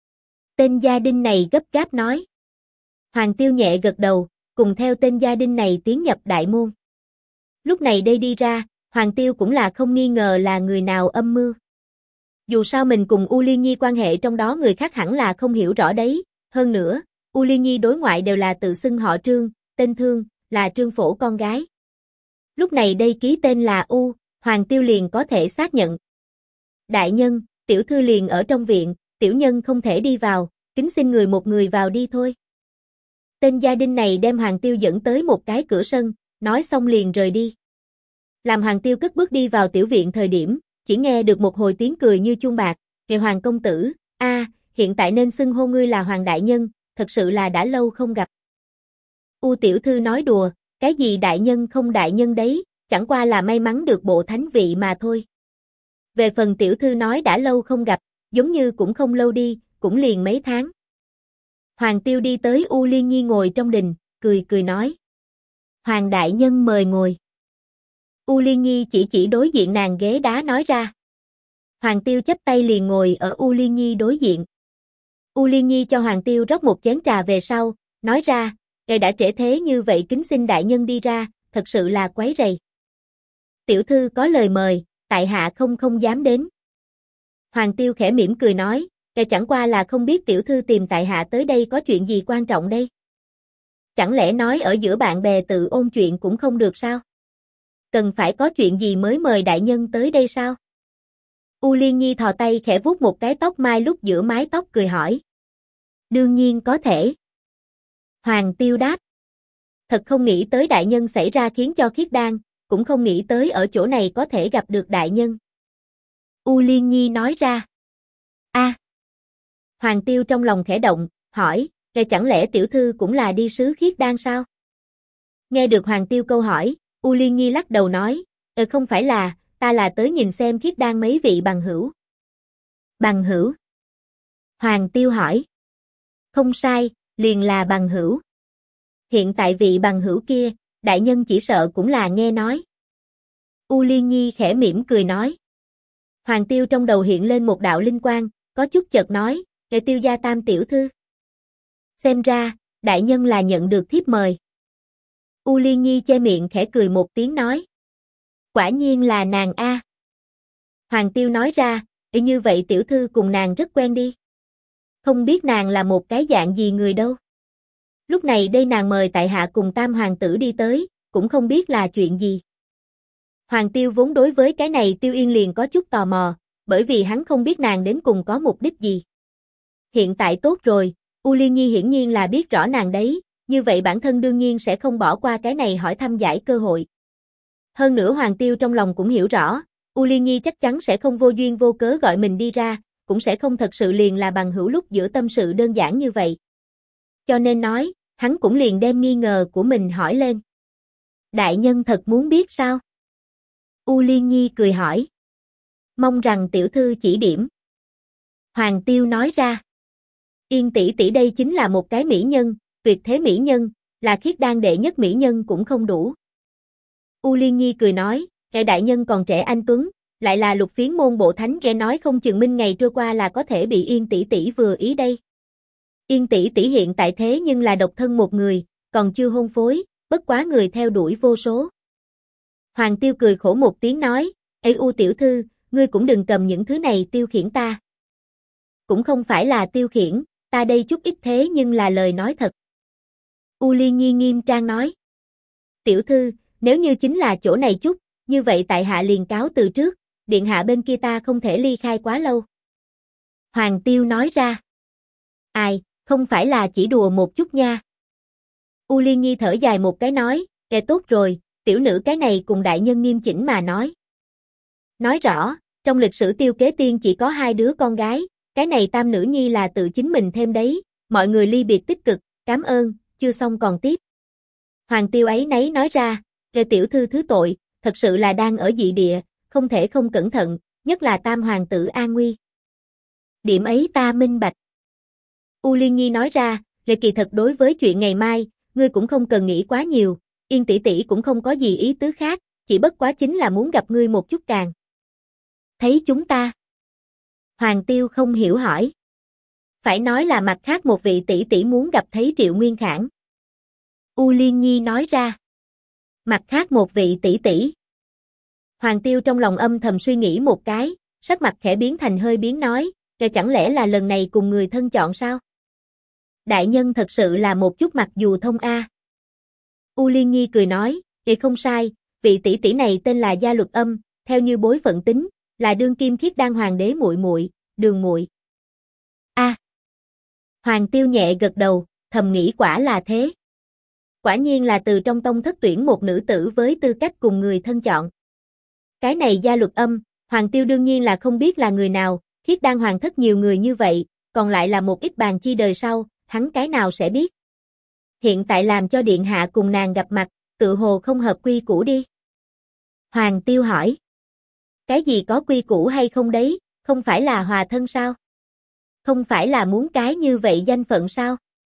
A: Tên gia đình này gấp gáp nói. Hoàng Tiêu nhẹ gật đầu, cùng theo tên gia đình này tiến nhập đại môn. Lúc này đây đi ra, Hoàng Tiêu cũng là không nghi ngờ là người nào âm mưu. Dù sao mình cùng U Liên Nhi quan hệ trong đó người khác hẳn là không hiểu rõ đấy, hơn nữa, U Liên Nhi đối ngoại đều là tự xưng họ Trương, tên Thương, là Trương Phổ con gái. Lúc này đây ký tên là U, Hoàng Tiêu liền có thể xác nhận. Đại nhân, tiểu thư liền ở trong viện, tiểu nhân không thể đi vào, kính xin người một người vào đi thôi. Tên gia đình này đem Hoàng Tiêu dẫn tới một cái cửa sân, nói xong liền rời đi. Làm Hoàng Tiêu cất bước đi vào tiểu viện thời điểm, chỉ nghe được một hồi tiếng cười như chuông bạc, "Kìa Hoàng công tử, hiện tại nên xưng hô ngươi là Hoàng đại nhân, thật sự là đã lâu không gặp." U tiểu thư nói đùa, cái gì đại nhân không đại nhân đấy, chẳng qua là may mắn được bộ thánh vị mà thôi. Về phần tiểu thư nói đã lâu không gặp, giống như cũng không lâu đi, cũng liền mấy tháng. Hoàng Tiêu đi tới U Liên Nhi ngồi trong đình, cười cười nói. Hoàng đại nhân mời ngồi. U Liên Nhi chỉ đối diện nàng ghế đá nói ra. Hoàng Tiêu chắp tay liền ngồi ở U Liên Nhi đối diện. U Liên Nhi cho Hoàng Tiêu rót một chén trà về sau, nói ra, "Ngài đã trễ thế như vậy kính xin đại nhân đi ra, thật sự là quấy rầy. Tiểu thư có lời mời, tại hạ không dám đến." Hoàng Tiêu khẽ mỉm cười nói, "Ngài chẳng qua là không biết tiểu thư tìm tại hạ tới đây có chuyện gì quan trọng đây? Chẳng lẽ nói ở giữa bạn bè tự ôn chuyện cũng không được sao? Cần phải có chuyện gì mới mời đại nhân tới đây sao?" U Liên Nhi thò tay khẽ vuốt một cái tóc mai lúc giữa mái tóc cười hỏi. "Đương nhiên có thể." Hoàng Tiêu đáp. "Thật không nghĩ tới đại nhân xảy ra khiến cho khiết đan, cũng không nghĩ tới ở chỗ này có thể gặp được đại nhân." U Liên Nhi nói ra. Hoàng Tiêu trong lòng khẽ động, hỏi, "Ngài chẳng lẽ tiểu thư cũng là đi sứ khiết đan sao?" Nghe được Hoàng Tiêu câu hỏi, U Liên Nhi lắc đầu nói, "Không phải là, ta là tới nhìn xem khiết đan mấy vị bằng hữu." Bằng hữu? Hoàng Tiêu hỏi. Không sai, liền là bằng hữu. Hiện tại vị bằng hữu kia, đại nhân chỉ sợ cũng là nghe nói. U Liên Nhi khẽ mỉm cười nói. Hoàng Tiêu trong đầu hiện lên một đạo linh quang, có chút chợt nói, "Tiêu gia tam tiểu thư." Xem ra, Đại nhân là nhận được thiếp mời. U Liên Nhi che miệng khẽ cười một tiếng nói. Quả nhiên là nàng a. Hoàng Tiêu nói ra, như vậy tiểu thư cùng nàng rất quen đi. Không biết nàng là một cái dạng gì người đâu. Lúc này đây nàng mời tại hạ cùng tam hoàng tử đi tới, cũng không biết là chuyện gì. Hoàng Tiêu vốn đối với cái này Tiêu Yên liền có chút tò mò, bởi vì hắn không biết nàng đến cùng có mục đích gì. Hiện tại tốt rồi, U Liên Nhi hiển nhiên là biết rõ nàng đấy, như vậy bản thân đương nhiên sẽ không bỏ qua cái này hỏi thăm giải cơ hội. Hơn nữa Hoàng Tiêu trong lòng cũng hiểu rõ, U Liên Nhi chắc chắn sẽ không vô duyên vô cớ gọi mình đi ra, cũng sẽ không thật sự liền là bằng hữu lúc giữa tâm sự đơn giản như vậy. Cho nên nói, hắn cũng liền đem nghi ngờ của mình hỏi lên. Đại nhân thật muốn biết sao? U Liên Nhi cười hỏi. Mong rằng tiểu thư chỉ điểm. Hoàng Tiêu nói ra. Yên tỷ tỷ đây chính là một cái mỹ nhân, tuyệt thế mỹ nhân, là khiết đan đệ nhất mỹ nhân cũng không đủ. U Liên Nhi cười nói, kẻ đại nhân còn trẻ anh tuấn, lại là lục phiến môn bộ thánh, nghe nói không chừng minh ngày trôi qua là có thể bị Yên tỷ tỷ vừa ý đây. Yên tỷ tỷ hiện tại thế nhưng là độc thân một người, còn chưa hôn phối, bất quá người theo đuổi vô số. Hoàng Tiêu cười khổ một tiếng nói, Ê U tiểu thư, ngươi cũng đừng cầm những thứ này tiêu khiển ta. Cũng không phải là tiêu khiển, ta đây chút ít thế nhưng là lời nói thật. U Liên Nhi nghiêm trang nói. Tiểu thư, nếu như chính là chỗ này chút, như vậy tại hạ liền cáo từ trước, điện hạ bên kia ta không thể ly khai quá lâu. Hoàng Tiêu nói ra. Ai, không phải là chỉ đùa một chút nha. U Liên Nhi thở dài một cái nói, kệ tốt rồi, tiểu nữ cái này cùng đại nhân nghiêm chỉnh mà nói. Nói rõ, trong lịch sử Tiêu Kế Tiên chỉ có 2 đứa con gái, cái này tam nữ nhi là tự chính mình thêm đấy, mọi người ly biệt tích cực, cảm ơn, chưa xong còn tiếp. Hoàng Tiêu ấy nấy nói ra, kệ tiểu thư thứ tội, thật sự là đang ở dị địa, không thể không cẩn thận, nhất là tam hoàng tử an nguy. Điểm ấy ta minh bạch. U Liên Nhi nói ra, lệ kỳ thật đối với chuyện ngày mai, ngươi cũng không cần nghĩ quá nhiều, Yên tỷ tỷ cũng không có gì ý tứ khác, chỉ bất quá chính là muốn gặp ngươi một chút càng. Thấy chúng ta? Hoàng Tiêu không hiểu hỏi. Phải nói là mặt khác một vị tỷ tỷ muốn gặp thấy Triệu Nguyên Khảng. U Liên Nhi nói ra. Mặt khác một vị tỷ tỷ. Hoàng Tiêu trong lòng âm thầm suy nghĩ một cái, sắc mặt khẽ biến thành hơi biến nói, kể chẳng lẽ là lần này cùng người thân chọn sao? Đại nhân thật sự là một chút mặc dù thông a. U Liên Nhi cười nói, không sai, vị tỷ tỷ này tên là Gia Luật Âm, theo như bối phận tính, là đương kim khiết đan hoàng đế muội muội, Đường muội. A. Hoàng Tiêu nhẹ gật đầu, thầm nghĩ quả là thế. Quả nhiên là từ trong tông thất tuyển một nữ tử với tư cách cùng người thân chọn. Cái này Gia Luật Âm, Hoàng Tiêu đương nhiên là không biết là người nào, khiết đan hoàng thất nhiều người như vậy, còn lại là một ít bàn chi đời sau, hắn cái nào sẽ biết. Hiện tại làm cho điện hạ cùng nàng gặp mặt, tự hồ không hợp quy củ đi. Hoàng Tiêu hỏi. Cái gì có quy củ hay không đấy, không phải là hòa thân sao? Không phải là muốn cái như vậy danh phận sao?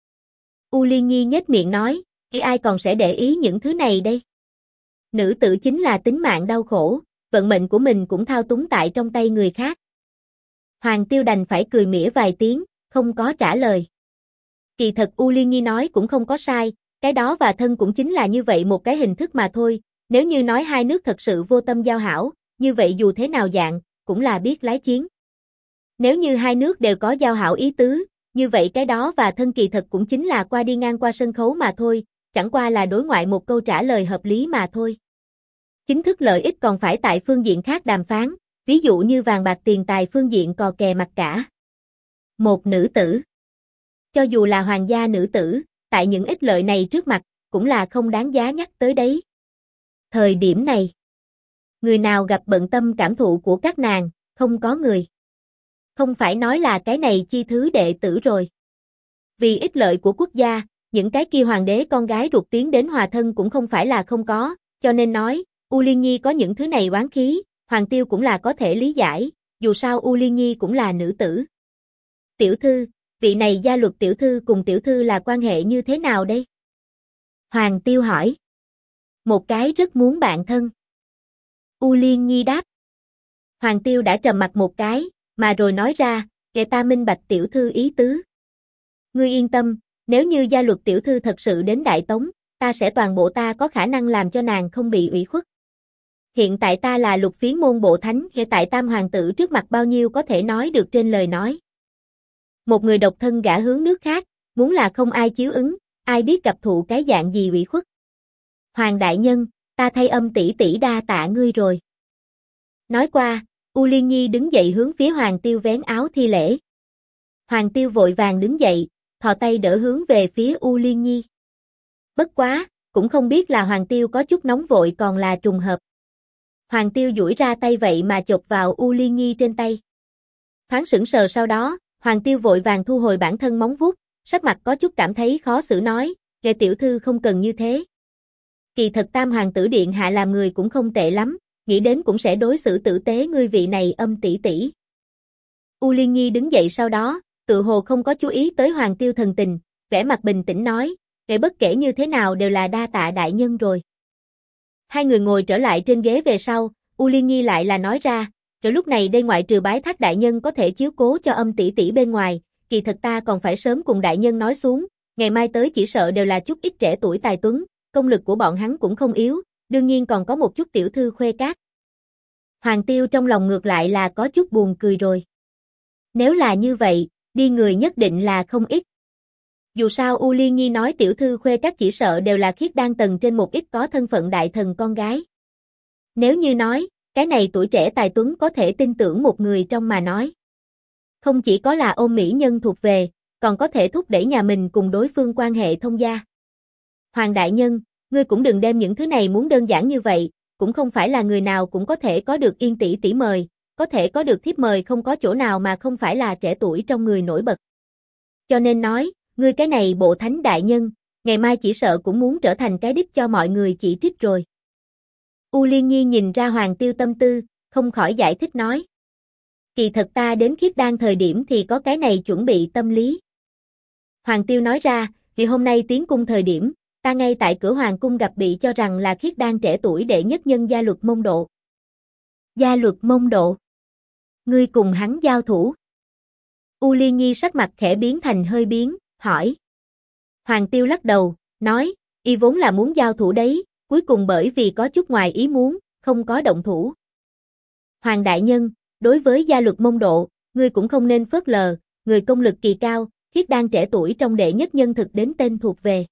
A: U Liên Nhi nhếch miệng nói, ai còn sẽ để ý những thứ này đây? Nữ tử chính là tính mạng đau khổ, vận mệnh của mình cũng thao túng tại trong tay người khác. Hoàng Tiêu đành phải cười mỉa vài tiếng, không có trả lời. Kỳ thật U Liên Nhi nói cũng không có sai, cái đó và thân cũng chính là như vậy một cái hình thức mà thôi, nếu như nói hai nước thật sự vô tâm giao hảo, như vậy dù thế nào dạng, cũng là biết lái chiến. Nếu như hai nước đều có giao hảo ý tứ, như vậy cái đó và thân kỳ thật cũng chính là qua đi ngang qua sân khấu mà thôi, chẳng qua là đối ngoại một câu trả lời hợp lý mà thôi. Chính thức lợi ích còn phải tại phương diện khác đàm phán, ví dụ như vàng bạc tiền tài phương diện cò kè mặt cả. Một nữ tử. Cho dù là hoàng gia nữ tử, tại những ích lợi này trước mặt, cũng là không đáng giá nhắc tới đấy. Thời điểm này, người nào gặp bận tâm cảm thụ của các nàng, không có người. Không phải nói là cái này chi thứ đệ tử rồi. Vì ích lợi của quốc gia, những cái kia hoàng đế con gái ruột tiến đến hòa thân cũng không phải là không có, cho nên nói, U Liên Nhi có những thứ này oán khí, Hoàng Tiêu cũng là có thể lý giải, dù sao U Liên Nhi cũng là nữ tử. Tiểu thư, vị này Gia Luật tiểu thư cùng tiểu thư là quan hệ như thế nào đây? Hoàng Tiêu hỏi. Một cái rất muốn bạn thân. U Liên Nhi đáp. Hoàng Tiêu đã trầm mặt một cái, mà rồi nói ra, kệ ta minh bạch tiểu thư ý tứ. Ngươi yên tâm, Nếu như gia luật tiểu thư thật sự đến Đại Tống, ta sẽ toàn bộ ta có khả năng làm cho nàng không bị ủy khuất. Hiện tại ta là Lục Phiến môn bộ thánh, hiện tại tam hoàng tử trước mặt bao nhiêu có thể nói được trên lời nói. Một người độc thân gả hướng nước khác, muốn là không ai chiếu ứng, ai biết gặp thụ cái dạng gì ủy khuất. Hoàng đại nhân, ta thay Âm tỷ tỷ đa tạ ngươi rồi. Nói qua, U Liên Nhi đứng dậy hướng phía Hoàng Tiêu vén áo thi lễ. Hoàng Tiêu vội vàng đứng dậy, thò tay đỡ hướng về phía U Liên Nhi. Bất quá, cũng không biết là Hoàng Tiêu có chút nóng vội còn là trùng hợp. Hoàng Tiêu duỗi ra tay vậy mà chộp vào U Liên Nhi trên tay. Thoáng sững sờ sau đó, Hoàng Tiêu vội vàng thu hồi bản thân móng vuốt, sắc mặt có chút cảm thấy khó xử nói, "Nghệ tiểu thư không cần như thế. Kỳ thật tam hoàng tử điện hạ làm người cũng không tệ lắm, nghĩ đến cũng sẽ đối xử tử tế ngươi vị này Âm tỷ tỷ." U Liên Nhi đứng dậy sau đó, tự hồ không có chú ý tới Hoàng Tiêu thần tình, vẻ mặt bình tĩnh nói, "Nghệ bất kể như thế nào đều là đa tạ đại nhân rồi." Hai người ngồi trở lại trên ghế về sau, U Liên Nhi lại là nói ra, "Rồi lúc này đây ngoại trừ bái thác đại nhân có thể chiếu cố cho Âm tỷ tỷ bên ngoài, kỳ thật ta còn phải sớm cùng đại nhân nói xuống, ngày mai tới chỉ sợ đều là chút ít trẻ tuổi tài tuấn, công lực của bọn hắn cũng không yếu, đương nhiên còn có một chút tiểu thư khuê cát." Hoàng Tiêu trong lòng ngược lại là có chút buồn cười rồi. Nếu là như vậy, đi người nhất định là không ít. Dù sao U Liên Nhi nói tiểu thư khuê các chỉ sợ đều là khiết đan tầng trên một ít có thân phận đại thần con gái. Nếu như nói, cái này tuổi trẻ tài tuấn có thể tin tưởng một người trong mà nói. Không chỉ có là ôm mỹ nhân thuộc về, còn có thể thúc đẩy nhà mình cùng đối phương quan hệ thông gia. Hoàng đại nhân, ngươi cũng đừng đem những thứ này muốn đơn giản như vậy, cũng không phải là người nào cũng có thể có được Yên tỷ tỷ mời, có thể có được thiếp mời không có chỗ nào mà không phải là trẻ tuổi trong người nổi bật. Cho nên nói, ngươi cái này bộ thánh đại nhân, ngày mai chỉ sợ cũng muốn trở thành cái đích cho mọi người chỉ trích rồi. U Liên Nhi nhìn ra Hoàng Tiêu tâm tư, không khỏi giải thích nói. Kỳ thật ta đến khiết đan thời điểm thì có cái này chuẩn bị tâm lý. Hoàng Tiêu nói ra, vì hôm nay tiến cung thời điểm, ta ngay tại cửa hoàng cung gặp bị cho rằng là khiết đan trẻ tuổi đệ nhất nhân Gia Luật Mông Độ. Gia Luật Mông Độ. Ngươi cùng hắn giao thủ. U Liên Nhi sắc mặt khẽ biến thành hơi biến, hỏi. Hoàng Tiêu lắc đầu, nói, y vốn là muốn giao thủ đấy, cuối cùng bởi vì có chút ngoài ý muốn, không có động thủ. Hoàng đại nhân, đối với Gia Luật Mông Độ, ngươi cũng không nên phớt lờ, người công lực kỳ cao, khiết đan trẻ tuổi trong đệ nhất nhân thực đến tên thuộc về.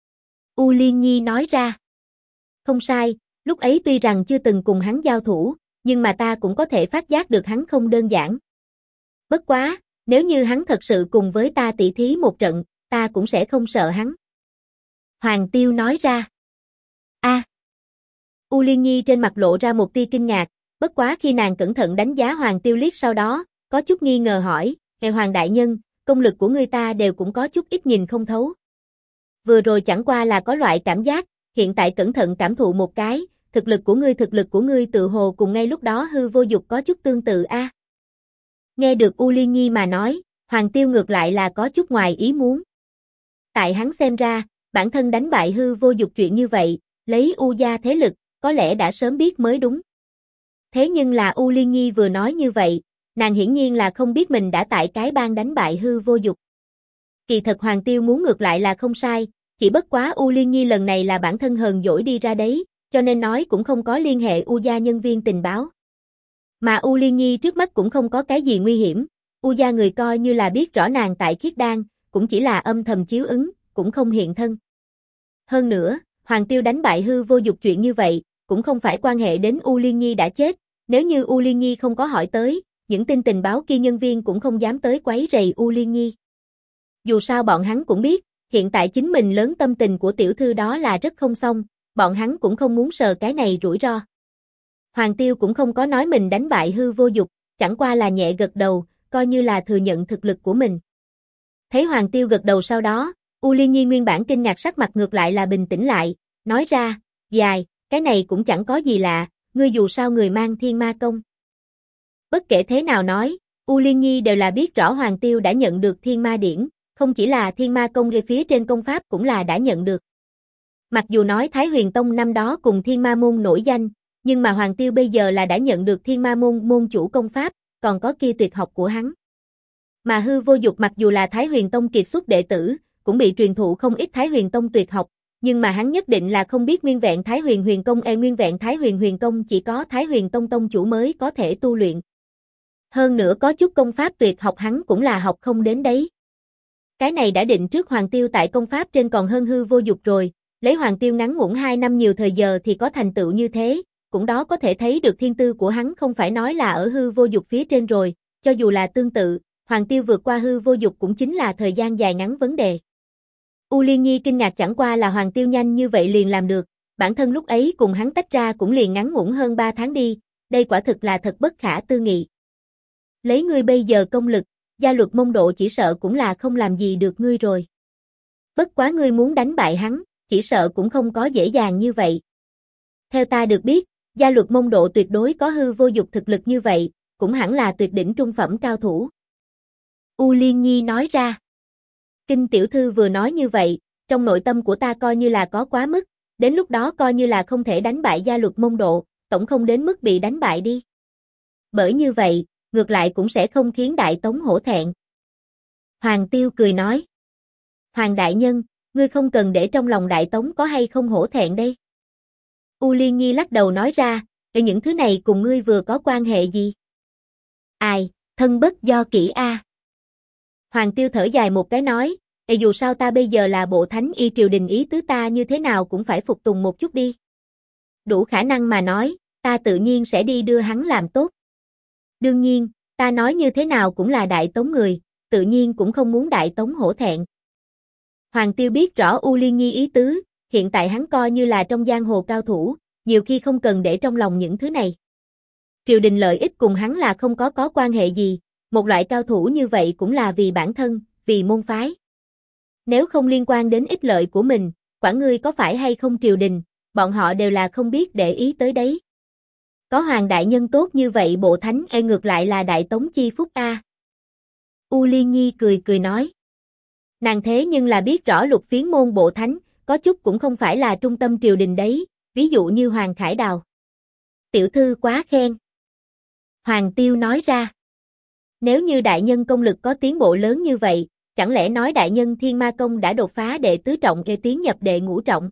A: U Liên Nhi nói ra. Không sai, lúc ấy tuy rằng chưa từng cùng hắn giao thủ, nhưng mà ta cũng có thể phát giác được hắn không đơn giản. Bất quá, nếu như hắn thật sự cùng với ta tỷ thí một trận, ta cũng sẽ không sợ hắn. Hoàng Tiêu nói ra. U Liên Nhi trên mặt lộ ra một tia kinh ngạc, bất quá khi nàng cẩn thận đánh giá Hoàng Tiêu liếc sau đó, có chút nghi ngờ hỏi, "Ngài Hoàng đại nhân, công lực của ngươi ta đều cũng có chút ít nhìn không thấu. Vừa rồi chẳng qua là có loại cảm giác, hiện tại cẩn thận cảm thụ một cái, thực lực của ngươi tự hồ cùng ngay lúc đó hư vô dục có chút tương tự a." Nghe được U Liên Nhi mà nói, Hoàng Tiêu ngược lại là có chút ngoài ý muốn. Tại hắn xem ra, bản thân đánh bại hư vô dục chuyện như vậy, lấy U gia thế lực, có lẽ đã sớm biết mới đúng. Thế nhưng là U Liên Nhi vừa nói như vậy, nàng hiển nhiên là không biết mình đã tại cái bang đánh bại hư vô dục. Kỳ thật Hoàng Tiêu muốn ngược lại là không sai, chỉ bất quá U Liên Nhi lần này là bản thân hờn dỗi đi ra đấy, cho nên nói cũng không có liên hệ U gia nhân viên tình báo. Mà U Liên Nhi trước mắt cũng không có cái gì nguy hiểm, U gia người coi như là biết rõ nàng tại khiết đan, cũng chỉ là âm thầm chiếu ứng, cũng không hiện thân. Hơn nữa, Hoàng Tiêu đánh bại hư vô dục chuyện như vậy, cũng không phải quan hệ đến U Liên Nhi đã chết, nếu như U Liên Nhi không có hỏi tới, những tin tình báo kia nhân viên cũng không dám tới quấy rầy U Liên Nhi. Dù sao bọn hắn cũng biết, hiện tại chính mình lớn tâm tình của tiểu thư đó là rất không xong, bọn hắn cũng không muốn sờ cái này rủi ro. Hoàng Tiêu cũng không có nói mình đánh bại hư vô dục, chẳng qua là nhẹ gật đầu, coi như là thừa nhận thực lực của mình. Thấy Hoàng Tiêu gật đầu sau đó, U Liên Nhi nguyên bản kinh ngạc sắc mặt ngược lại là bình tĩnh lại, nói ra, dài, cái này cũng chẳng có gì lạ, ngươi dù sao người mang thiên ma công. Bất kể thế nào nói, U Liên Nhi đều là biết rõ Hoàng Tiêu đã nhận được thiên ma điển, không chỉ là thiên ma công ở phía trên công pháp cũng là đã nhận được. Mặc dù nói Thái Huyền Tông năm đó cùng thiên ma môn nổi danh, nhưng mà Hoàng Tiêu bây giờ là đã nhận được thiên ma môn môn chủ công pháp, còn có kia tuyệt học của hắn. Mà hư vô dục mặc dù là Thái Huyền Tông kiệt xuất đệ tử, cũng bị truyền thụ không ít Thái Huyền Tông tuyệt học, nhưng mà hắn nhất định là không biết Nguyên Vẹn Thái Huyền Huyền Công. Nguyên Vẹn Thái Huyền Huyền Công chỉ có Thái Huyền Tông tông chủ mới có thể tu luyện. Hơn nữa có chút công pháp tuyệt học hắn cũng là học không đến đấy. Cái này đã định trước Hoàng Tiêu tại công pháp trên còn hơn Hư Vô Dục rồi, lấy Hoàng Tiêu ngắn ngủn 2 năm nhiều thời giờ thì có thành tựu như thế, cũng đó có thể thấy được thiên tư của hắn không phải nói là ở Hư Vô Dục phía trên rồi, cho dù là tương tự, Hoàng Tiêu vượt qua Hư Vô Dục cũng chính là thời gian dài ngắn vấn đề. U Liên Nhi kinh ngạc chẳng qua là Hoàng Tiêu nhanh như vậy liền làm được, bản thân lúc ấy cùng hắn tách ra cũng liền ngắn ngủn hơn 3 tháng đi, đây quả thực là thật bất khả tư nghị. Lấy ngươi bây giờ công lực, Gia Luật Mông Độ chỉ sợ cũng là không làm gì được ngươi rồi. Bất quá ngươi muốn đánh bại hắn, chỉ sợ cũng không có dễ dàng như vậy. Theo ta được biết, Gia Luật Mông Độ tuyệt đối có Hư Vô Dục thực lực như vậy, cũng hẳn là tuyệt đỉnh trung phẩm cao thủ. U Liên Nhi nói ra. Kinh tiểu thư vừa nói như vậy, trong nội tâm của ta coi như là có quá mức, đến lúc đó coi như là không thể đánh bại Gia Luật Mông Độ, tổng không đến mức bị đánh bại đi. Bởi như vậy, ngược lại cũng sẽ không khiến Đại Tống hổ thẹn. Hoàng Tiêu cười nói. Hoàng đại nhân, ngươi không cần để trong lòng Đại Tống có hay không hổ thẹn đây. U Liên Nhi lắc đầu nói ra, những thứ này cùng ngươi vừa có quan hệ gì? Ai, thân bất do kỷ a. Hoàng Tiêu thở dài một cái nói, dù sao ta bây giờ là bộ thánh y triều đình ý tứ ta như thế nào cũng phải phục tùng một chút đi. Đủ khả năng mà nói, ta tự nhiên sẽ đi đưa hắn làm tốt. Đương nhiên, ta nói như thế nào cũng là Đại Tống người, tự nhiên cũng không muốn Đại Tống hổ thẹn. Hoàng Tiêu biết rõ U Liên Nhi ý tứ, hiện tại hắn coi như là trong giang hồ cao thủ, nhiều khi không cần để trong lòng những thứ này. Triều đình lợi ích cùng hắn là không có quan hệ gì, một loại cao thủ như vậy cũng là vì bản thân, vì môn phái. Nếu không liên quan đến ích lợi của mình, quản ngươi có phải hay không triều đình, bọn họ đều là không biết để ý tới đấy. Có Hoàng đại nhân tốt như vậy bộ thánh ngược lại là Đại Tống chi phúc a. U Liên Nhi cười nói. Nàng thế nhưng là biết rõ Lục Phiến môn bộ thánh, có chút cũng không phải là trung tâm triều đình đấy, ví dụ như Hoàng Khải Đào. Tiểu thư quá khen. Hoàng Tiêu nói ra. Nếu như đại nhân công lực có tiến bộ lớn như vậy, chẳng lẽ nói đại nhân Thiên Ma Công đã đột phá đệ tứ trọng tiến nhập đệ ngũ trọng?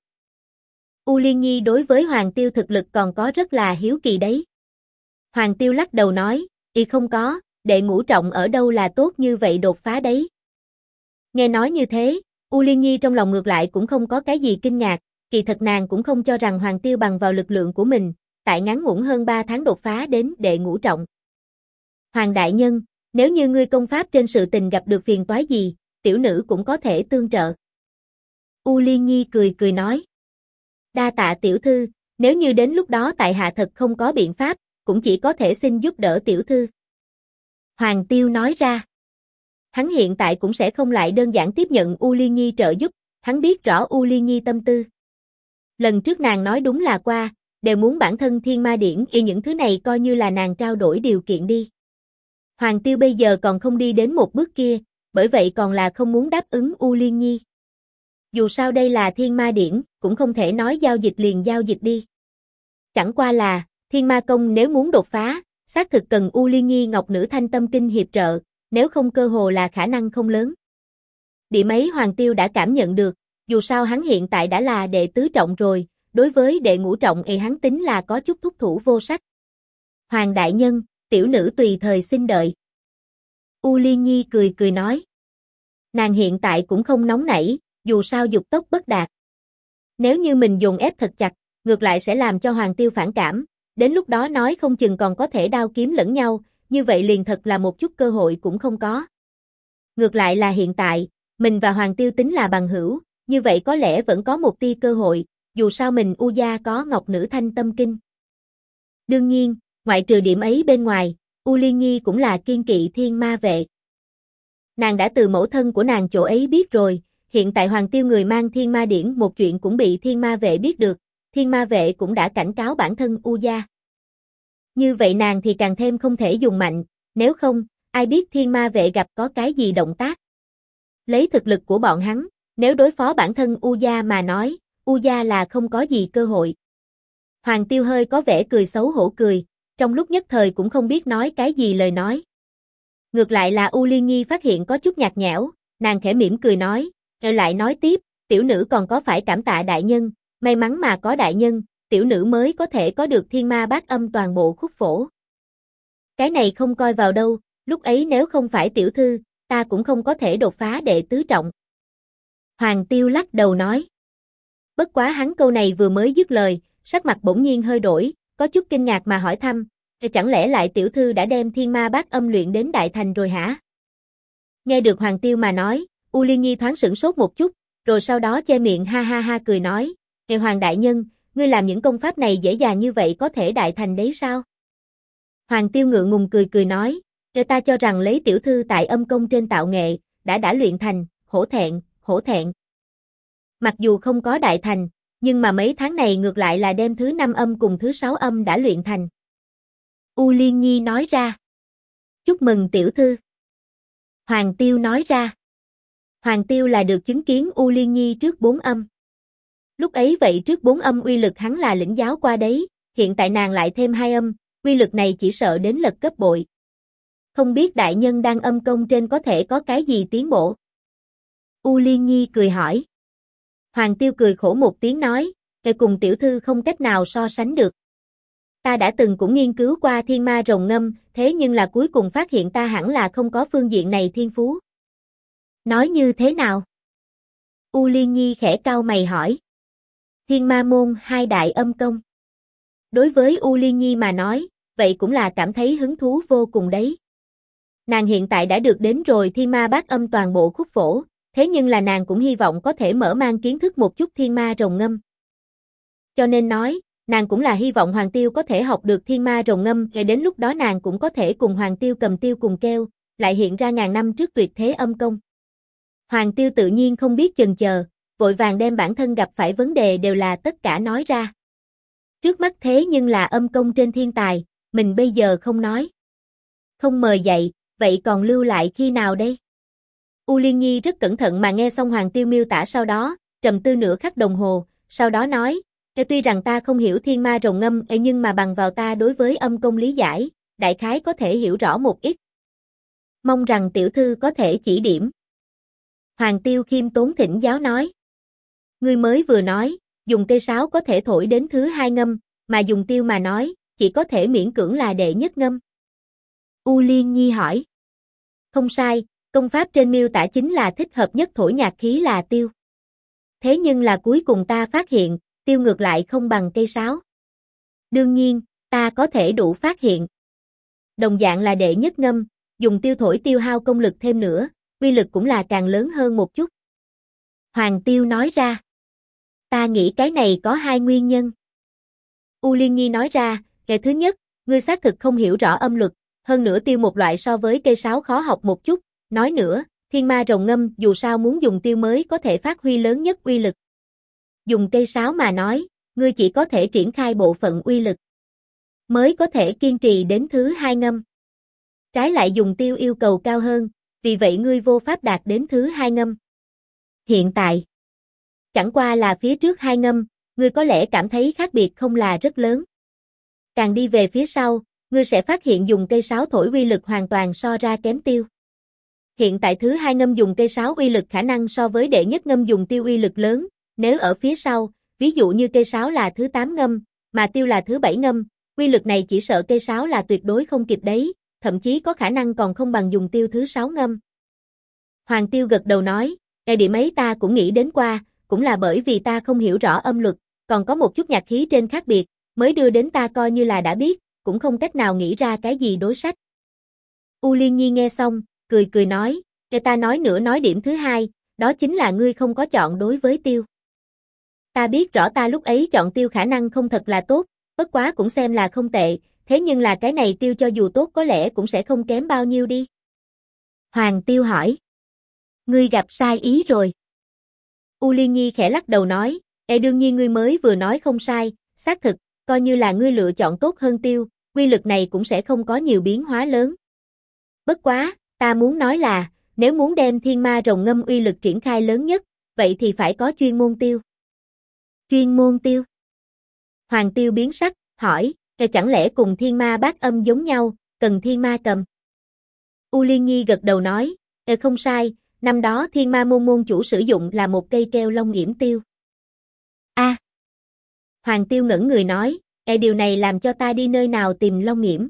A: U Liên Nhi đối với Hoàng Tiêu thực lực còn có rất là hiếu kỳ đấy. Hoàng Tiêu lắc đầu nói, không có, đệ ngũ trọng ở đâu là tốt như vậy đột phá đấy. Nghe nói như thế, U Liên Nhi trong lòng ngược lại cũng không có cái gì kinh ngạc, kỳ thật nàng cũng không cho rằng Hoàng Tiêu bằng vào lực lượng của mình, tại ngắn ngủn hơn 3 tháng đột phá đến đệ ngũ trọng. Hoàng đại nhân, nếu như ngươi công pháp trên sự tình gặp được phiền toái gì, tiểu nữ cũng có thể tương trợ. U Liên Nhi cười nói. Đa tạ tiểu thư, nếu như đến lúc đó tại hạ thật không có biện pháp, cũng chỉ có thể xin giúp đỡ tiểu thư. Hoàng Tiêu nói ra. Hắn hiện tại cũng sẽ không lại đơn giản tiếp nhận U Liên Nhi trợ giúp, hắn biết rõ U Liên Nhi tâm tư. Lần trước nàng nói đúng là qua, đều muốn bản thân Thiên Ma Điển những thứ này coi như là nàng trao đổi điều kiện đi. Hoàng Tiêu bây giờ còn không đi đến một bước kia, bởi vậy còn là không muốn đáp ứng U Liên Nhi. Dù sao đây là Thiên Ma Điển, cũng không thể nói giao dịch liền giao dịch đi. Chẳng qua là, Thiên Ma Công nếu muốn đột phá, xác thực cần U Liên Nhi Ngọc Nữ Thanh Tâm Kinh hiệp trợ, nếu không cơ hồ là khả năng không lớn. Điểm ấy Hoàng Tiêu đã cảm nhận được, dù sao hắn hiện tại đã là đệ tứ trọng rồi, đối với đệ ngũ trọng hắn tính là có chút thúc thủ vô sách. Hoàng đại nhân, tiểu nữ tùy thời xin đợi. U Liên Nhi cười nói. Nàng hiện tại cũng không nóng nảy, dù sao dục tốc bất đạt. Nếu như mình dồn ép thật chặt, ngược lại sẽ làm cho Hoàng Tiêu phản cảm, đến lúc đó nói không chừng còn có thể đao kiếm lẫn nhau, như vậy liền thật là một chút cơ hội cũng không có. Ngược lại là hiện tại, mình và Hoàng Tiêu tính là bằng hữu, như vậy có lẽ vẫn có một tia cơ hội, dù sao mình U gia có Ngọc Nữ Thanh Tâm Kinh. Đương nhiên, ngoại trừ điểm ấy bên ngoài, U Liên Nhi cũng là kiên kỵ Thiên Ma Vệ. Nàng đã từ mẫu thân của nàng chỗ ấy biết rồi, hiện tại Hoàng Tiêu người mang Thiên Ma Điển một chuyện cũng bị Thiên Ma Vệ biết được, Thiên Ma Vệ cũng đã cảnh cáo bản thân U gia. Như vậy nàng thì càng thêm không thể dùng mạnh, nếu không, ai biết Thiên Ma Vệ gặp có cái gì động tác. Lấy thực lực của bọn hắn, nếu đối phó bản thân U gia mà nói, U gia là không có gì cơ hội. Hoàng Tiêu hơi có vẻ cười xấu hổ cười, trong lúc nhất thời cũng không biết nói cái gì lời nói. Ngược lại là U Liên Nhi phát hiện có chút nhạt nhẽo, nàng khẽ mỉm cười nói, Lại nói tiếp, tiểu nữ còn có phải cảm tạ đại nhân, may mắn mà có đại nhân, tiểu nữ mới có thể có được thiên ma bát âm toàn bộ khúc phổ. Cái này không coi vào đâu, lúc ấy nếu không phải tiểu thư, ta cũng không có thể đột phá đệ tứ trọng. Hoàng Tiêu lắc đầu nói. Bất quá hắn câu này vừa mới dứt lời, sắc mặt bỗng nhiên hơi đổi, có chút kinh ngạc mà hỏi thăm, chẳng lẽ lại tiểu thư đã đem thiên ma bát âm luyện đến đại thành rồi hả? Nghe được Hoàng Tiêu mà nói, U Liên Nhi thoáng sửng sốt một chút, rồi sau đó che miệng ha ha ha cười nói, Hoàng đại nhân, ngươi làm những công pháp này dễ dàng như vậy có thể đại thành đấy sao? Hoàng Tiêu ngượng ngùng cười cười nói, ta cho rằng lấy tiểu thư tại âm công trên tạo nghệ, đã luyện thành, hổ thẹn, hổ thẹn. Mặc dù không có đại thành, nhưng mà mấy tháng này ngược lại là đem thứ 5 âm cùng thứ 6 âm đã luyện thành. U Liên Nhi nói ra. Chúc mừng tiểu thư. Hoàng Tiêu nói ra. Hoàng Tiêu là được chứng kiến U Liên Nhi trước 4 âm. Lúc ấy vậy trước 4 âm uy lực hắn là lĩnh giáo qua đấy, hiện tại nàng lại thêm 2 âm, uy lực này chỉ sợ đến lật gấp bội. Không biết đại nhân đang âm công trên có thể có cái gì tiến bộ? U Liên Nhi cười hỏi. Hoàng Tiêu cười khổ một tiếng nói, cùng tiểu thư không cách nào so sánh được. Ta đã từng cũng nghiên cứu qua thiên ma rồng ngâm, thế nhưng là cuối cùng phát hiện ta hẳn là không có phương diện này thiên phú. Nói như thế nào? U Liên Nhi khẽ cau mày hỏi. Thiên ma môn 2 đại âm công. Đối với U Liên Nhi mà nói, vậy cũng là cảm thấy hứng thú vô cùng đấy. Nàng hiện tại đã được đến rồi thiên ma bát âm toàn bộ khúc phổ, thế nhưng là nàng cũng hy vọng có thể mở mang kiến thức một chút thiên ma rồng ngâm. Cho nên nói, nàng cũng là hy vọng Hoàng Tiêu có thể học được thiên ma rồng ngâm, để đến lúc đó nàng cũng có thể cùng Hoàng Tiêu cầm tiêu cùng kêu, lại hiện ra ngàn năm trước tuyệt thế âm công. Hoàng Tiêu tự nhiên không biết chần chờ, vội vàng đem bản thân gặp phải vấn đề đều là tất cả nói ra. Trước mắt thế nhưng là âm công trên thiên tài, mình bây giờ không nói. Không mời dạy, vậy còn lưu lại khi nào đây? U Liên Nhi rất cẩn thận mà nghe xong Hoàng Tiêu miêu tả sau đó, trầm tư nửa khắc đồng hồ, sau đó nói, tuy rằng ta không hiểu thiên ma rồng ngâm nhưng mà bằng vào ta đối với âm công lý giải, đại khái có thể hiểu rõ một ít. Mong rằng tiểu thư có thể chỉ điểm. Hoàng Tiêu khiêm tốn thỉnh giáo nói. Ngươi mới vừa nói, dùng cây sáo có thể thổi đến thứ 2 ngâm, mà dùng tiêu mà nói, chỉ có thể miễn cưỡng là đệ nhất ngâm. U Liên Nhi hỏi. Không sai, công pháp trên miêu tả chính là thích hợp nhất thổi nhạc khí là tiêu. Thế nhưng là cuối cùng ta phát hiện, tiêu ngược lại không bằng cây sáo. Đương nhiên, ta có thể đủ phát hiện. Đồng dạng là đệ nhất ngâm, dùng tiêu thổi tiêu hao công lực thêm nữa, uy lực cũng là càng lớn hơn một chút. Hoàng Tiêu nói ra. Ta nghĩ cái này có 2 nguyên nhân. U Liên Nhi nói ra, cái thứ nhất, ngươi xác thực không hiểu rõ âm luật, hơn nữa tiêu một loại so với cây sáo khó học một chút, nói nữa, thiên ma rồng ngâm dù sao muốn dùng tiêu mới có thể phát huy lớn nhất uy lực. Dùng cây sáo mà nói, ngươi chỉ có thể triển khai bộ phận uy lực, mới có thể kiên trì đến thứ 2 ngâm. Trái lại dùng tiêu yêu cầu cao hơn, vì vậy ngươi vô pháp đạt đến thứ 2 ngâm. Hiện tại, chẳng qua là phía trước 2 ngâm, ngươi có lẽ cảm thấy khác biệt không là rất lớn. Càng đi về phía sau, ngươi sẽ phát hiện dùng cây sáo thổi uy lực hoàn toàn so ra kém tiêu. Hiện tại thứ 2 ngâm dùng cây sáo uy lực khả năng so với đệ nhất ngâm dùng tiêu uy lực lớn, nếu ở phía sau, ví dụ như cây sáo là thứ 8 ngâm, mà tiêu là thứ 7 ngâm, uy lực này chỉ sợ cây sáo là tuyệt đối không kịp đấy, thậm chí có khả năng còn không bằng dùng tiêu thứ 6 ngâm. Hoàng Tiêu gật đầu nói, điểm ấy ta cũng nghĩ đến qua, cũng là bởi vì ta không hiểu rõ âm luật, còn có một chút nhạc khí trên khác biệt, mới đưa đến ta coi như là đã biết, cũng không cách nào nghĩ ra cái gì đối sách. U Liên Nhi nghe xong, cười cười nói, ta nói nữa nói điểm thứ 2, đó chính là ngươi không có chọn đối với tiêu. Ta biết rõ ta lúc ấy chọn tiêu khả năng không thật là tốt, bất quá cũng xem là không tệ, thế nhưng là cái này tiêu cho dù tốt có lẽ cũng sẽ không kém bao nhiêu đi. Hoàng Tiêu hỏi. Ngươi gặp sai ý rồi. U Liên Nhi khẽ lắc đầu nói, đương nhiên ngươi mới vừa nói không sai, xác thực, coi như là ngươi lựa chọn tốt hơn tiêu, quy lực này cũng sẽ không có nhiều biến hóa lớn. Bất quá, ta muốn nói là, nếu muốn đem thiên ma rồng ngâm uy lực triển khai lớn nhất, vậy thì phải có chuyên môn tiêu. Chuyên môn tiêu. Hoàng Tiêu biến sắc, hỏi, chẳng lẽ cùng thiên ma bát âm giống nhau, cần thiên ma cầm? U Liên Nhi gật đầu nói, không sai, năm đó Thiên Ma môn môn chủ sử dụng là một cây keo long yểm tiêu. A. Hoàng Tiêu ngẩn người nói, điều này làm cho ta đi nơi nào tìm long yểm.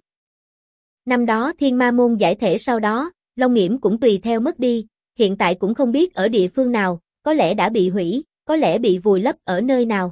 A: Năm đó Thiên Ma môn giải thể sau đó, long yểm cũng tùy theo mất đi, hiện tại cũng không biết ở địa phương nào, có lẽ đã bị hủy, có lẽ bị vùi lấp ở nơi nào.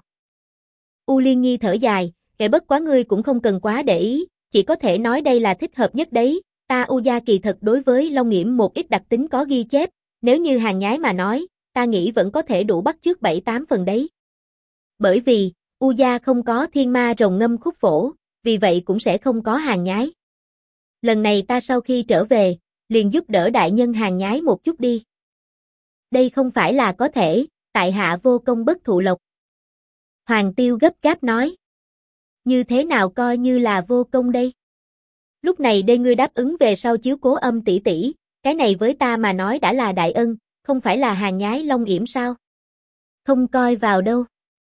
A: U Liên Nhi thở dài, bất quá ngươi cũng không cần quá để ý, chỉ có thể nói đây là thích hợp nhất đấy, ta U gia kỳ thật đối với long yểm một ít đặc tính có ghi chép, nếu như hàng nhái mà nói, ta nghĩ vẫn có thể đủ bắt chước 7-8 phần đấy. Bởi vì, U gia không có thiên ma rồng ngâm khúc phổ, vì vậy cũng sẽ không có hàng nhái. Lần này ta sau khi trở về, liền giúp đỡ đại nhân hàng nhái một chút đi. Đây không phải là có thể, tại hạ vô công bất thụ lộc. Hoàng Tiêu gấp gáp nói. Như thế nào coi như là vô công đây? Lúc này đây ngươi đáp ứng về sau chiếu cố Âm tỷ tỷ, cái này với ta mà nói đã là đại ân, không phải là hàng nhái long yểm sao? Không coi vào đâu.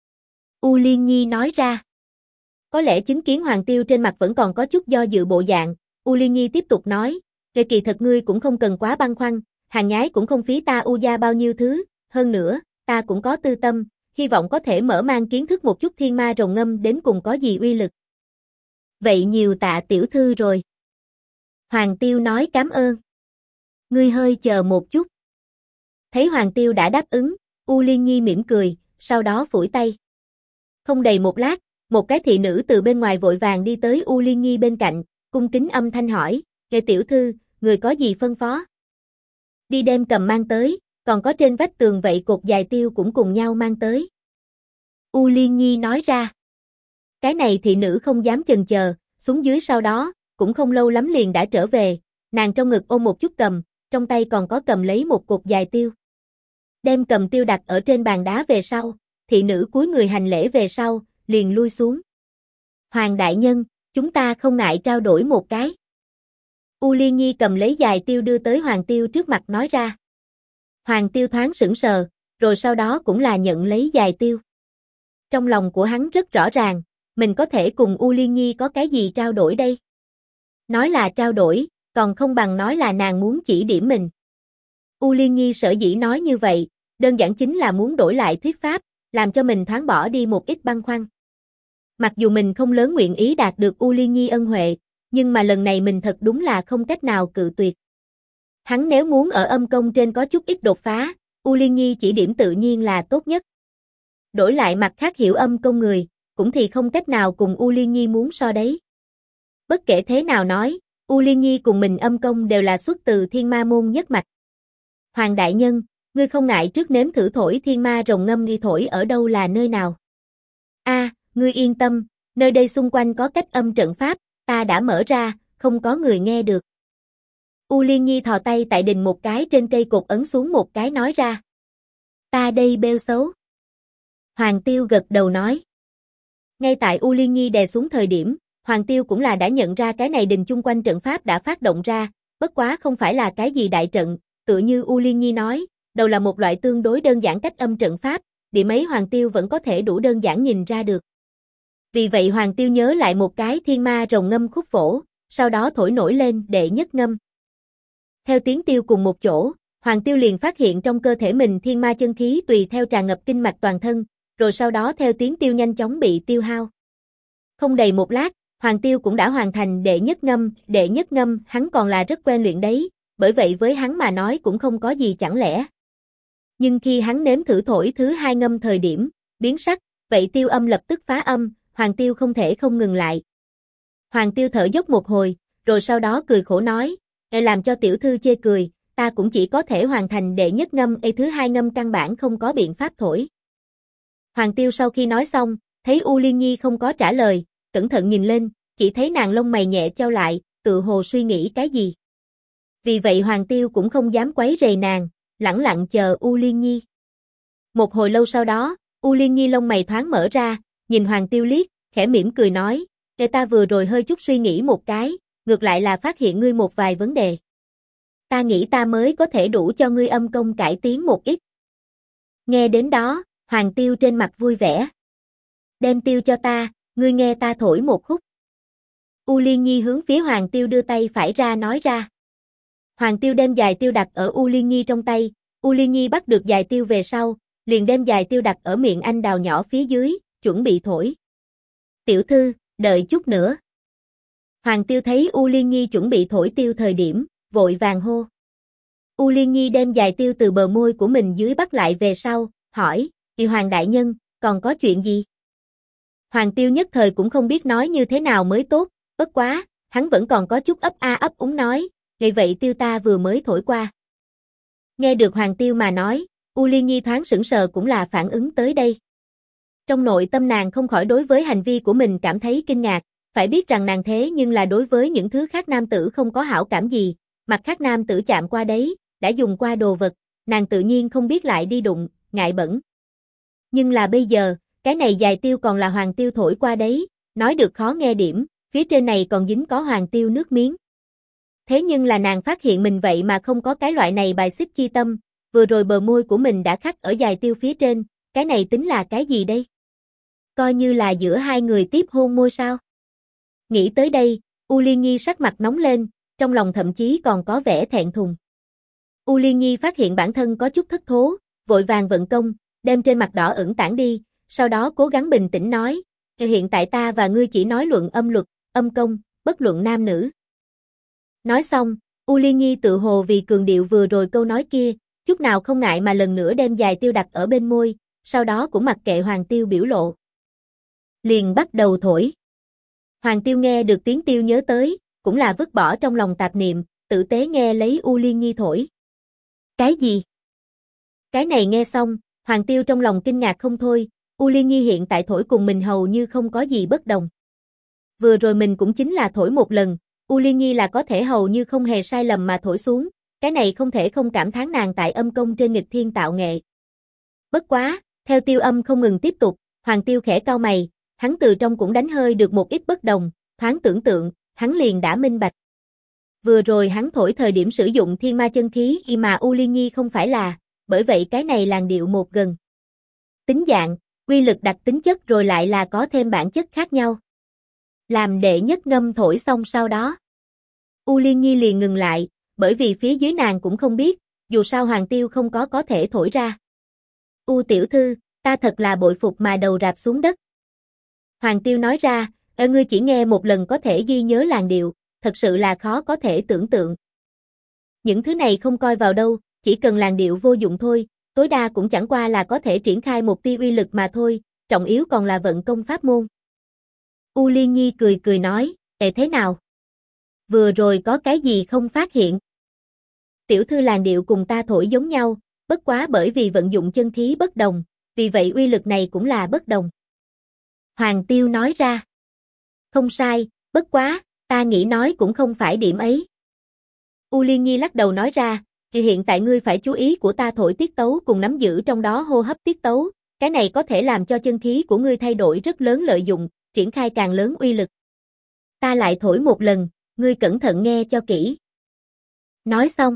A: U Liên Nhi nói ra. Có lẽ chứng kiến Hoàng Tiêu trên mặt vẫn còn có chút do dự bộ dạng, U Liên Nhi tiếp tục nói, kỳ thật ngươi cũng không cần quá băn khoăn, hàng nhái cũng không phí ta U gia bao nhiêu thứ, hơn nữa, ta cũng có tư tâm, hy vọng có thể mở mang kiến thức một chút thiên ma rồng ngâm đến cùng có gì uy lực. Vậy nhiều tạ tiểu thư rồi. Hoàng Tiêu nói cảm ơn. Ngươi hơi chờ một chút. Thấy Hoàng Tiêu đã đáp ứng, U Liên Nhi mỉm cười, sau đó phủi tay. Không đầy một lát, một cái thị nữ từ bên ngoài vội vàng đi tới U Liên Nhi bên cạnh, cung kính âm thanh hỏi, tiểu thư, người có gì phân phó? Đi đem cầm mang tới, còn có trên vách tường vậy cột dài tiêu cũng cùng nhau mang tới. U Liên Nhi nói ra. Cái này thị nữ không dám chần chờ, xuống dưới sau đó, cũng không lâu lắm liền đã trở về, nàng trong ngực ôm một chút cầm, trong tay còn có cầm lấy một cột dài tiêu. Đem cầm tiêu đặt ở trên bàn đá về sau, thị nữ cúi người hành lễ về sau, liền lui xuống. Hoàng đại nhân, chúng ta không ngại trao đổi một cái. U Liên Nhi cầm lấy dài tiêu đưa tới Hoàng Tiêu trước mặt nói ra. Hoàng Tiêu thoáng sững sờ, rồi sau đó cũng là nhận lấy dài tiêu. Trong lòng của hắn rất rõ ràng, mình có thể cùng U Liên Nhi có cái gì trao đổi đây? Nói là trao đổi, còn không bằng nói là nàng muốn chỉ điểm mình. U Liên Nhi sở dĩ nói như vậy, đơn giản chính là muốn đổi lại thuyết pháp, làm cho mình thoáng bỏ đi một ít băn khoăn. Mặc dù mình không lớn nguyện ý đạt được U Liên Nhi ân huệ, nhưng mà lần này mình thật đúng là không cách nào cự tuyệt. Hắn nếu muốn ở âm công trên có chút ít đột phá, U Liên Nhi chỉ điểm tự nhiên là tốt nhất. Đổi lại mặt khác hiểu âm công người, cũng thì không cách nào cùng U Liên Nhi muốn so đấy. Bất kể thế nào nói, U Liên Nhi cùng mình âm công đều là xuất từ Thiên Ma môn nhất mạch. Hoàng đại nhân, ngươi không ngại trước nếm thử thổi thiên ma rồng ngâm nghi thổi ở đâu là nơi nào? Ngươi yên tâm, nơi đây xung quanh có cách âm trận pháp, ta đã mở ra, không có người nghe được. U Liên Nhi thò tay tại đình một cái trên cây cột ấn xuống một cái nói ra. Ta đây bêu xấu. Hoàng Tiêu gật đầu nói. Ngay tại U Liên Nhi đè xuống thời điểm, Hoàng Tiêu cũng là đã nhận ra cái này đình chung quanh trận pháp đã phát động ra, bất quá không phải là cái gì đại trận, tựa như U Liên Nhi nói, đầu là một loại tương đối đơn giản cách âm trận pháp, điểm ấy Hoàng Tiêu vẫn có thể đủ đơn giản nhìn ra được. Vì vậy Hoàng Tiêu nhớ lại một cái thiên ma rồng ngâm khúc phổ, sau đó thổi nổi lên đệ nhất ngâm. Theo tiếng tiêu cùng một chỗ, Hoàng Tiêu liền phát hiện trong cơ thể mình thiên ma chân khí tùy theo tràn ngập kinh mạch toàn thân, rồi sau đó theo tiếng tiêu nhanh chóng bị tiêu hao. Không đầy một lát, Hoàng Tiêu cũng đã hoàn thành đệ nhất ngâm hắn còn là rất quen luyện đấy, bởi vậy với hắn mà nói cũng không có gì chẳng lẽ. Nhưng khi hắn nếm thử thổi thứ hai ngâm thời điểm, biến sắc, vậy tiêu âm lập tức phá âm, Hoàng Tiêu không thể không ngừng lại. Hoàng Tiêu thở dốc một hồi, rồi sau đó cười khổ nói, làm cho tiểu thư chê cười, ta cũng chỉ có thể hoàn thành đệ nhất ngâm, thứ hai ngâm căn bản không có biện pháp thổi. Hoàng Tiêu sau khi nói xong, thấy U Liên Nhi không có trả lời, cẩn thận nhìn lên, chỉ thấy nàng lông mày nhẹ chau lại, tự hồ suy nghĩ cái gì. Vì vậy Hoàng Tiêu cũng không dám quấy rầy nàng, lẳng lặng chờ U Liên Nhi. Một hồi lâu sau đó, U Liên Nhi lông mày thoáng mở ra, nhìn Hoàng Tiêu liếc, khẽ mỉm cười nói, ta vừa rồi hơi chút suy nghĩ một cái, ngược lại là phát hiện ngươi một vài vấn đề. Ta nghĩ ta mới có thể đủ cho ngươi âm công cải tiến một ít. Nghe đến đó, Hoàng Tiêu trên mặt vui vẻ. Đem tiêu cho ta, ngươi nghe ta thổi một khúc. U Liên Nhi hướng phía Hoàng Tiêu đưa tay phải ra nói ra. Hoàng Tiêu đem dài tiêu đặt ở U Liên Nhi trong tay, U Liên Nhi bắt được dài tiêu về sau, liền đem dài tiêu đặt ở miệng anh đào nhỏ phía dưới, chuẩn bị thổi. Tiểu thư, đợi chút nữa. Hoàng Tiêu thấy U Liên Nhi chuẩn bị thổi tiêu thời điểm, vội vàng hô. U Liên Nhi đem dài tiêu từ bờ môi của mình dưới bắt lại về sau, hỏi, Hoàng đại nhân, còn có chuyện gì? Hoàng Tiêu nhất thời cũng không biết nói như thế nào mới tốt, bất quá, hắn vẫn còn có chút ấp a ấp úng nói, vậy vậy tiêu ta vừa mới thổi qua. Nghe được Hoàng Tiêu mà nói, U Liên Nhi thoáng sững sờ cũng là phản ứng tới đây. Trong nội tâm nàng không khỏi đối với hành vi của mình cảm thấy kinh ngạc, phải biết rằng nàng thế nhưng là đối với những thứ khác nam tử không có hảo cảm gì, mặt khác nam tử chạm qua đấy, đã dùng qua đồ vật, nàng tự nhiên không biết lại đi đụng, ngại bẩn. Nhưng là bây giờ, cái này dài tiêu còn là Hoàng Tiêu thổi qua đấy, nói được khó nghe điểm, phía trên này còn dính có Hoàng Tiêu nước miếng. Thế nhưng là nàng phát hiện mình vậy mà không có cái loại này bài xích chi tâm, vừa rồi bờ môi của mình đã khắc ở dài tiêu phía trên, cái này tính là cái gì đây? Coi như là giữa hai người tiếp hôn môi sao? Nghĩ tới đây, U Liên Nhi sắc mặt nóng lên, trong lòng thậm chí còn có vẻ thẹn thùng. U Liên Nhi phát hiện bản thân có chút thất thố, vội vàng vận công, đem trên mặt đỏ ửng tản đi, sau đó cố gắng bình tĩnh nói, hiện tại ta và ngươi chỉ nói luận âm luật, âm công, bất luận nam nữ. Nói xong, U Liên Nhi tự hồ vì cường điệu vừa rồi câu nói kia, chút nào không ngại mà lần nữa đem dài tiêu đặt ở bên môi, sau đó cũng mặc kệ Hoàng Tiêu biểu lộ. Liền bắt đầu thổi. Hoàng Tiêu nghe được tiếng tiêu nhớ tới, cũng là vứt bỏ trong lòng tạp niệm, tử tế nghe lấy U Liên Nhi thổi. Cái gì? Cái này nghe xong, Hoàng Tiêu trong lòng kinh ngạc không thôi, U Liên Nhi hiện tại thổi cùng mình hầu như không có gì bất đồng. Vừa rồi mình cũng chính là thổi một lần, U Liên Nhi là có thể hầu như không hề sai lầm mà thổi xuống, cái này không thể không cảm thán nàng tại âm công trên nghịch thiên tạo nghệ. Bất quá, theo tiêu âm không ngừng tiếp tục, Hoàng Tiêu khẽ cau mày, hắn từ trong cũng đánh hơi được một ít bất đồng, thoáng tưởng tượng, hắn liền đã minh bạch. Vừa rồi hắn thổi thời điểm sử dụng thiên ma chân khí mà U Liên Nhi không phải là, bởi vậy cái này làn điệu một gần. Tính dạng, quy lực đặc tính chất rồi lại là có thêm bản chất khác nhau. Làm đệ nhất ngâm thổi xong sau đó. U Liên Nhi liền ngừng lại, bởi vì phía dưới nàng cũng không biết, dù sao Hoàng Tiêu không có thể thổi ra. U tiểu thư, ta thật là bội phục mà đầu rạp xuống đất. Hoàng Tiêu nói ra, ngươi chỉ nghe một lần có thể ghi nhớ làn điệu, thật sự là khó có thể tưởng tượng. Những thứ này không coi vào đâu, chỉ cần làn điệu vô dụng thôi, tối đa cũng chẳng qua là có thể triển khai một tia uy lực mà thôi, trọng yếu còn là vận công pháp môn. U Liên Nhi cười cười nói, thế nào? Vừa rồi có cái gì không phát hiện? Tiểu thư làn điệu cùng ta thổi giống nhau, bất quá bởi vì vận dụng chân khí bất đồng, vì vậy uy lực này cũng là bất đồng. Hoàng Tiêu nói ra. Không sai, bất quá, ta nghĩ nói cũng không phải điểm ấy. U Liên Nhi lắc đầu nói ra, thì hiện tại ngươi phải chú ý của ta thổi tiết tấu cùng nắm giữ trong đó hô hấp tiết tấu, cái này có thể làm cho chân khí của ngươi thay đổi rất lớn lợi dụng, triển khai càng lớn uy lực. Ta lại thổi một lần, ngươi cẩn thận nghe cho kỹ. Nói xong,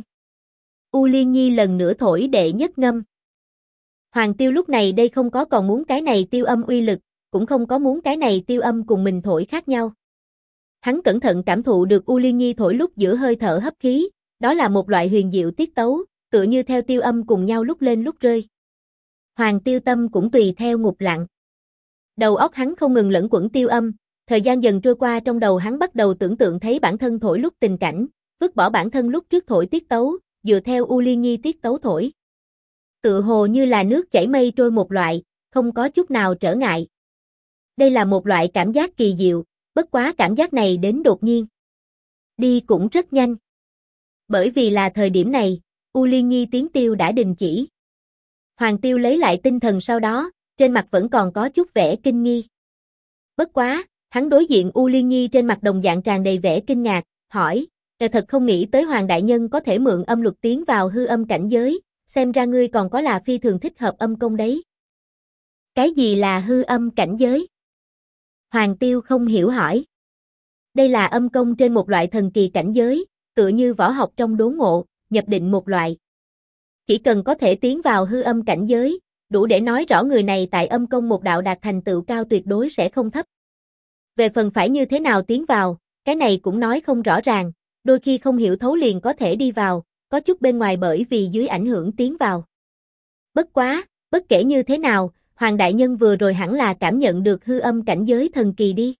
A: U Liên Nhi lần nữa thổi đệ nhất ngâm. Hoàng Tiêu lúc này đây không có còn muốn cái này tiêu âm uy lực, cũng không có muốn cái này tiêu âm cùng mình thổi khác nhau. Hắn cẩn thận cảm thụ được U Liên Nhi thổi lúc giữa hơi thở hấp khí, đó là một loại huyền diệu tiết tấu, tựa như theo tiêu âm cùng nhau lúc lên lúc rơi. Hoàng Tiêu tâm cũng tùy theo ngục lặng. Đầu óc hắn không ngừng lẫn quẩn tiêu âm, thời gian dần trôi qua trong đầu hắn bắt đầu tưởng tượng thấy bản thân thổi lúc tình cảnh, vứt bỏ bản thân lúc trước thổi tiết tấu, dựa theo U Liên Nhi tiết tấu thổi. Tựa hồ như là nước chảy mây trôi một loại, không có chút nào trở ngại. Đây là một loại cảm giác kỳ diệu, bất quá cảm giác này đến đột nhiên. Đi cũng rất nhanh. Bởi vì là thời điểm này, U Liên Nhi tiếng tiêu đã đình chỉ. Hoàng Tiêu lấy lại tinh thần sau đó, trên mặt vẫn còn có chút vẻ kinh nghi. Bất quá, hắn đối diện U Liên Nhi trên mặt đồng dạng tràn đầy vẻ kinh ngạc, hỏi, thật không nghĩ tới Hoàng Đại Nhân có thể mượn âm luật tiến vào hư âm cảnh giới, xem ra ngươi còn có là phi thường thích hợp âm công đấy. Cái gì là hư âm cảnh giới? Hoàng Tiêu không hiểu hỏi. Đây là âm công trên một loại thần kỳ cảnh giới, tựa như võ học trong đốn ngộ, nhập định một loại. Chỉ cần có thể tiến vào hư âm cảnh giới, đủ để nói rõ người này tại âm công một đạo đạt thành tựu cao tuyệt đối sẽ không thấp. Về phần phải như thế nào tiến vào, cái này cũng nói không rõ ràng, đôi khi không hiểu thấu liền có thể đi vào, có chút bên ngoài bởi vì dưới ảnh hưởng tiến vào. Bất quá, bất kể như thế nào, Hoàng đại nhân vừa rồi hẳn là cảm nhận được hư âm cảnh giới thần kỳ đi.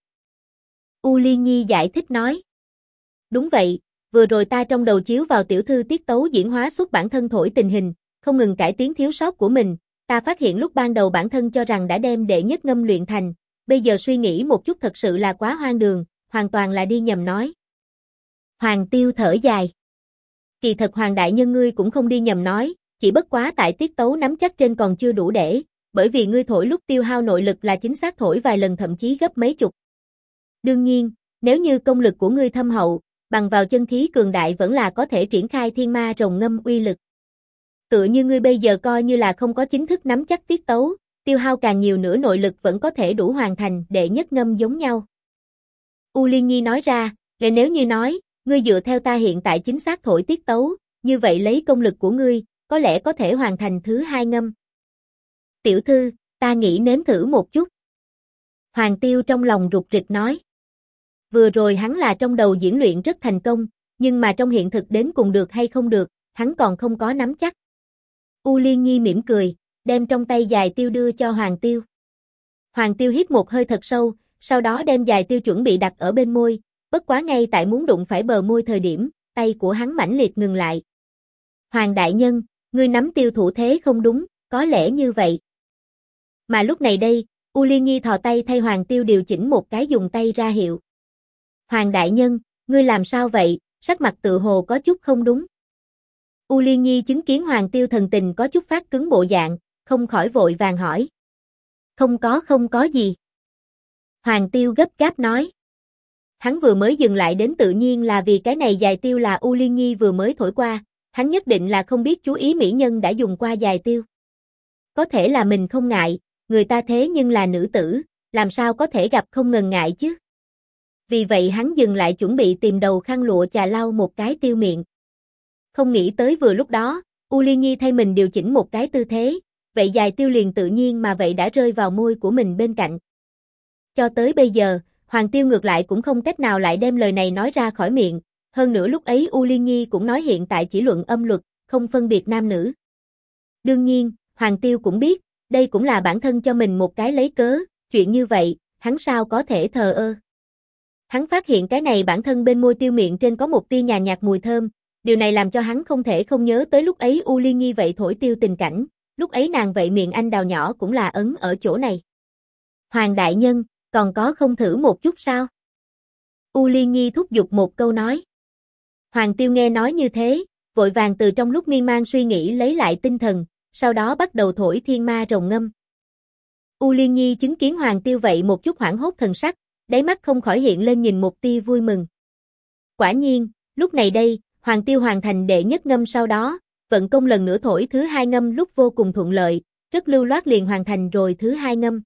A: U Liên Nhi giải thích nói. Đúng vậy, vừa rồi ta trong đầu chiếu vào tiểu thư tiết tấu diễn hóa xuất bản thân thổi tình hình, không ngừng cải tiến thiếu sót của mình, ta phát hiện lúc ban đầu bản thân cho rằng đã đem đệ nhất ngâm luyện thành, bây giờ suy nghĩ một chút thật sự là quá hoang đường, hoàn toàn là đi nhầm nói. Hoàng Tiêu thở dài. Kỳ thật Hoàng đại nhân ngươi cũng không đi nhầm nói, chỉ bất quá tại tiết tấu nắm chắc trên còn chưa đủ để, bởi vì ngươi thổi lúc tiêu hao nội lực là chính xác thổi vài lần thậm chí gấp mấy chục. Đương nhiên, nếu như công lực của ngươi thâm hậu, bằng vào chân khí cường đại vẫn là có thể triển khai thiên ma rồng ngâm uy lực. Tựa như ngươi bây giờ coi như là không có chính thức nắm chắc tiết tấu, tiêu hao càng nhiều nữa nội lực vẫn có thể đủ hoàn thành đệ nhất ngâm giống nhau. U Liên Nhi nói ra, nếu như nói, ngươi dựa theo ta hiện tại chính xác thổi tiết tấu, như vậy lấy công lực của ngươi, có lẽ có thể hoàn thành thứ hai ngâm. Tiểu thư, ta nghĩ nếm thử một chút. Hoàng Tiêu trong lòng rụt rịch nói. Vừa rồi hắn là trong đầu diễn luyện rất thành công, nhưng mà trong hiện thực đến cùng được hay không được, hắn còn không có nắm chắc. U Liên Nhi mỉm cười, đem trong tay dài tiêu đưa cho Hoàng Tiêu. Hoàng Tiêu hít một hơi thật sâu, sau đó đem dài tiêu chuẩn bị đặt ở bên môi, bất quá ngay tại muốn đụng phải bờ môi thời điểm, tay của hắn mãnh liệt ngừng lại. Hoàng đại nhân, ngươi nắm tiêu thủ thế không đúng, có lẽ như vậy. Mà lúc này đây, U Liên Nhi thò tay thay Hoàng Tiêu điều chỉnh một cái dùng tay ra hiệu. Hoàng đại nhân, ngươi làm sao vậy, sắc mặt tự hồ có chút không đúng. U Liên Nhi chứng kiến Hoàng Tiêu thần tình có chút phát cứng bộ dạng, không khỏi vội vàng hỏi. Không có gì. Hoàng Tiêu gấp gáp nói. Hắn vừa mới dừng lại đến tự nhiên là vì cái này dài tiêu là U Liên Nhi vừa mới thổi qua, hắn nhất định là không biết chú ý mỹ nhân đã dùng qua dài tiêu. Có thể là mình không ngại, người ta thế nhưng là nữ tử, làm sao có thể gặp không ngần ngại chứ. Vì vậy hắn dừng lại chuẩn bị tìm đầu khăn lụa chà lau một cái tiêu miệng. Không nghĩ tới vừa lúc đó, U Liên Nhi thay mình điều chỉnh một cái tư thế, vậy dài tiêu liền tự nhiên mà vậy đã rơi vào môi của mình bên cạnh. Cho tới bây giờ, Hoàng Tiêu ngược lại cũng không cách nào lại đem lời này nói ra khỏi miệng, hơn nữa lúc ấy U Liên Nhi cũng nói hiện tại chỉ luận âm luật, không phân biệt nam nữ. Đương nhiên, Hoàng Tiêu cũng biết, đây cũng là bản thân cho mình một cái lấy cớ, chuyện như vậy, hắn sao có thể thờ ơ. Hắn phát hiện cái này bản thân bên môi tiêu miệng trên có một tia nhàn nhạt mùi thơm, điều này làm cho hắn không thể không nhớ tới lúc ấy U Liên Nhi vậy thổi tiêu tình cảnh, lúc ấy nàng vậy miệng anh đào nhỏ cũng là ấn ở chỗ này. Hoàng đại nhân, còn có không thử một chút sao? U Liên Nhi thúc giục một câu nói. Hoàng Tiêu nghe nói như thế, vội vàng từ trong lúc miên man suy nghĩ lấy lại tinh thần, sau đó bắt đầu thổi thiên ma rồng ngâm. U Liên Nhi chứng kiến Hoàng Tiêu vậy một chút hoảng hốt thần sắc, đáy mắt không khỏi hiện lên nhìn một tia vui mừng. Quả nhiên, lúc này đây, Hoàng Tiêu hoàn thành đệ nhất ngâm sau đó, vận công lần nữa thổi thứ hai ngâm lúc vô cùng thuận lợi, rất lưu loát liền hoàn thành rồi thứ hai ngâm.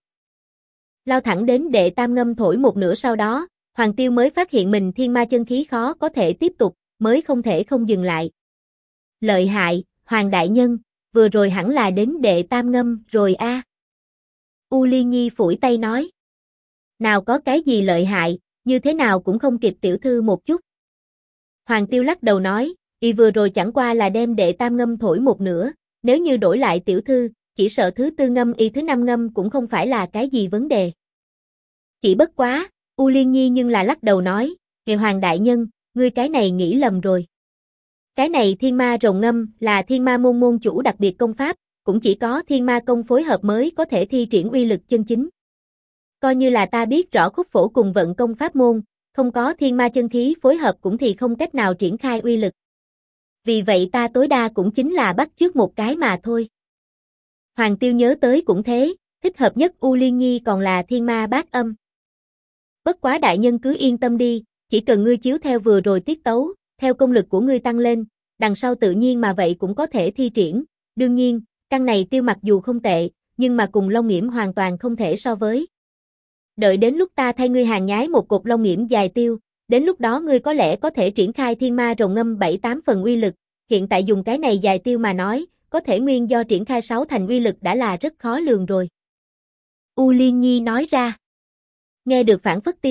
A: Lao thẳng đến đệ tam ngâm thổi một nửa sau đó, Hoàng Tiêu mới phát hiện mình thiên ma chân khí khó có thể tiếp tục, mới không thể không dừng lại. Lợi hại, Hoàng đại nhân, vừa rồi hẳn là đến đệ tam ngâm rồi a. U Liên Nhi phủi tay nói. Nào có cái gì lợi hại, như thế nào cũng không kịp tiểu thư một chút. Hoàng Tiêu lắc đầu nói, vừa rồi chẳng qua là đem đệ tam ngâm thổi một nửa, nếu như đổi lại tiểu thư, chỉ sợ thứ tư ngâm thứ năm ngâm cũng không phải là cái gì vấn đề. Chỉ bất quá, U Liên Nhi nhưng là lắc đầu nói, Hoàng đại nhân, ngươi cái này nghĩ lầm rồi. Cái này thiên ma rồng ngâm là thiên ma môn môn chủ đặc biệt công pháp, cũng chỉ có thiên ma công phối hợp mới có thể thi triển uy lực chân chính. Coi như là ta biết rõ khúc phổ cùng vận công pháp môn, không có thiên ma chân khí phối hợp cũng thì không cách nào triển khai uy lực. Vì vậy ta tối đa cũng chính là bắt chước một cái mà thôi. Hoàng Tiêu nhớ tới cũng thế, thích hợp nhất U Liên Nhi còn là thiên ma bát âm. Bất quá đại nhân cứ yên tâm đi, chỉ cần ngươi chiếu theo vừa rồi tiết tấu, theo công lực của ngươi tăng lên, đằng sau tự nhiên mà vậy cũng có thể thi triển. Đương nhiên, căn này tiêu mặc dù không tệ, nhưng mà cùng Long Nghiễm hoàn toàn không thể so với. Đợi đến lúc ta thay ngươi hàng nhái một cục Long Nghiễm dài tiêu, đến lúc đó ngươi có lẽ có thể triển khai thiên ma rồng ngâm 7-8 phần uy lực, hiện tại dùng cái này dài tiêu mà nói, có thể nguyên do triển khai 6 thành uy lực đã là rất khó lường rồi. U Liên Nhi nói ra. Nghe được phản phất tiêu,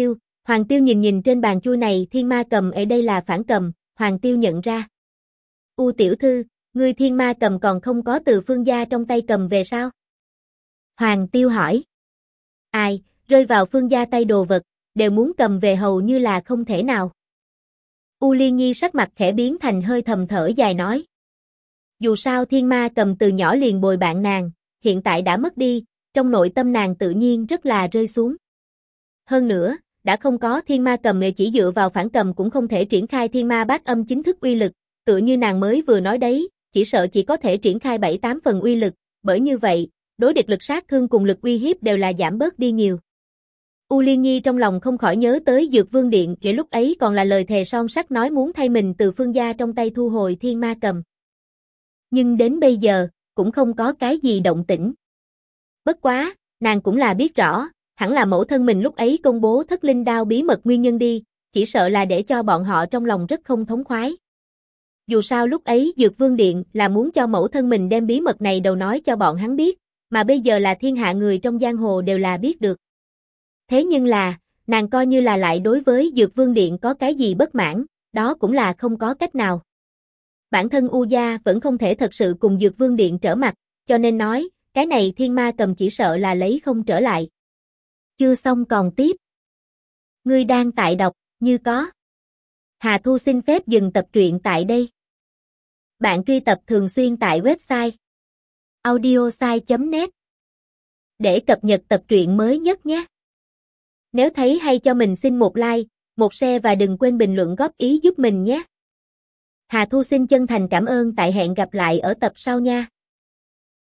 A: Hoàng Tiêu nhìn nhìn trên bàn chuôi này thiên ma cầm ở đây là phản cầm, Hoàng Tiêu nhận ra. U tiểu thư, ngươi thiên ma cầm còn không có từ Phương gia trong tay cầm về sao? Hoàng Tiêu hỏi. Ai, rơi vào Phương gia tay đồ vật, đều muốn cầm về hầu như là không thể nào. U Liên Nhi sắc mặt khẽ biến thành hơi thầm thở dài nói. Dù sao thiên ma cầm từ nhỏ liền bồi bạn nàng, hiện tại đã mất đi, trong nội tâm nàng tự nhiên rất là rơi xuống. Hơn nữa, đã không có thiên ma cầm chỉ dựa vào phản cầm cũng không thể triển khai thiên ma bát âm chính thức uy lực, tựa như nàng mới vừa nói đấy, chỉ sợ chỉ có thể triển khai 7-8 phần uy lực, bởi như vậy, đối địch lực sát thương cùng lực uy hiếp đều là giảm bớt đi nhiều. U Liên Nhi trong lòng không khỏi nhớ tới Dược Vương Điện, kể lúc ấy còn là lời thề son sắt nói muốn thay mình từ Phương gia trong tay thu hồi thiên ma cầm. Nhưng đến bây giờ, cũng không có cái gì động tĩnh. Bất quá, nàng cũng là biết rõ, hẳn là mẫu thân mình lúc ấy công bố thất linh đao bí mật nguyên nhân đi, chỉ sợ là để cho bọn họ trong lòng rất không thống khoái. Dù sao lúc ấy Dược Vương Điện là muốn cho mẫu thân mình đem bí mật này đầu nói cho bọn hắn biết, mà bây giờ là thiên hạ người trong giang hồ đều là biết được. Thế nhưng là, nàng coi như là lại đối với Dược Vương Điện có cái gì bất mãn, đó cũng là không có cách nào. Bản thân U gia vẫn không thể thật sự cùng Dược Vương Điện trở mặt, cho nên nói, cái này thiên ma cầm chỉ sợ là lấy không trở lại. Chưa xong còn tiếp. Ngươi đang tại đọc, như có. Hà Thu xin phép dừng tập truyện tại đây. Bạn truy tập thường xuyên tại website audiosai.net để cập nhật tập truyện mới nhất nhé. Nếu thấy hay cho mình xin một like, một share và đừng quên bình luận góp ý giúp mình nhé. Hà Thu xin chân thành cảm ơn, tại hẹn gặp lại ở tập sau nha.